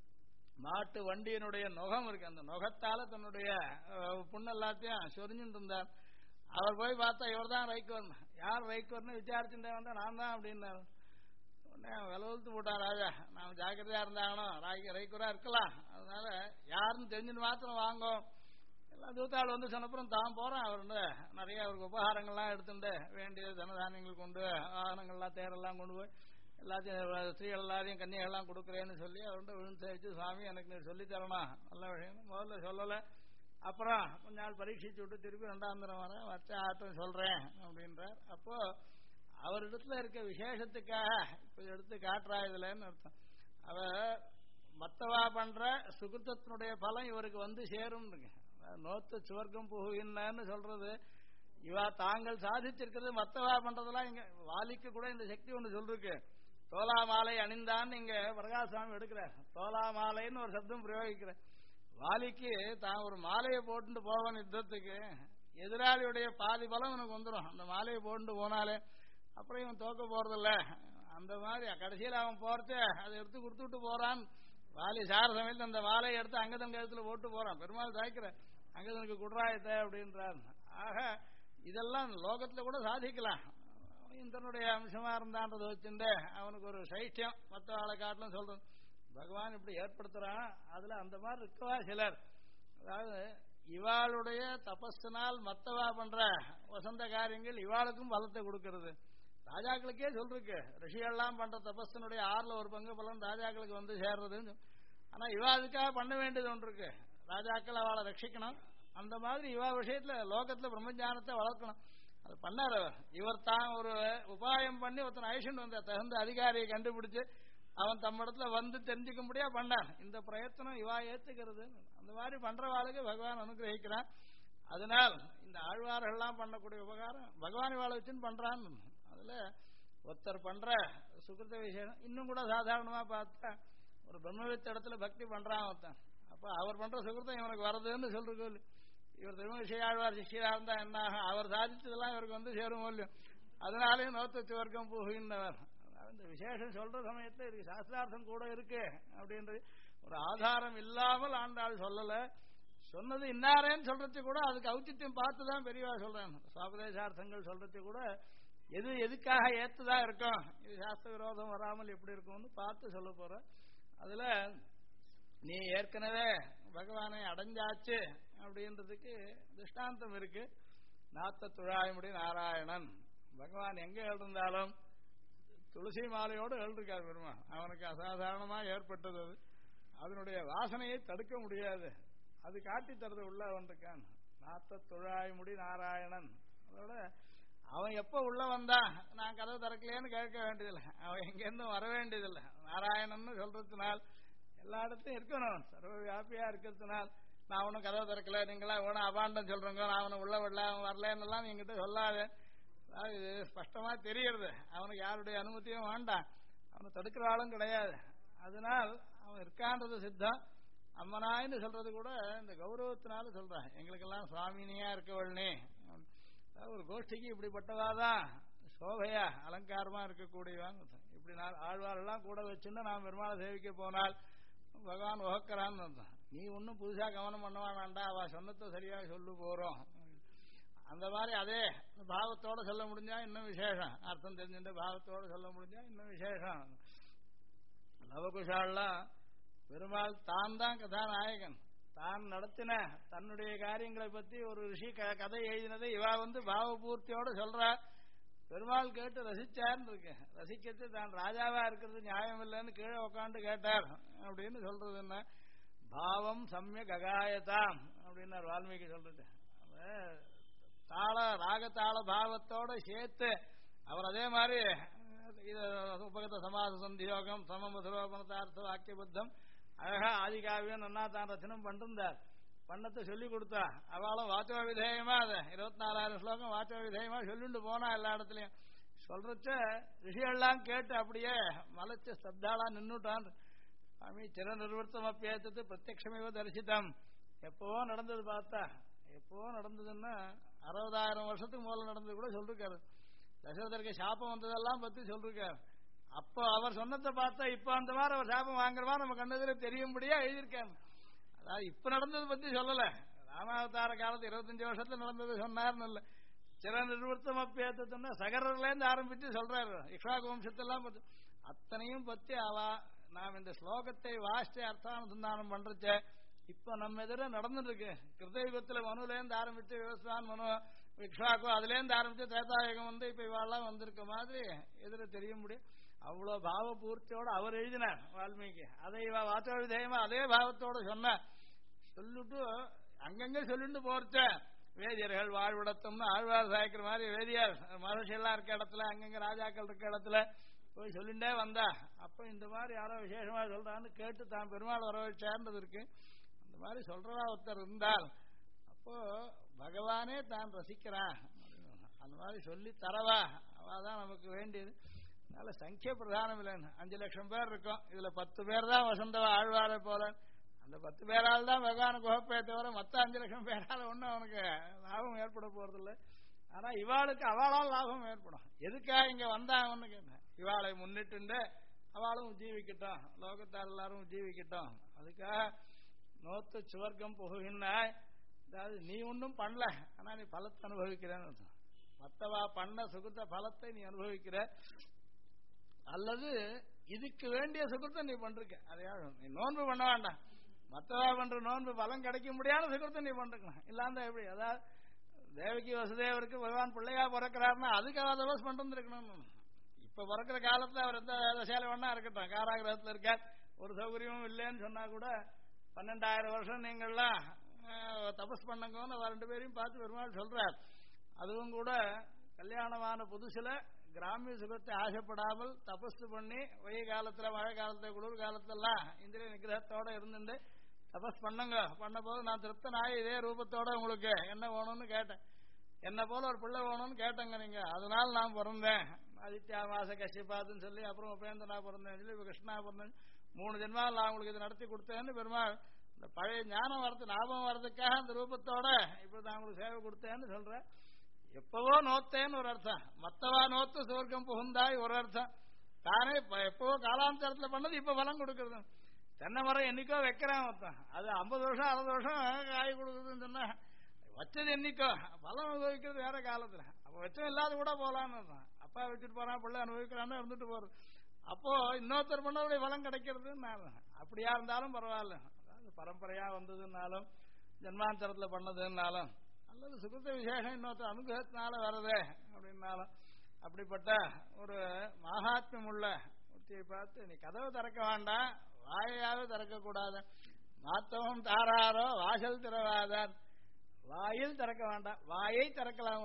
மாட்டு வண்டியினுடைய நுகம் இருக்கு, அந்த நுகத்தால தன்னுடைய புண்ணு எல்லாத்தையும் சொரிஞ்சுட்டு இருந்தார். அவர் போய் பார்த்தா இவர் தான் ரைக்குவர். யார் ரைக்குவர்னு விசாரிச்சுட்டே வந்தா நான் தான் அப்படின்னாரு. உடனே விலவழுத்து போட்டான் ராஜா, நாம ஜாக்கிரதையா இருந்தாகணும், ரைக்குவரா இருக்கலாம், அதனால யாருன்னு தெரிஞ்சுட்டு மாத்திரம் வாங்கும். எல்லாம் தூத்தாள் வந்து சொன்னப்புறம் தான் போறான். அவர் நிறைய அவருக்கு உபகாரங்கள்லாம் எடுத்துட்டு வேண்டிய தனதானியங்கள் கொண்டு வாகனங்கள்லாம் தேரெல்லாம் கொண்டு போய் எல்லாத்தையும் ஸ்திரீகள் எல்லாரையும் கன்னியெல்லாம் கொடுக்குறேன்னு சொல்லி அவர்கிட்ட விழுந்து சேவிச்சு, சுவாமி எனக்கு நீ சொல்லி தரணும் நல்ல விஷயம். முதல்ல சொல்லலை, அப்புறம் கொஞ்ச நாள் பரீட்சிச்சு விட்டு திருப்பி 2ஆம் தரம் வரேன், வச்ச ஆட்டம் சொல்றேன் அப்படின்றார். அப்போ அவரிடத்துல இருக்க விசேஷத்துக்காக இப்ப எடுத்து காட்டுறா இதுலன்னு அர்த்தம். அவ மத்தவா பண்ற சுகிருத்தத்தினுடைய பலம் இவருக்கு வந்து சேரும். நோத்த சுவர்க்கம் புகுவின்னு சொல்றது, இவா தாங்கள் சாதிச்சிருக்கிறது மத்தவா பண்றதெல்லாம் இங்க வாலிக்கு கூட இந்த சக்தி ஒன்று சொல்லிருக்கு. தோலா மாலை அணிந்தான்னு இங்க பிரகாசாமி எடுக்கிறார். தோலா மாலைன்னு ஒரு சப்தம் பிரயோகிக்கிற. வாலிக்கு தான் ஒரு மாலையை போட்டு போவான் யுத்தத்துக்கு, எதிராளியுடைய பாதி பலம் உனக்கு வந்துடும் அந்த மாலையை போட்டு போனாலே. அப்புறம் இவன் தோக்க போறதில்ல, அந்த மாதிரி கடைசியில் அவன் போறதே அதை எடுத்து கொடுத்துட்டு போறான். வாலி சார சமயத்தில் அந்த மாலையை எடுத்து அங்கதன் கழுத்துல போட்டு போறான். பெருமாள் தாய்க்கிற அங்கதனுக்கு குட்ராயத்தை அப்படின்றார். ஆக இதெல்லாம் லோகத்துல கூட சாதிக்கலாம். இந்திரனுடைய அம்சமா இருந்தான்றதை வச்சுட்டு அவனுக்கு ஒரு சைஷ்யம் மற்ற ஆளை காட்டிலும் சொல்றது. பகவான் இப்படி ஏற்படுத்துறான். அதுல அந்த மாதிரி இருக்கவா சிலர், அதாவது இவாளுடைய தபஸ்னால் மத்தவா பண்ற வசந்த காரியங்கள் இவாளுக்கும் பலத்தை கொடுக்கிறது. ராஜாக்களுக்கே சொல்லிருக்கு, ரிஷிகள்லாம் பண்ற தபஸ்தனுடைய 1/6 பங்கு பலன் ராஜாக்களுக்கு வந்து சேர்றதுன்னு. ஆனா இவா அதுக்காக பண்ண வேண்டியது ஒன்று இருக்கு, ராஜாக்கள் அவளை ரட்சிக்கணும். அந்த மாதிரி இவா விஷயத்துல லோகத்துல பிரம்மஞானத்தை வளர்க்கணும். அது பண்ணார் அவர். இவர் தான் ஒரு உபாயம் பண்ணி ஒருத்தன் ஐஷன் வந்த தகுந்த அதிகாரியை கண்டுபிடிச்சு அவன் தம்ம இடத்துல வந்து தெரிஞ்சுக்க முடியா பண்ணான். இந்த பிரயத்தனம் இவா ஏத்துக்கிறது. அந்த மாதிரி பண்றவாளுக்கு பகவான் அனுகிரகிக்கிறான். அதனால் இந்த ஆழ்வார்கள்லாம் பண்ணக்கூடிய உபகாரம் பகவான் இவாளை வச்சுன்னு பண்றான். அதுல ஒருத்தர் பண்ற சுகிருத விஷயம் இன்னும் கூட சாதாரணமா பார்த்தா ஒரு பிரம்மவித்த இடத்துல பக்தி பண்றான் ஒருத்தன். அப்ப அவர் பண்ற சுகிருதம் இவனுக்கு வருதுன்னு சொல்றது. இவர் திரும்ப விஷயாழ்வார் சிஷியரா இருந்தா என்ன, அவர் சாதிச்சதெல்லாம் இவருக்கு வந்து சேரும் இல்லையோ. அதனாலேயும் நோத்த வர்க்கம் புகின்றவர். இந்த விசேஷம் சொல்ற சமயத்துல இருக்கு சாஸ்திரார்த்தம் கூட இருக்கு அப்படின்றது ஒரு ஆதாரம் இல்லாமல் ஆண்டாள் சொல்லல. சொன்னது இன்னாரேன்னு சொல்றது கூட அதுக்கு ஔச்சித்யம் பார்த்துதான் பெரியவா சொல்றேன். சுவாபதேசார்த்தங்கள் சொல்றது கூட எது எதுக்காக ஏத்துதான் இருக்கும், இது சாஸ்திர விரோதம் வராமல் எப்படி இருக்கும்னு பார்த்து சொல்ல போற. அதுல நீ ஏற்கனவே பகவானை அடைஞ்சாச்சு அப்படின்றதுக்கு திருஷ்டாந்தம் இருக்கு. நாத்த துழாய்முடி நாராயணன் பகவான் எங்க எழுந்தாலும் துளசி மாலையோடு எழுதிருக்கார் பெருமாள். அவனுக்கு அசாதாரணமா ஏற்பட்டது அது. அதனுடைய வாசனையை தடுக்க முடியாது, அது காட்டி தருது உள்ள வந்திருக்கான். நாத்த துழாய்முடி நாராயணன். அதோட அவன் எப்ப உள்ள வந்தா நான் கதவு திறக்கலையேன்னு கேட்க வேண்டியதில்லை, அவன் எங்கேருந்தும் வர வேண்டியதில்லை. நாராயணன் சொல்றதுனால் எல்லா இடத்தையும் இருக்கணும், சர்வ வியாபியா இருக்கிறதுனால் நான் அவனும் கதவு திறக்கல, நீங்களா வேணும் அபாண்டம் சொல்றேங்க, நான் அவனை உள்ள விடல, அவன் வரலன்னெல்லாம் நீங்கிட்ட சொல்லாது. இது ஸ்பஷ்டமா தெரியறது. அவனுக்கு யாருடைய அனுமதியும் வேண்டாம், அவனை தடுக்கிற ஆளும் கிடையாது. அதனால் அவன் இருக்கான்றது சித்தம். அம்மனாயின்னு சொல்றது கூட இந்த கௌரவத்தினால சொல்றான். எங்களுக்கெல்லாம் சுவாமினியா இருக்கவள்னே. ஒரு கோஷ்டிக்கு இப்படிப்பட்டவாதான் சோபையா அலங்காரமா இருக்கக்கூடியவான். இப்படி ஆழ்வாரெல்லாம் கூட வச்சுன்னு நாம் பெருமாளை சேவிக்க போனால் பகவான் உகக்கிறான்னு அர்த்தம். நீ ஒன்றும் புதுசா கவனம் பண்ணுவானாண்டா, அவ சொன்னத்தை சரியா சொல்லு போறோம். அந்த மாதிரி அதே பாவத்தோட சொல்ல முடிஞ்சா இன்னும் விசேஷம், அர்த்தம் தெரிஞ்சுட்டு பாவத்தோட சொல்ல முடிஞ்சா இன்னும் விசேஷம். நவகுஷாலாம் பெருமாள் தான் தான் கதாநாயகன், தான் நடத்தின தன்னுடைய காரியங்களை பத்தி ஒரு ரிஷி கதை எழுதினதை இவா பாவபூர்த்தியோட சொல்றா. பெருமாள் கேட்டு ரசிச்சார்னு இருக்கு. ரசிக்கிறது தான் ராஜாவா இருக்கிறது நியாயம் இல்லைன்னு கீழே உட்காந்து கேட்டார் அப்படின்னு சொல்றது என்ன, பாவம் சமயக் அகாயதாம் அப்படின்னார் வால்மீகி சொல்றது. தாள ராகதாள பாவத்தோட சேர்த்து அவர் அதே மாதிரி உபகத சமாச சந்தியோகம் சமமசுரோபனத்தார்த்த வாக்கியபத்தம் அழகா ஆதிகாவியம் நன்னா தான் ரச்சனம் பண்ணிருந்தார். பண்ணத்தை சொல்லி கொடுத்தா அவளும் வாச்சவ விதேயமா அதை 24,000 ஸ்லோகம் வாச்சவ விதேயமா சொல்லிட்டு போனா எல்லா இடத்துலயும் சொல்றச்ச ரிஷிகள்லாம் கேட்டு அப்படியே மலைச்சு ஸ்தப்தாளா நின்னுட்டான். சுவாமி சிற நிர்வர்த்தம் அப்பேத்தது பிரத்யட்சமேவ தரிசிதம். எப்பவோ நடந்தது பார்த்தா, எப்பவோ நடந்ததுன்னா 60,000 வருஷத்துக்கு முதல்ல நடந்தது கூட சொல்லிருக்காரு. தசரதருக்கு சாபம் வந்ததெல்லாம் பத்தி சொல்லிருக்காரு. அப்போ அவர் சொன்னதை பார்த்தா இப்ப அந்த மாதிரி அவர் சாபம் வாங்குறவா நம்ம கண்ணெதிர தெரியும்படியா எழுதியிருக்காரு. அதாவது இப்ப நடந்தது பத்தி சொல்லல, ராமாவதார காலத்து 25 வருஷத்துல நடந்தது சொன்னார்னு இல்ல. சில நிர்வர்த்தம் அப்பேத்ததுன்னா சகரர்ல இருந்து ஆரம்பிச்சு சொல்றாரு. இக்ஷாகு வம்சத்தெல்லாம் பத்தி அத்தனையும் பத்தி நாம் இந்த ஸ்லோகத்தை வாசிச்சு அர்த்தானுசந்தானம் பண்றச்ச இப்ப நம்ம எதிர நடந்துட்டு இருக்கு. கிருதயுகத்துல மனுல இருந்து ஆரம்பிச்சு விவசாயம் மனு இக்ஷாக்கு அதுல இருந்து ஆரம்பிச்சு திரேதாயுகம் இப்ப இவாள்லாம் வந்திருக்க மாதிரி எதிர தெரிய முடியும். அவ்வளவு பாவபூர்த்தியோட அவர் எழுதினார் வால்மீகி. அதை இவ வாச்ச விதேயமா அதே பாவத்தோட சொன்ன சொல்லிட்டு அங்கங்க சொல்லிட்டு போறச்ச வேதியர்கள் வாழ்விடத்தம்னு ஆழ்வார் சாய்க்கிற மாதிரி வேதியார் மகர்ஷி எல்லாம் இருக்க இடத்துல அங்கங்க ராஜாக்கள் இருக்க இடத்துல போய் சொல்லிண்டே வந்தா. அப்ப இந்த மாதிரி யாரோ விசேஷமா சொல்றான்னு கேட்டு தான் பெருமாள் வர சேர்ந்தது இருக்கு. அந்த மாதிரி சொல்றவா ஒருத்தர் இருந்தால் அப்போ பகவானே தான் ரசிக்கிறான். அந்த மாதிரி சொல்லி தரவா அவாதான் நமக்கு வேண்டியது. அதனால சங்கிய பிரதானம் இல்லைன்னு 5 லட்சம் பேர் இருக்கும். இதுல 10 பேர் தான் வசந்தவா ஆழ்வாரை போல. அந்த 10 பேரால் தான் பகவானுக்கு உகப்பே தவிர மற்ற 5 லட்சம் பேரால் ஒன்றும் அவனுக்கு லாபம் ஏற்பட போறதில்லை. ஆனா இவாளுக்கு அவளால் லாபம் ஏற்படும். எதுக்காக இங்க வந்தாங்கன்னு கேட்டேன். இவாளை முன்னிட்டு அவளும் ஜீவிக்கட்டும், லோகத்தார் எல்லாரும் ஜீவிக்கட்டும். அதுக்காக நோத்து சுவர்க்கம் புகுகின்றாய். அதாவது நீ ஒன்றும் பண்ணல, ஆனா நீ பலத்தை அனுபவிக்கிறேன்னு. மற்றவா பண்ண சுகத்த பலத்தை நீ அனுபவிக்கிற, அல்லது இதுக்கு வேண்டிய சுகத்தை நீ பண்றிருக்க. அதையாவது நீ நோன்பு பண்ண வேண்டாம், மற்றவா பண்ற நோன்பு பலம் கிடைக்க முடியாத சுகத்தை நீ பண்றக்கலாம். இல்லாம எப்படி? அதாவது தேவகி வசுதேவருக்கு பகவான் பிள்ளையா பிறக்கிறாருன்னா அதுக்கு அவ தபஸ் பண்ணிருக்கணும். இப்ப பிறக்கிற காலத்துல அவர் எந்த சேலை வேணா இருக்கட்டும், காராகிரகத்துல இருக்கார், ஒரு சௌகரியமும் இல்லைன்னு சொன்னா கூட 12,000 வருஷம் நீங்கள்லாம் தபஸ் பண்ணுங்கன்னு அவர் 2 பேரையும் பார்த்து பெருமாள் சொல்றார். அதுவும் கூட கல்யாணமான புதுசுல கிராமிய சுகத்தை ஆசைப்படாமல் தபஸ் பண்ணி வெயில் காலத்துல மழை காலத்துல குளிர் காலத்தெல்லாம் இந்திரிய நிகிரகத்தோட இருந்துட்டு தபஸ் பண்ணுங்க. பண்ண போது நான் திருப்தனாய் இதே ரூபத்தோட உங்களுக்கு என்ன வேணும்னு கேட்டேன். என்ன போல ஒரு பிள்ளை வேணும்னு கேட்டேங்க நீங்க. அதனால நான் பிறந்தேன். ஆதித்யா மாச கஷ்யபாதுன்னு சொல்லி அப்புறம் உபேந்திரனா பிறந்தேன்னு சொல்லி இப்ப கிருஷ்ணா பிறந்தேன். 3 ஜென்மாவில் நான் உங்களுக்கு இதை நடத்தி கொடுத்தேன்னு பெருமாள் இந்த பழைய ஞானம் வரது ஞாபகம் வர்றதுக்காக அந்த ரூபத்தோட இப்ப நான் உங்களுக்கு சேவை கொடுத்தேன்னு சொல்றேன். எப்பவோ நோத்தேன்னு ஒரு அர்த்தம், மத்தவா நோத்து சுவர்க்கம் புகுந்தாய் ஒரு அர்த்தம். தானே எப்பவோ காலாந்தரத்துல பண்ணது இப்ப பலம் கொடுக்கறது. தென்னை மரம் என்னைக்கோ வைக்கிறான் ஒருத்தன், அது 50 வருஷம் 60 வருஷம் காய் கொடுக்குதுன்னு சொன்னா வச்சது என்னைக்கோ, பலம் அனுபவிக்கிறது வேற காலத்துல. அப்ப வச்சம் இல்லாத கூட போலான்னு அர்த்தம். அப்பா வச்சுட்டு போறான், பிள்ளை அனுபவிக்கிறான்னு இருந்துட்டு போறது. அப்போ இன்னொருத்தர் பண்ணவருடைய பலம் கிடைக்கிறதுன்னு அப்படியா இருந்தாலும் பரவாயில்ல. அதாவது பரம்பரையா வந்ததுனாலும் ஜென்மாந்தரத்துல பண்ணதுன்னாலும் அல்லது சுகத்த விசேஷம் இன்னொருத்தர் அனுகிரகத்தினால வர்றதே அப்படின்னாலும் அப்படிப்பட்ட ஒரு மகாத்மியம் உள்ள ஒருத்தியை பார்த்து நீ கதவை திறக்க வேண்டாம், வாயையாவது திறக்க கூடாது. மாத்தவம் தாராரோ வாசல் திறவாதான். வாயில் திறக்க வேண்டாம், வாயை திறக்கலாம்.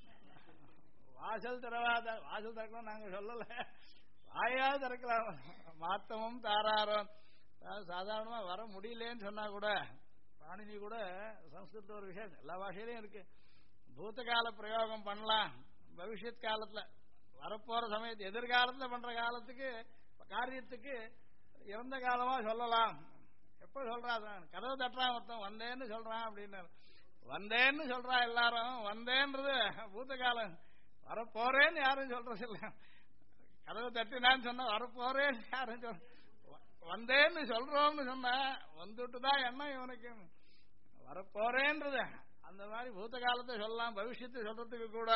வாசல் திறவாத, வாசல் திறக்கலாம் நாங்க சொல்லல, வாயாவது திறக்கலாம். மாத்தமும் தாராரோ, சாதாரணமா வர முடியலன்னு சொன்னா கூட பாணினி கூட சம்ஸ்கிருத ஒரு விஷயம் எல்லா பாஷையிலையும் இருக்கு. பூத்தகால பிரயோகம் பண்ணலாம், பவிஷ்யத் காலத்துல வரப்போற சமயத்து எதிர்காலத்துல பண்ற காலத்துக்கு காரியத்துக்கு இறந்த காலமா சொல்லலாம். எப்ப சொல்றான் கதவு தட்டுறான் ஒருத்தன் வந்தேன்னு சொல்றான் அப்படின்னு, வந்தேன்னு சொல்றா எல்லாரும். வந்தேன்றது பூத்த காலம், வரப்போறேன்னு யாரும் சொல்றது இல்லை. கதவை தட்டினான்னு சொன்ன வரப்போறேன்னு யாரும் சொன்ன வந்தேன்னு சொல்றோம்னு சொன்ன வந்துட்டுதான் எண்ணம் இவனுக்கு வரப்போறேன்றது. அந்த மாதிரி பூத்த காலத்தை சொல்லலாம், பவிஷ்யத்தை சொல்றதுக்கு கூட.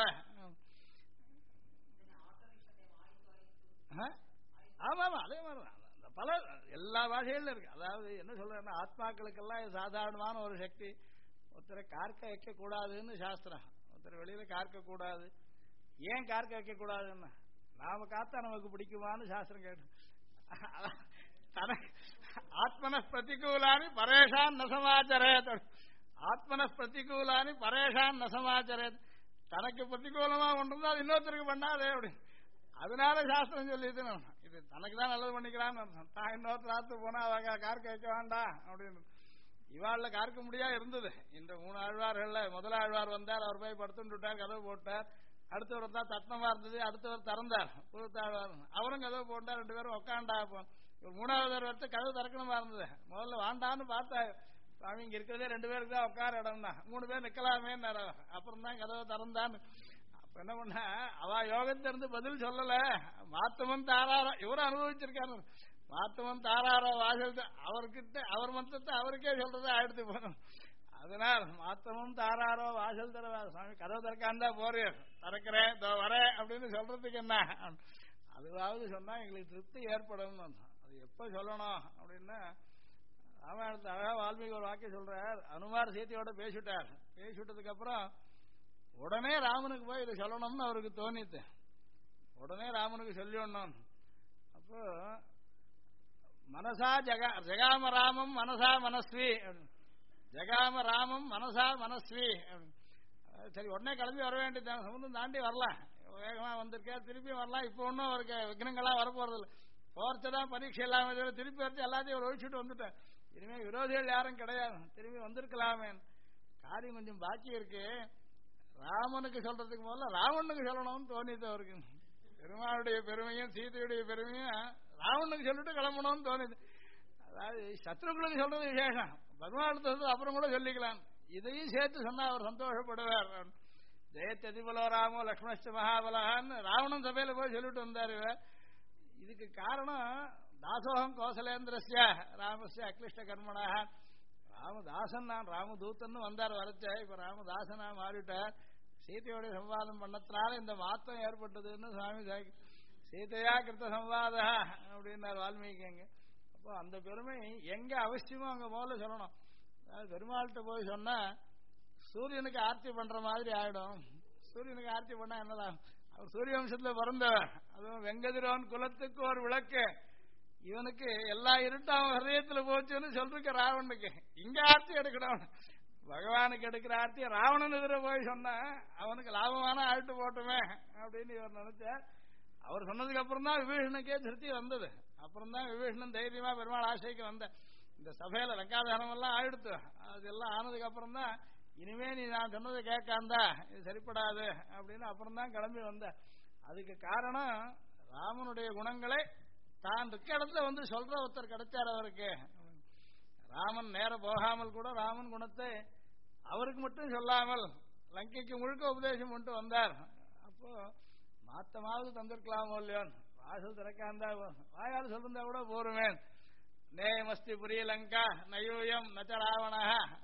ஆமா அதே மாதிரி பல எல்லா பாஷையிலும் இருக்கு. அதாவது என்ன சொல்றேன்னா ஆத்மாக்களுக்கெல்லாம் இது சாதாரணமான ஒரு சக்தி. ஒருத்தரை கார்க்க வைக்க கூடாதுன்னு சாஸ்திரம். ஒருத்தர் வெளியில கார்க்க கூடாது. ஏன் கார்க்க வைக்க கூடாதுன்னு நாம காத்தா நமக்கு பிடிக்குமான்னு சாஸ்திரம் கேட்டு ஆத்மன பிரதிகூலானி பரேஷான் நசமாச்சரேத். ஆத்மன பிரதிகூலானி பரேஷான் நசமாச்சரேத். தனக்கு பிரதிகூலமா கொண்டிருந்தா அது இன்னொருத்தருக்கு பண்ணாதே அப்படி. அதனால சாஸ்திரம் சொல்லிது இது தனக்கு தான் நல்லது பண்ணிக்கிறான்னு தான் இன்னொருத்தர் ஆத்து போனா அவங்க கார்க்க வைக்க வேண்டாம் அப்படின்னு. இவாள்ல கார்க்க முடியா இருந்தது. இந்த 3 ஆழ்வார்கள்ல முதல் ஆழ்வார் வந்தார், அவர் போய் படுத்துட்டு விட்டார், கதவு போட்டார். அடுத்தவர் தான் தட்டமா இருந்தது, அடுத்தவர் திறந்தார் புதுத்தாழ்வார், அவரும் கதவு போட்டார், 2 பேரும் உட்காண்டா. 3வது வரத்து கதவு திறக்கணுமா இருந்தது. முதல்ல வாண்டான்னு பார்த்தா சுவாமி இங்க இருக்கிறதே 2 பேருக்கு தான் உட்கார இடம் தான், 3 பேர் நிக்கலாமே. அப்புறம் தான் கதவை திறந்தான்னு. அப்ப என்ன பண்ண அவ யோகத்திலிருந்து பதில் சொல்லல. மாத்தவன் தாராரோ இவரும் அனுபவிச்சிருக்காரு. மாத்தவன் தாராரோ வாசல் அவர்கிட்ட அவர் மந்தத்தை அவருக்கே சொல்றதை ஆயிடுத்து போகணும். அதனால் மாத்தமும் தாராரோ வாசல் தர சுவாமி கதவு திறக்காந்தா போறீர், திறக்கிறேன் வரேன் அப்படின்னு சொல்றதுக்கு என்ன. அதுவாவது சொன்னா எங்களுக்கு திருப்தி ஏற்படும். அது எப்ப சொல்லணும் அப்படின்னா ராமாயணத்தை அழகா வால்மீகி ஒரு வாக்கியம் சொல்றார். அனுமார் சீத்தையோட பேசிவிட்டார். பேசிவிட்டதுக்கு அப்புறம் உடனே ராமனுக்கு போய் இதை சொல்லணும்னு அவருக்கு தோணித்து. உடனே ராமனுக்கு சொல்லிடணும். அப்போ மனசா ஜகாம ராமம் மனசா மனஸ்வி, ஜகாம ராமம் மனசா மனஸ்வி. சரி உடனே கிளம்பி வர வேண்டியது, சமுதிரம் தாண்டி வரலாம், வேகமா வந்திருக்கா திருப்பி வரலாம். இப்போ ஒன்றும் அவருக்கு விக்னங்கள்லாம் வரப்போறது இல்லை. போர்ச்சதான் பரீட்சை இல்லாம திருப்பி வச்சு எல்லாத்தையும் ஒரு ஒழிச்சுட்டு வந்துட்டேன். இனிமே விரோதிகள் யாரும் கிடையாது, திரும்பி வந்திருக்கலாமே. காரியம் கொஞ்சம் பாக்கி இருக்கு. ராமனுக்கு சொல்றதுக்கு முதல்ல ராவணனுக்கு சொல்லணும்னு தோணிது அவருக்கு. பெருமாளுடைய பெருமையும் சீதையுடைய பெருமையும் ராவணனுக்கு சொல்லிட்டு கிளம்பணும்னு தோணுது. அதாவது சத்ருக்களுக்கு சொல்றது விசேஷம், பகவானுக்கு சொல்றது அப்புறம் கூட சொல்லிக்கலாம். இதையும் சேர்த்து சொன்னா அவர் சந்தோஷப்படுவார். ஜெயத்ததிபலோ ராமோ லக்ஷ்மணஸ்ட மகாபலகான்னு ராவணன் சபையில போய் சொல்லிட்டு வந்தாரு. இதுக்கு காரணம் தாசோகம் கோசலேந்திரஸ்ய ராமஸ்ய அக்லிஷ்ட கர்மனாக. ராமதாசன் நான் ராமதூத்தன்னு வந்தார் வரச்ச, இப்ப ராமதாசனா மாறிட்டார். சீதையோட சம்வாதம் பண்ணத்தினால இந்த மாற்றம் ஏற்பட்டதுன்னு சுவாமி சீதையா கிருத்த சம்வாத அப்படின்னார் வால்மீகி. அப்போ அந்த பெருமை எங்க அவசியமோ அங்க முதல்ல சொல்லணும். அதாவது பெருமாள்கிட்ட போய் சொன்னா சூரியனுக்கு ஆர்த்தி பண்ற மாதிரி ஆயிடும். சூரியனுக்கு ஆர்த்தி பண்ணா என்னதான், அவர் சூரிய வம்சத்துல பிறந்தவர், அதுவும் வெங்கதிரோன் குலத்துக்கு ஒரு விளக்கு. இவனுக்கு எல்லா இருட்டும் அவன் ஹிருதயத்துல போச்சுன்னு சொல்லிருக்க ராவணனுக்கு. இங்க ஆர்த்தி எடுக்கணும், பகவானுக்கு எடுக்கிற ஆர்த்தி ராவணன் எதிர போய் சொன்னா அவனுக்கு லாபமான ஆழ்த்து போட்டுமே அப்படின்னு இவர் நினைச்சார். அவர் சொன்னதுக்கு அப்புறம் தான் விபீஷனுக்கே திருப்தி வந்தது. அப்புறம் தான் விபீஷணன் தைரியமா பெருமாள் ஆசைக்கு வந்த. இந்த சபையில லங்காதகனம் எல்லாம் ஆயிடுத்து. அதெல்லாம் ஆனதுக்கு அப்புறம் தான் இனிமே நீ நான் சொன்னதை கேட்காந்தா இது சரிப்படாது அப்படின்னு அப்புறம் தான் கிளம்பி வந்த. அதுக்கு காரணம் ராமனுடைய குணங்களை தான் இருக்க இடத்துல வந்து சொல்ற ஒருத்தர் கிடைச்சார் அவருக்கு. ராமன் நேர போகாமல் கூட ராமன் குணத்தை அவருக்கு மட்டும் சொல்லாமல் லங்கைக்கு முழுக்க உபதேசம் பண்ணிட்டு வந்தார். அப்போ மாத்தமாவது தந்திருக்கலாமோ இல்லையோ, வாசல் திறக்காந்தா வாயால் சொல்லிருந்தா கூட போருவேன். நேயமஸ்தி புரிய லங்கா நயூயம் நச்ச ராவணா.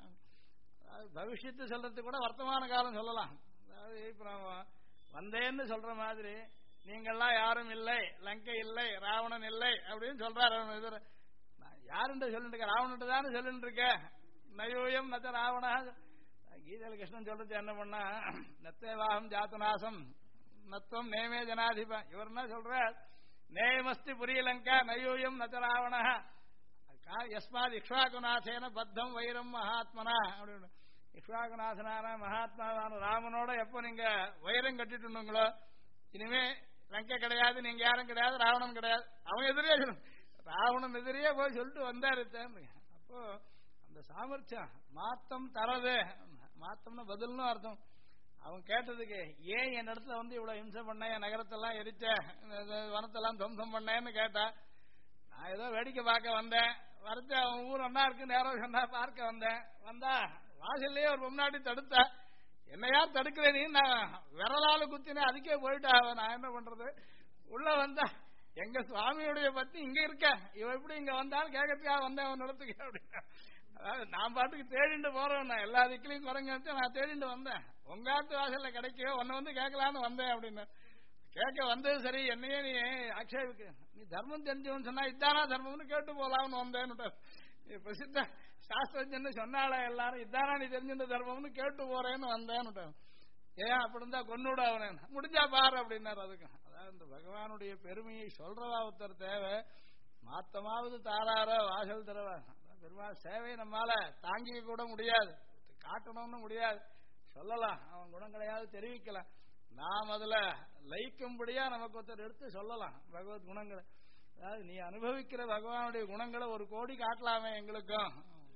பவிஷ்யத்து சொல்றது கூட வர்த்தமான காலம் சொல்லலாம். அதாவது இப்ப வந்தேன்னு சொல்ற மாதிரி நீங்கள்லாம் யாரும் இல்லை, லங்கை இல்லை, ராவணன் இல்லை அப்படின்னு சொல்றாரு. யாருன்ற சொல்லிட்டு இருக்க, ராவணன் தானே சொல்லிட்டு இருக்க. நயூயம் நச்ச ராவணா. கீதையில கிருஷ்ணன் சொல்றது என்ன பண்ணா, நத்தேவாகம் ஜாத்துநாசம் நத்துவம் நேமே ஜனாதிப. இவர் என்ன சொல்ற, நேயமஸ்தி புரியலங்கா நயூயம் நச்ச ராவணா யஸ்மாத் இக்ஷ்வாகுநாசேன பத்தம் வைரம் மகாத்மனா அப்படின்னு. இக்ஷ்வாகுநாசனான மகாத்மாவான ராமனோட எப்போ நீங்க வைரம் கட்டிட்டுங்களோ இனிமே லங்கை கிடையாது, நீங்க யாரும் கிடையாது, ராவணன் கிடையாது. அவன் எதிரே ராவணன் எதிரியே போய் சொல்லிட்டு வந்தாரு. அப்போ அந்த சாமர்த்தியம் மாத்தம் தரது, மாத்தம்னு பதில்னு அர்த்தம். அவன் கேட்டதுக்கு ஏன் என் இடத்துல வந்து இவ்வளவு ஹிம்சை பண்ண, என் நகரத்தெல்லாம் எரிச்ச, வனத்தெல்லாம் துவம்சம் பண்ணேன்னு கேட்டா, நான் ஏதோ வேடிக்கை பார்க்க வந்தேன், வரச்சு அவன் ஊர் ஒன்னா இருக்கு நேரம் சொன்னா பார்க்க வந்தேன். வந்தா வாசல்லையே ஒரு முன்னாடி தடுத்தா, என்ன யார் தடுக்கிறேன், நான் விரலால குத்தினேன், அதுக்கே போயிட்டா. நான் என்ன பண்றது, உள்ள வந்தா எங்க சுவாமியுடைய பத்தி இங்க இருக்க, இவ எப்படி இங்க வந்தாலும் கேட்கறதுக்காக வந்தேன் அவன் நடத்துக்க அப்படின்னா. அதாவது நான் பாட்டுக்கு தேடிட்டு போறேன், நான் எல்லா திக்கிலையும் குறைங்க வச்சு நான் தேடிட்டு வந்தேன், உங்காத்து வாசல்ல கிடைக்கவே உன்னை வந்து கேட்கலான்னு வந்தேன் அப்படின்னு. கேட்க வந்தது சரி, என்னையே நீ ஆட்சேபிக்க, நீ தர்மம் தெரிஞ்சவன் சொன்னா இதானா தர்மம்னு கேட்டு போலாம்னு வந்தேன்னு. பிரசித்த சாஸ்திரஜன்னு சொன்னால எல்லாரும் இதானா நீ தெரிஞ்சிருந்த தர்மம்னு கேட்டு போறேன்னு வந்தேன்னு. ஏன் அப்படி இருந்தா கொன்னுட அவனே, முடிஞ்சா பாரு அப்படின்னாரு. அதுக்கு அதாவது இந்த பகவானுடைய பெருமையை சொல்றவா ஒருத்தர் தேவை, மாத்தமாவது தாராரோ வாசல் தரவா. பெருமாள் சேவை நம்மால தாங்கிக்க கூட முடியாது, காட்டணும்னு முடியாது, சொல்லலாம் அவன் குணங்களையாவது தெரிவிக்கலாம். நாம் அதுல லயிக்கும்படியா நமக்கு ஒருத்தர் எடுத்து சொல்லலாம் பகவத் குணங்களை. அதாவது நீ அனுபவிக்கிற பகவானுடைய குணங்களை ஒரு கோடி காட்டலாமே எங்களுக்கும்.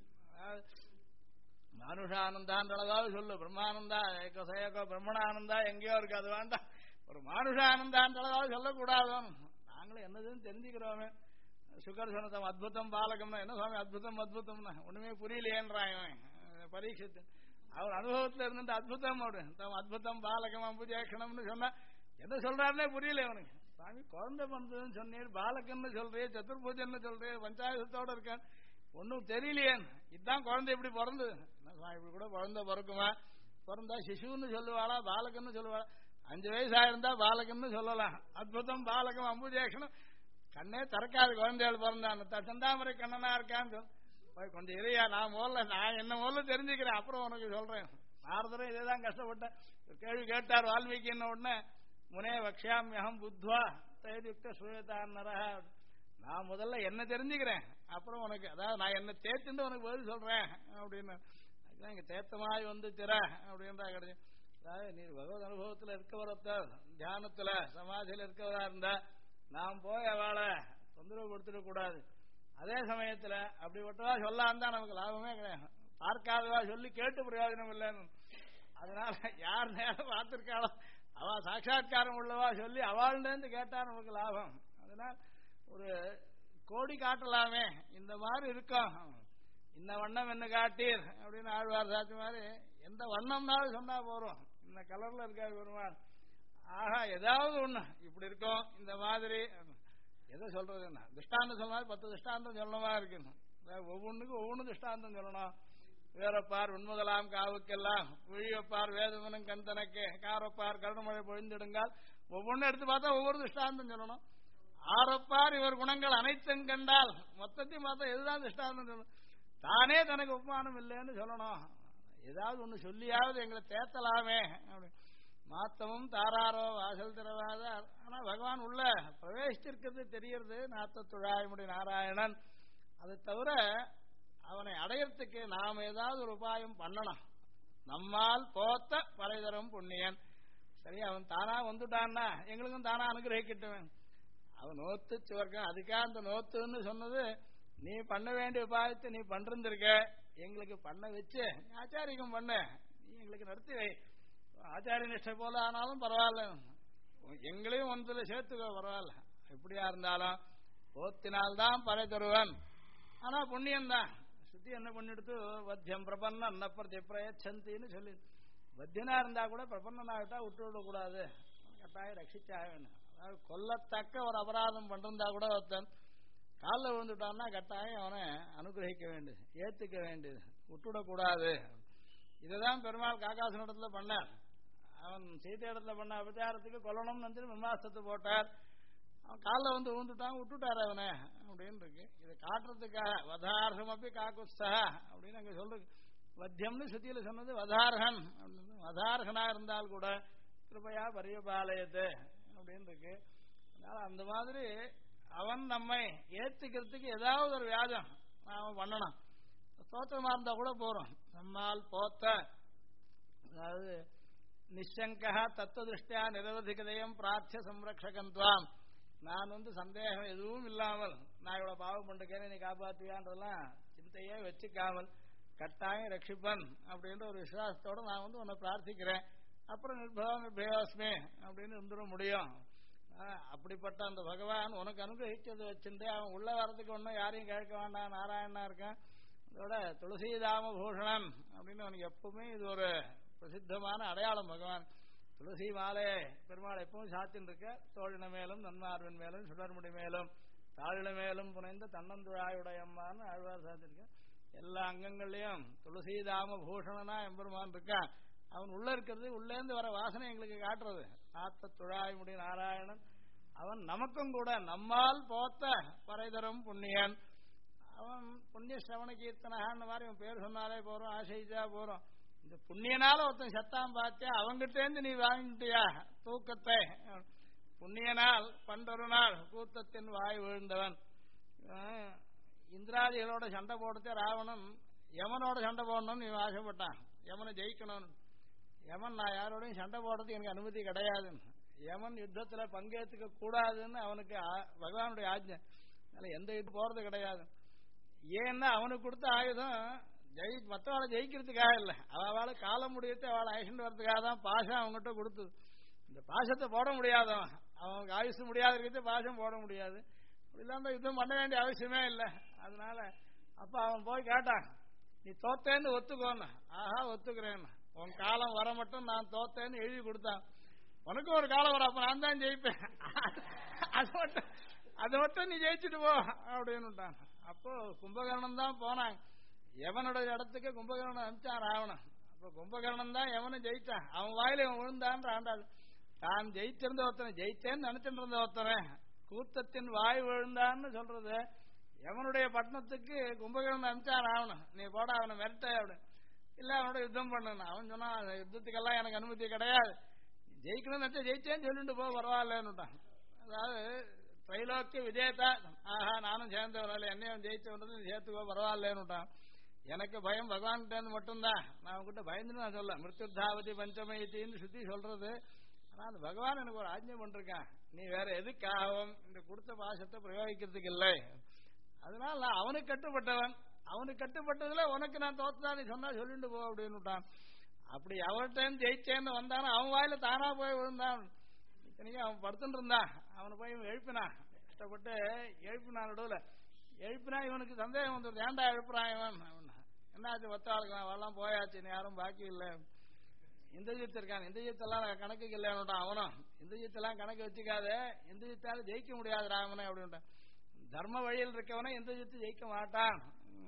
மானுஷானந்தான்றளவாவது சொல்லு, பிரம்மானந்தா ஏகோ சயகோ பிரம்மணானந்தா எங்கேயோ இருக்கு, அது வேண்டாம், ஒரு மானுஷானந்தான்றளவாவது சொல்லக்கூடாது. நாங்களும் என்னதுன்னு தெரிஞ்சுக்கிறோமே. சுகர் சொன்னதம் அத்புதம் பாலகம்னா என்ன சுவாமி அத்புதம் அத்புதம்னா ஒண்ணுமே புரியலையேன்றான் பரீட்சித்து. அவர் அனுபவத்தில் இருந்த அத்புதம் தம் அத்புதம் பாலகம் அம்புஜேஷணம்னு சொன்னா என்ன சொல்றாருன்னே புரியல அவனுக்கு. சுவாமி குழந்தை பண்றதுன்னு சொன்னீர், பாலகன்னு சொல்றே, சதுர்பூஜன்னு சொல்றே, பஞ்சாயத்தோட இருக்கான், ஒன்னும் தெரியலையே. இதுதான் குழந்தை இப்படி பிறந்தது, இப்படி கூட குழந்தை பிறக்குமா, பிறந்தா சிசுன்னு சொல்லுவாளா பாலகன்னு சொல்லுவாளா, 5 வயசா இருந்தா பாலகன்னு சொல்லலாம், அத்புதம் பாலகம் அம்புஜேஷணம் கண்ணே திறக்காது குழந்தைகள் பிறந்தான், செந்தாமரை கண்ணனா இருக்கான்னு கொஞ்சம் இறையா, நான் என்ன முதல்ல தெரிஞ்சுக்கிறேன் அப்புறம் உனக்கு சொல்றேன். நாரதரும் இதேதான் கஷ்டப்பட்டேன். கேள்வி கேட்டார் வால்மீகி என்ன உடனே, முனே வக்ஷாமியகம் புத்வா தயதுக்த சுயதான்னரா, நான் முதல்ல என்ன தெரிஞ்சுக்கிறேன் அப்புறம் உனக்கு, அதாவது நான் என்ன தேத்துட்டு உனக்கு பதில் சொல்றேன் அப்படின்னு. அதுதான் இங்க தேத்தமாய் வந்து திற அப்படின்றா கிடையாது. அதாவது நீ பகவத் அனுபவத்தில் இருக்கவரத்த தியானத்துல சமாதியில் இருக்கவரா இருந்தா நாம் போய் அவளை தொந்தரவு கொடுத்துடக் கூடாது. அதே சமயத்துல அப்படிப்பட்டவா சொல்லாந்தா நமக்கு லாபமே கிடையாது, பார்க்காதவா சொல்லி கேட்டு பிரயோஜனம் இல்லைன்னு. அதனால யார் நேரம் பார்த்திருக்காளோ அவ சாட்சா்காரம் உள்ளவா சொல்லி அவள்கிட்ட கேட்டா நமக்கு லாபம். அதனால ஒரு கோடி காட்டலாமே, இந்த மாதிரி இருக்கும், இந்த வண்ணம் என்ன காட்டீர் அப்படின்னு ஆழ்வார் சாட்சி மாதிரி எந்த வண்ணம்னாலும் சொன்னா போறோம், இந்த கலர்ல இருக்காது பெருமாள். ஆஹா ஏதாவது ஒண்ணு இப்படி இருக்கும் இந்த மாதிரி, எதை சொல்றது என்ன திருஷ்டாந்தம் சொல்லணும், 10 திருஷ்டாந்தம் சொல்லணுமா இருக்குன்னு, ஒவ்வொன்றுக்கும் ஒவ்வொன்றும் திருஷ்டாந்தம் சொல்லணும். வேறப்பார் உண்முதலாம் காவுக்கெல்லாம் ஒழியப்பார் வேதமனும் கண் தனக்கு காரப்பார் கருணமழை பொழிந்திடுங்கால், ஒவ்வொன்றும் எடுத்து பார்த்தா ஒவ்வொரு திருஷ்டாந்தம் சொல்லணும். ஆரப்பார் இவர் குணங்கள் அனைத்தும் கண்டால் மொத்தத்தையும் பார்த்தா எதுதான் திருஷ்டாந்தம் சொல்லணும், தானே தனக்கு உபமானம் இல்லைன்னு சொல்லணும். ஏதாவது ஒண்ணு சொல்லியாவது எங்களை தேத்தலாமே அப்படி. மாத்தமும் தாராரோ வாசல் திறவாத. ஆனா பகவான் உள்ள பிரவேசிச்சிருக்கிறது தெரியறது, நாத்தத்துழாய்முடி நாராயணன். அதை தவிர அவனை அடையறதுக்கு நாம் ஏதாவது ஒரு உபாயம் பண்ணணும். நம்மால் போத்த பலைதரும் புண்ணியன். சரி அவன் தானா வந்துட்டான்னா எங்களுக்கும் தானா அனுகிரகிக்கட்டுவேன். அவன் நோத்து சுவர்க்கம், அதுக்காக அந்த நோத்துன்னு சொன்னது நீ பண்ண வேண்டிய உபாயத்தை நீ பண்றிருக்க, எங்களுக்கு பண்ண வச்சு ஆச்சாரியம் பண்ண, நீ எங்களுக்கு நடத்தி வை. ஆச்சாரிய நிஷ்டை போல ஆனாலும் பரவாயில்ல, எங்களையும் ஒன்றுல சேர்த்துக்கோ பரவாயில்ல. எப்படியா இருந்தாலும் போத்தினால்தான் பறை தருவன். ஆனா புண்ணியம்தான். சுத்தி என்ன பண்ணிடுத்து, வத்தியம் பிரபன்ன அன்ன பிரதி பிரயச்சந்தின்னு சொல்லி, வத்தியனா இருந்தா கூட பிரபன்னனாகிட்டா விட்டு விடக்கூடாது, கட்டாயம் ரட்சிச்சாக வேணும். அதாவது கொல்லத்தக்க ஒரு அபராதம் பண்ணிருந்தா கூட ஒருத்தன் காலில் விழுந்துட்டான்னா கட்டாயம் அவனை அனுகிரகிக்க வேண்டியது, ஏத்துக்க வேண்டியது, விட்டுவிடக்கூடாது. இதுதான் பெருமாள் காக்காசு இடத்துல பண்ணார். அவன் சீத்தை இடத்துல பண்ண அபச்சாரத்துக்கு கொல்லணும்னு வந்து விமாசத்தை போட்டார். அவன் காலில் வந்து விழுந்துட்டான், விட்டுட்டார் அவனை அப்படின்னு இருக்கு. இதை காட்டுறதுக்காக வதார்ஹம் அப்படி காக்குஸ்தா அப்படின்னு அங்க சொல்றது. வத்தியம்னு சுத்தியில சொன்னது வதார்ஹன் அப்படின்னு, வதார்ஹனா இருந்தால் கூட கிருபையா பரியபாலயத்து அப்படின்னு இருக்கு. அதனால அந்த மாதிரி அவன் நம்மை ஏத்துக்கிறதுக்கு ஏதாவது ஒரு வியாஜம் நாம பண்ணணும். ஸ்தோத்திரமா இருந்தா கூட போறோம். நம்மால் போத்த, அதாவது நிச்சங்கா தத்துவ திருஷ்டியா நிரவதிகதயம் பிரார்த்திய சம்ரக்ஷகந்த்வாம். நான் சந்தேகம் எதுவும் இல்லாமல் நான் இவ்வளவு பாவம் பண்ணிருக்கேன் நீ காப்பாற்றுவியான்றதெல்லாம் சிந்தையே வச்சுக்காமல் கட்டாயம் ரட்சிப்பன் அப்படின்ற ஒரு விசுவாசத்தோட நான் உன்னை பிரார்த்திக்கிறேன். அப்புறம் நிர்பயோஸ்மே அப்படின்னு இருந்துட முடியும். அப்படிப்பட்ட அந்த பகவான் உனக்கு அனுகிரகிச்சது வச்சுட்டு அவன் உள்ள வர்றதுக்கு ஒன்றும் யாரையும் கேட்க வேண்டாம், நாராயணனா இருக்கான். அதோட துளசிதாம பூஷணன் அப்படின்னு அவனுக்கு எப்பவுமே இது ஒரு பிரசித்தமான அடையாளம். பகவான் துளசி மாலை பெருமாள் எப்பவும் சாத்தின்னு இருக்க. தோழின மேலும் நன்மார்பின் மேலும் சுடர்முடி மேலும் தாழின மேலும் புனைந்த தன்னந்துழாயுடையம்மான்னு ஆழ்வார் சாத்திருக்க. எல்லா அங்கங்கள்லயும் துளசிதாம பூஷணனா எம்பெருமான் இருக்கான். அவன் உள்ள இருக்கிறது, உள்ளேந்து வர வாசனை எங்களுக்கு காட்டுறது. நாத்த துழாய்முடி நாராயணன் அவன் நமக்கும் கூட நம்மால் போத்த பறைதரும் புண்ணியன். அவன் புண்ணிய சிரவண கீர்த்தனான்னு மாதிரி அவன் பேர் சொன்னாலே போறோம், ஆசைச்சா போறோம். இந்த புண்ணியனால ஒருத்தன் சத்தாம் பார்த்தியா, அவங்கிட்டேந்து நீ வாங்கிட்டியா தூக்கத்தை. புண்ணியனால் பண்டொரு நாள் கூத்தத்தின் வாய் விழுந்தவன். இந்திராதிகளோட சண்டை போடுத்தே ராவணன் யமனோட சண்டை போடணும்னு இவன் ஆசைப்பட்டான். யமனை ஜெயிக்கணும்னு. யமன் நான் யாரோடையும் சண்டை போடுறதுக்கு எனக்கு அனுமதி கிடையாதுன்னு, யமன் யுத்தத்துல பங்கேற்றுக்க கூடாதுன்னு அவனுக்கு பகவானுடைய ஆஜ்ஞை. அதனால எந்த இது போறது கிடையாது. ஏன்னா அவனுக்கு கொடுத்த ஆயுதம் மற்றவாளை ஜெயிக்கிறதுக்காக இல்லை, அவளை காலம் முடியத்து அவளை அழைச்சிட்டு வர்றதுக்காக தான் பாசம் அவங்ககிட்ட கொடுத்தது. இந்த பாசத்தை போட முடியாதவன், அவனுக்கு ஆயுசு முடியாத இருக்கிறது பாசம் போட முடியாது. இல்லாம யுத்தம் பண்ண வேண்டிய அவசியமே இல்லை. அதனால அப்ப அவன் போய் கேட்டான், நீ தோத்தேன்னு ஒத்துக்கோன்னு. ஆஹா ஒத்துக்கிறேன்னு, உன் காலம் வர மட்டும் நான் தோத்தேன்னு எழுதி கொடுத்தான். உனக்கும் ஒரு காலம் வரும், அப்ப நான் தான் ஜெயிப்பேன், அது மட்டும் நீ ஜெயிச்சுட்டு போ அப்படின்னுட்டான். அப்போ கும்பகர்ணன் தான் போனாங்க. எவனுடைய இடத்துக்கு கும்பகர்ணன் அனுப்பிச்சான் ராவணன். அப்ப கும்பகர்ணன் தான் எவனும் ஜெயிச்சான். அவன் வாயில இவன் விழுந்தான் ஆண்டாள். தான் ஜெயிச்சிருந்த ஒருத்தனை ஜெயிச்சேன்னு நினைச்சிட்டு இருந்த ஒருத்தனை கூத்தத்தின் வாய் விழுந்தான்னு சொல்றது. எவனுடைய பட்டணத்துக்கு கும்பகர்ணன் அனுப்பிச்சான் ராவணன், நீ போட அவனை மிரட்ட அப்படின்னு. இல்ல அவனோட யுத்தம் பண்ணு. அவன் சொன்னான், யுத்தத்துக்கெல்லாம் எனக்கு அனுமதி கிடையாது, ஜெயிக்கணும்னு நினைச்சா ஜெயிச்சேன்னு சொல்லிட்டு போ பரவாயில்லன்னுட்டான். அதாவது திரைலோக்கிய விஜயத்தா, ஆஹா நானும் சேர்ந்தவனால என்னையும் ஜெயிச்சவன்றது சேர்த்துக்கோ பரவாயில்லன்னுட்டான். எனக்கு பயம் பகவான்கிட்ட மட்டும்தான், நான் உங்ககிட்ட பயந்துன்னு நான் சொல்ல. மிருத்யுர்தாவதி பஞ்சமயத்தின்னு சுத்தி சொல்றது. ஆனா அந்த பகவான் எனக்கு ஒரு ஆஜ்ஞை பண்ணிருக்கான், நீ வேற எதுக்காகவும் இந்த கொடுத்த பாசத்தை பிரயோகிக்கிறதுக்கு இல்லை. அதனால நான் அவனுக்கு கட்டுப்பட்டவன், அவனுக்கு கட்டுப்பட்டதுல உனக்கு நான் தோத்துதான் நீ சொன்னா சொல்லிட்டு போ அப்படின்னுட்டான். அப்படி அவர்கிட்ட ஜெயிச்சேன்னு வந்தானோ அவன் வாயில தானா போய் விழுந்தான். இத்தனைக்கும் அவன் படுத்துட்டு இருந்தான், அவனை போய் எழுப்பினான், கஷ்டப்பட்டு எழுப்பினான். நடுவில் எழுப்பினா இவனுக்கு சந்தேகம் வந்துடுது, ஏன்டா எழுப்புறான் இவன் அப்படின்னா. என்னாச்சு ஒத்தாளுக்கு அவெல்லாம் போயாச்சு, யாரும் பாக்கி இல்லை. இந்திரஜித் இருக்கான், இந்திரஜித்தெல்லாம் கணக்குக்கு இல்லைன்னுட்டான். அவனும் இந்திரஜித்தெல்லாம் கணக்கு வச்சுக்காத, இந்திரஜித்தால ஜெயிக்க முடியாது ராமனை அப்படின்ட்டான். தர்ம வழியில் இருக்கவனே இந்திரஜித்து ஜெயிக்க மாட்டான்,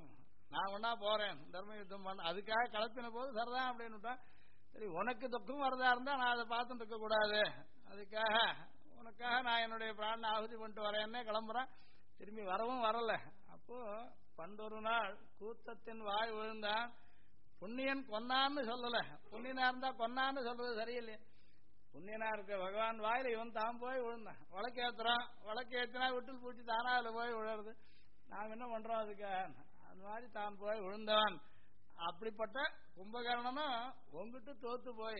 நான் ஒன்னா போறேன் தர்ம யுத்தம் பண்ண. அதுக்காக கலப்பின போது சரிதான் அப்படின்னுட்டான். சரி உனக்கு துக்கம் வரதா இருந்தா நான் அதை பார்த்துட்டு இருக்க கூடாது, அதுக்காக உனக்காக நான் என்னுடைய பிராண ஆகுதி பண்ணிட்டு வரேன்னே கிளம்புறேன். திரும்பி வரவும் வரல. அப்போ பண்டொரு நாள் கூத்தத்தின் வாய் விழுந்தான். புண்ணியன் கொன்னான்னு சொல்லல, புண்ணியனா இருந்தா கொன்னான்னு சொல்றது சரியில்லையே. புண்ணியனா இருக்க பகவான் வாயில இவன் தான் போய் விழுந்தான். வழக்கேத்துறான், வழக்கேத்தினா விட்டுல் பூச்சி தானா அதுல போய் விழுறது. நாம் என்ன பண்றோம் அதுக்கு? அந்த மாதிரி தான் போய் விழுந்தவன். அப்படிப்பட்ட கும்பகர்ணனும் உங்ககிட்ட தோத்து போய்,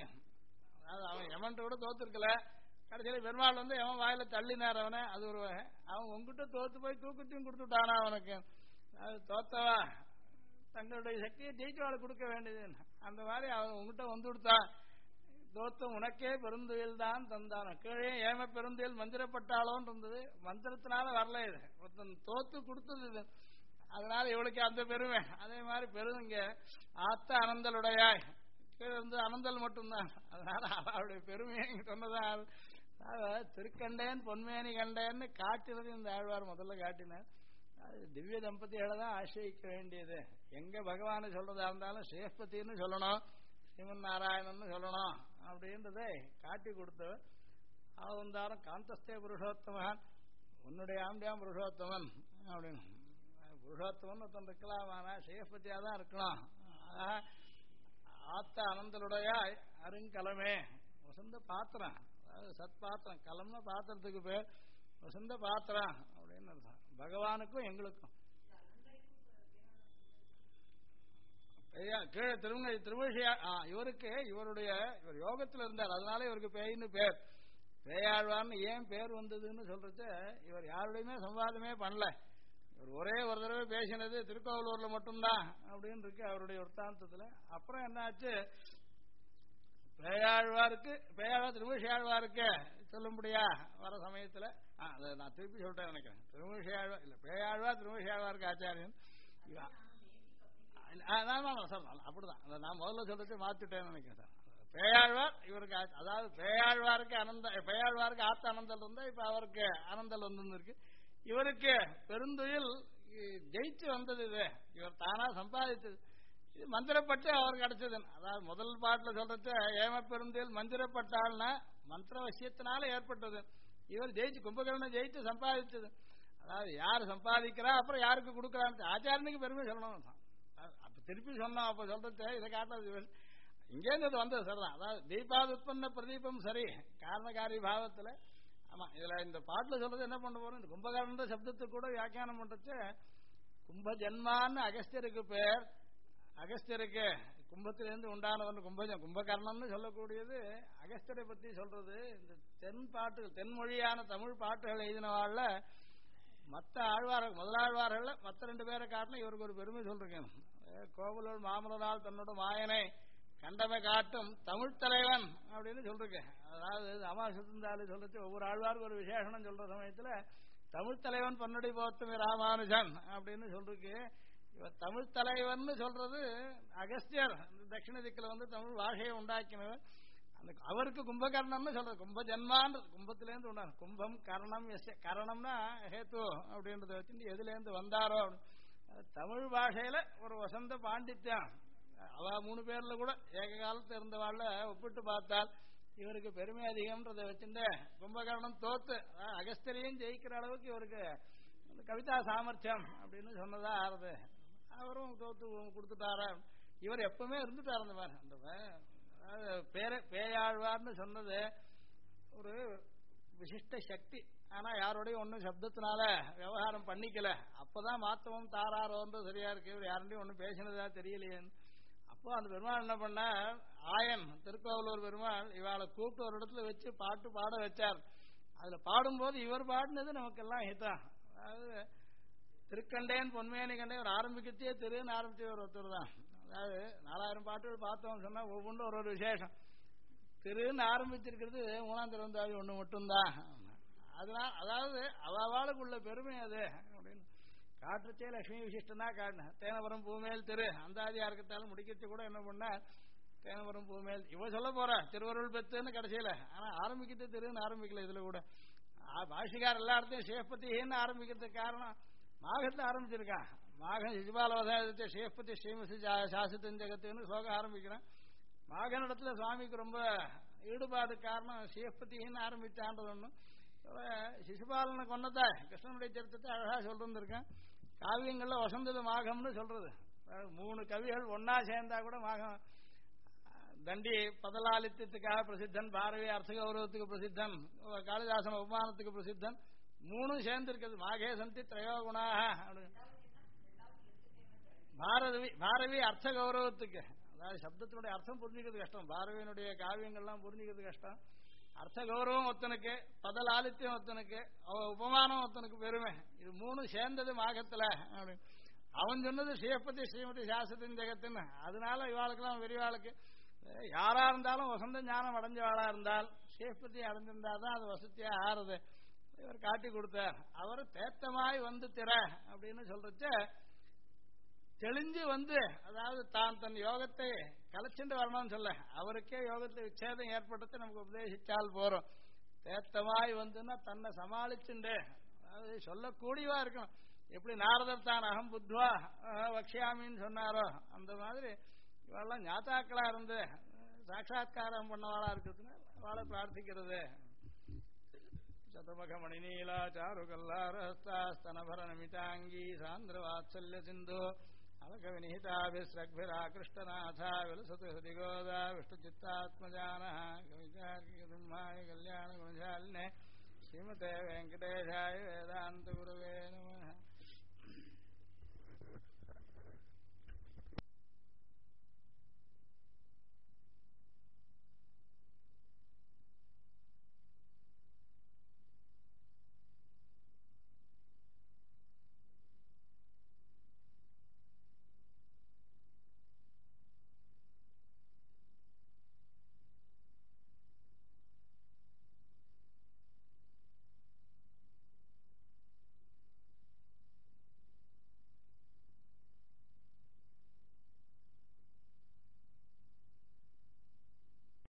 அவன் எவன்ட்டு கூட தோத்துருக்கல, கடைசியில பெருமாள் வந்து எவன் வாயில தள்ளினார் அவனை, அது ஒரு வகை. அவன் உங்ககிட்ட தோத்து போய் தூக்கத்தையும் கொடுத்துட்டானா அவனுக்கு. அது தோத்தவா தங்களுடைய சக்தியை ஜெயிச்சவாளை கொடுக்க வேண்டியது. அந்த மாதிரி அவன் உங்ககிட்ட வந்து கொடுத்தான். தோத்தம் உனக்கே பெருந்துயில் தான் தந்தான். கீழே ஏம பெருந்துயில் மந்திரப்பட்டாளோன்னு இருந்தது, மந்திரத்தினால வரல, இது ஒருத்தன் தோத்து கொடுத்தது இது. அதனால இவளுக்கு அந்த பெருமை. அதே மாதிரி பெருமைங்க ஆத்த அனந்தலுடையாய், கீழே இருந்து அனந்தல் மட்டும்தான். அதனால அவளுடைய பெருமையை சொன்னதான். திருக்கண்டேன் பொன்மேனி கண்டேன்னு காட்டினது இந்த ஆழ்வார் முதல்ல காட்டினார். அது திவ்ய தம்பதிகளை தான் ஆசிரியிக்க வேண்டியது. எங்க பகவானை சொல்றதா இருந்தாலும் சேஷ்பத்தின்னு சொல்லணும், ஸ்ரீமன் நாராயணன் சொல்லணும் அப்படின்றதை காட்டி கொடுத்தவர். அவந்தாரம் காந்தஸ்தே புருஷோத்தமன், உன்னுடைய ஆம்பியாம் புருஷோத்தமன் அப்படின்னு. புருஷோத்தமன் ஒருத்தன் இருக்கலாமானா சேஷ்பத்தியா தான் இருக்கணும். ஆத்த அனந்தலுடையாய் அருங்கலமே, வசந்த பாத்திரம், அதாவது சத் பாத்திரம். கலம்னா பாத்திரத்துக்கு பேர், வசந்த பாத்திரம் அப்படின்னு அர்த்தம். பகவானுக்கும் எங்களுக்கும் கீழே திருமழிசையா இவருக்கு இவர் யோகத்தில் இருந்தார், அதனால இவருக்கு பேயின்னு பேர். பேயாழ்வார்னு ஏன் பேர் வந்ததுன்னு சொல்றது, இவர் யாருடையுமே சம்வாதமே பண்ணல. இவர் ஒரே ஒரு தடவை பேசினது திருக்கோவலூர்ல மட்டும்தான் அப்படின்னு இருக்கு அவருடைய வృத்தாந்தத்துல. அப்புறம் என்னாச்சு, பேயாழ்வாருக்கு பேயாழ்வார் திருமழிசையாழ்வாருக்கு சொல்லும்படியா வர சமயத்துல அதை நான் திருப்பி சொல்லிட்டேன் நினைக்கிறேன். திருமழிசையாழ்வார் இல்ல, பேயாழ்வார் திருமழிசையாழ்வாருக்கு ஆச்சாரியன். அப்படிதான் நான் முதல்ல சொல்லிட்டு மாத்திட்டேன்னு நினைக்கிறேன் சார். பேயாழ்வார் இவருக்கு அதாவது பேயாழ்வாருக்கு ஆத்த அனந்தல் இருந்தா இப்ப அவருக்கு அனந்தல் வந்து இருக்கு. இவருக்கு பெருந்துயில் ஜெயிச்சு வந்தது இது, இவர் தானா சம்பாதித்தது. இது மந்திரப்பட்டு அவருக்கு கிடைச்சது. அதாவது முதல் பாட்டுல சொல்றது ஏம பெருந்துயில் மந்திரப்பட்டாள்னா மந்திர வசியத்தினால ஏற்பட்டது. இவர் ஜெயிச்சு கும்பகர்ணன் ஜெயிச்சு சம்பாதிச்சது. அதாவது யார் சம்பாதிக்கிறா அப்புறம் யாருக்கு கொடுக்கறான்னு ஆச்சாரனுக்கு பெருமை சொல்லணும். அப்ப திருப்பி சொன்னோம். அப்ப சொல்றது இதை காட்டுறது இங்கேருந்து வந்தது சரிதான். அதாவது தீபாது உற்பன்ன பிரதீபம் சரி காரணகாரி பாவத்துல. ஆமா இதுல இந்த பாட்டுல சொல்றது என்ன பண்ண போறோம், இந்த கும்பகர்ண சப்தத்துக்கு கூட வியாக்கியானம் பண்றச்சு கும்ப ஜன்மான்னு அகஸ்தியருக்கு பேர். அகஸ்தியருக்கு கும்பத்திலிருந்து உண்டானவன் கும்பகர்ணன்னு சொல்லக்கூடியது அகஸ்தியரை பத்தி சொல்றது. இந்த தென் பாட்டு தென்மொழியான தமிழ் பாட்டுகள் எழுதினவாழ்ல மற்ற ஆழ்வார்கள் முதலாழ்வார்கள் மற்ற 2 பேரை காட்டிலும் இவருக்கு ஒரு பெருமை சொல்றேன். கோவலூர் மாமலரால் தன்னோட மாயனை கண்டமை காட்டும் தமிழ் தலைவன் அப்படின்னு சொல்றேன். அதாவது அமாசத்திருந்தாலே சொல்றது ஒவ்வொரு ஆழ்வாருக்கு ஒரு விசேஷனம் சொல்ற சமயத்துல தமிழ் தலைவன் பன்னுடி போத்தும் ராமானுஜன் அப்படின்னு சொல்றதுக்கு இவர் தமிழ் தலைவன் சொல்றது அகஸ்தியர் தட்சிண திக்கில் வந்து தமிழ் பாஷையை உண்டாக்கினவர். அந்த அவருக்கு கும்பகர்ணம்னு சொல்றது. கும்ப ஜன்மான் கும்பத்திலேருந்து உண்டான கும்பம் கர்ணம் கரணம்னா ஹேத்து அப்படின்றத வச்சு எதுல இருந்து வந்தாரோ தமிழ் பாஷையில ஒரு வசந்த பாண்டித்யம். அவ 3 பேர்ல கூட ஏக காலத்துல இருந்தவாழ்ல ஒப்பிட்டு பார்த்தால் இவருக்கு பெருமை அதிகம்ன்றதை வச்சுட்டு கும்பகர்ணம் தோத்து அகஸ்தியரையும் ஜெயிக்கிற அளவுக்கு இவருக்கு கவிதா சாமர்த்தியம் அப்படின்னு சொன்னதா ஆறுது. அவரும் தோத்து கொடுத்துட்டாரா. இவர் எப்பவுமே இருந்துட்டார் அந்த மாதிரி. அந்த பேயாழ்வார்னு சொன்னது ஒரு விசிஷ்ட சக்தி. ஆனா யாரோடையும் ஒன்னும் சப்தத்தினால விவகாரம் பண்ணிக்கல. அப்பதான் மாத்தமும் தாராரோன்ற சரியா இருக்கு. இவர் யாருடையும் ஒன்னும் பேசினதா தெரியலையேன்னு. அப்போ அந்த பெருமாள் என்ன பண்ண ஆயன் திருக்கோவலூர் பெருமாள் இவாளை கூப்பிட்டு ஒரு இடத்துல வச்சு பாட்டு பாட வச்சார். அதுல பாடும்போது இவர் பாடினது நமக்கு எல்லாம் ஹிதம். அதாவது திருக்கண்டேன் பொன்மேனி கண்டேன் ஒரு ஆரம்பிக்கத்தே திருன்னு ஆரம்பிச்சு ஒருத்தர் தான். அதாவது 4000 பாட்டுகள் பார்த்தோம் சொன்னா ஒவ்வொன்றும் ஒரு விசேஷம். திருன்னு ஆரம்பிச்சிருக்கிறது 3ஆம் திருவந்தாதி ஒண்ணு மட்டும்தான். அதனால அதாவது அவளுக்குள்ள பெருமை அது அப்படின்னு காட்டுச்சே லட்சுமி விசிஷ்டனா காட்டின தேனபுரம் பூமேல் திரு அந்தாதியா இருக்கத்தாலும் முடிக்கிறது கூட என்ன பண்ண தேனபுரம் பூமேல் இவ சொல்ல போற திருவருள் பெத்துன்னு கடைசியில. ஆனா ஆரம்பிக்கிறது திருன்னு ஆரம்பிக்கல. இதுல கூட பாஷிகார் எல்லா இடத்தையும் சேஃபத்தின்னு ஆரம்பிக்கிறதுக்கு காரணம் மாகத்துல ஆரம்பிச்சிருக்கான். மாகன் சிஜுபாலவதாயத்தை சேஃபத்தி ஸ்ரீமசி சாசித்தன் ஜெகத்துன்னு ஸ்லோகம் ஆரம்பிக்கிறேன். மாகன் இடத்துல சுவாமிக்கு ரொம்ப ஈடுபாடு காரணம் சேஃபத்தின்னு ஆரம்பிச்சான்றது ஒண்ணு. சிசுபாலனை கொண்டத கிருஷ்ணனுடைய சரித்திரத்தை அழகா சொல்லிருந்திருக்கேன். காவியங்கள்ல வசந்தது மாகம்னு சொல்றது. 3 கவிகள் ஒன்னா சேர்ந்தா கூட மாகம். தண்டி பதலாலித்தியத்துக்காக பிரசித்தன், பாரதி அர்த்த கௌரவத்துக்கு பிரசித்தன், காளிதாசன் உபமானத்துக்கு பிரசித்தன். 3 சேர்ந்து இருக்கிறது. மாகே சந்தி திரையோகுணாக பாரதி அர்த்த கௌரவத்துக்கு. அதாவது சப்தத்தினுடைய அர்த்தம் புரிஞ்சுக்கிறது கஷ்டம். பாரதியினுடைய காவியங்கள்லாம் புரிஞ்சுக்கிறது கஷ்டம். அர்த்த கௌரவம் ஒருத்தனுக்கு, பதலாலித்தியம் ஒருத்தனுக்கு, உபமானம் ஒருத்தனுக்கு பெருமை. இது 3 சேர்ந்தது மாகத்துல. அவன் சொன்னது ஸ்ரீபதி ஸ்ரீமதி சாஸ்திரத்தின் ஜெகத்துன்னு. அதனால இவாளுக்கெல்லாம் பெரியவாளுக்கு யாரா இருந்தாலும் வசந்த ஞானம் அடைஞ்சவாளா இருந்தால் ஸ்ரீபதி அடைஞ்சிருந்தாதான் அது வசதியா ஆறுது. இவர் காட்டி கொடுத்தார். அவர் தேத்தமாய் வந்து திற அப்படின்னு சொல்றச்ச தெளிஞ்சு வந்து, அதாவது தான் தன் யோகத்தை கலைச்சுட்டு வரணும்னு சொல்ல அவருக்கே யோகத்தை விச்சேதம் ஏற்படுத்தி நமக்கு உபதேசிச்சால் போறோம். தேத்தமாய் வந்துன்னா தன்னை சமாளிச்சுண்டு, அதாவது சொல்லக்கூடியவா இருக்கணும். எப்படி நாரதர் தான் அகம் புத்வா வக்ஷாமின்னு சொன்னாரோ அந்த மாதிரி இவெல்லாம் ஞாத்தாக்களா இருந்து சாட்சா்காரம் பண்ணவாளா இருக்கிறதுனால அவளை பிரார்த்திக்கிறது. சதமக மணிநீலா சாருகல்லாரஸ்தாஸ்தனபர நமிதாங்கி சாந்திர வாத்சல்ய சிந்து அலக விநிஹிதாபிஸ்ரக்பிராகிருஷ்டநாதா விலசது ஹிருதிகோதா விஷ்ணு சித்தாத்மஜான கவிதார்க்கிய கல்யாண குணசாலினே ஸ்ரீமதே வெங்கடேஷாய வேதாந்த குருவே நமः.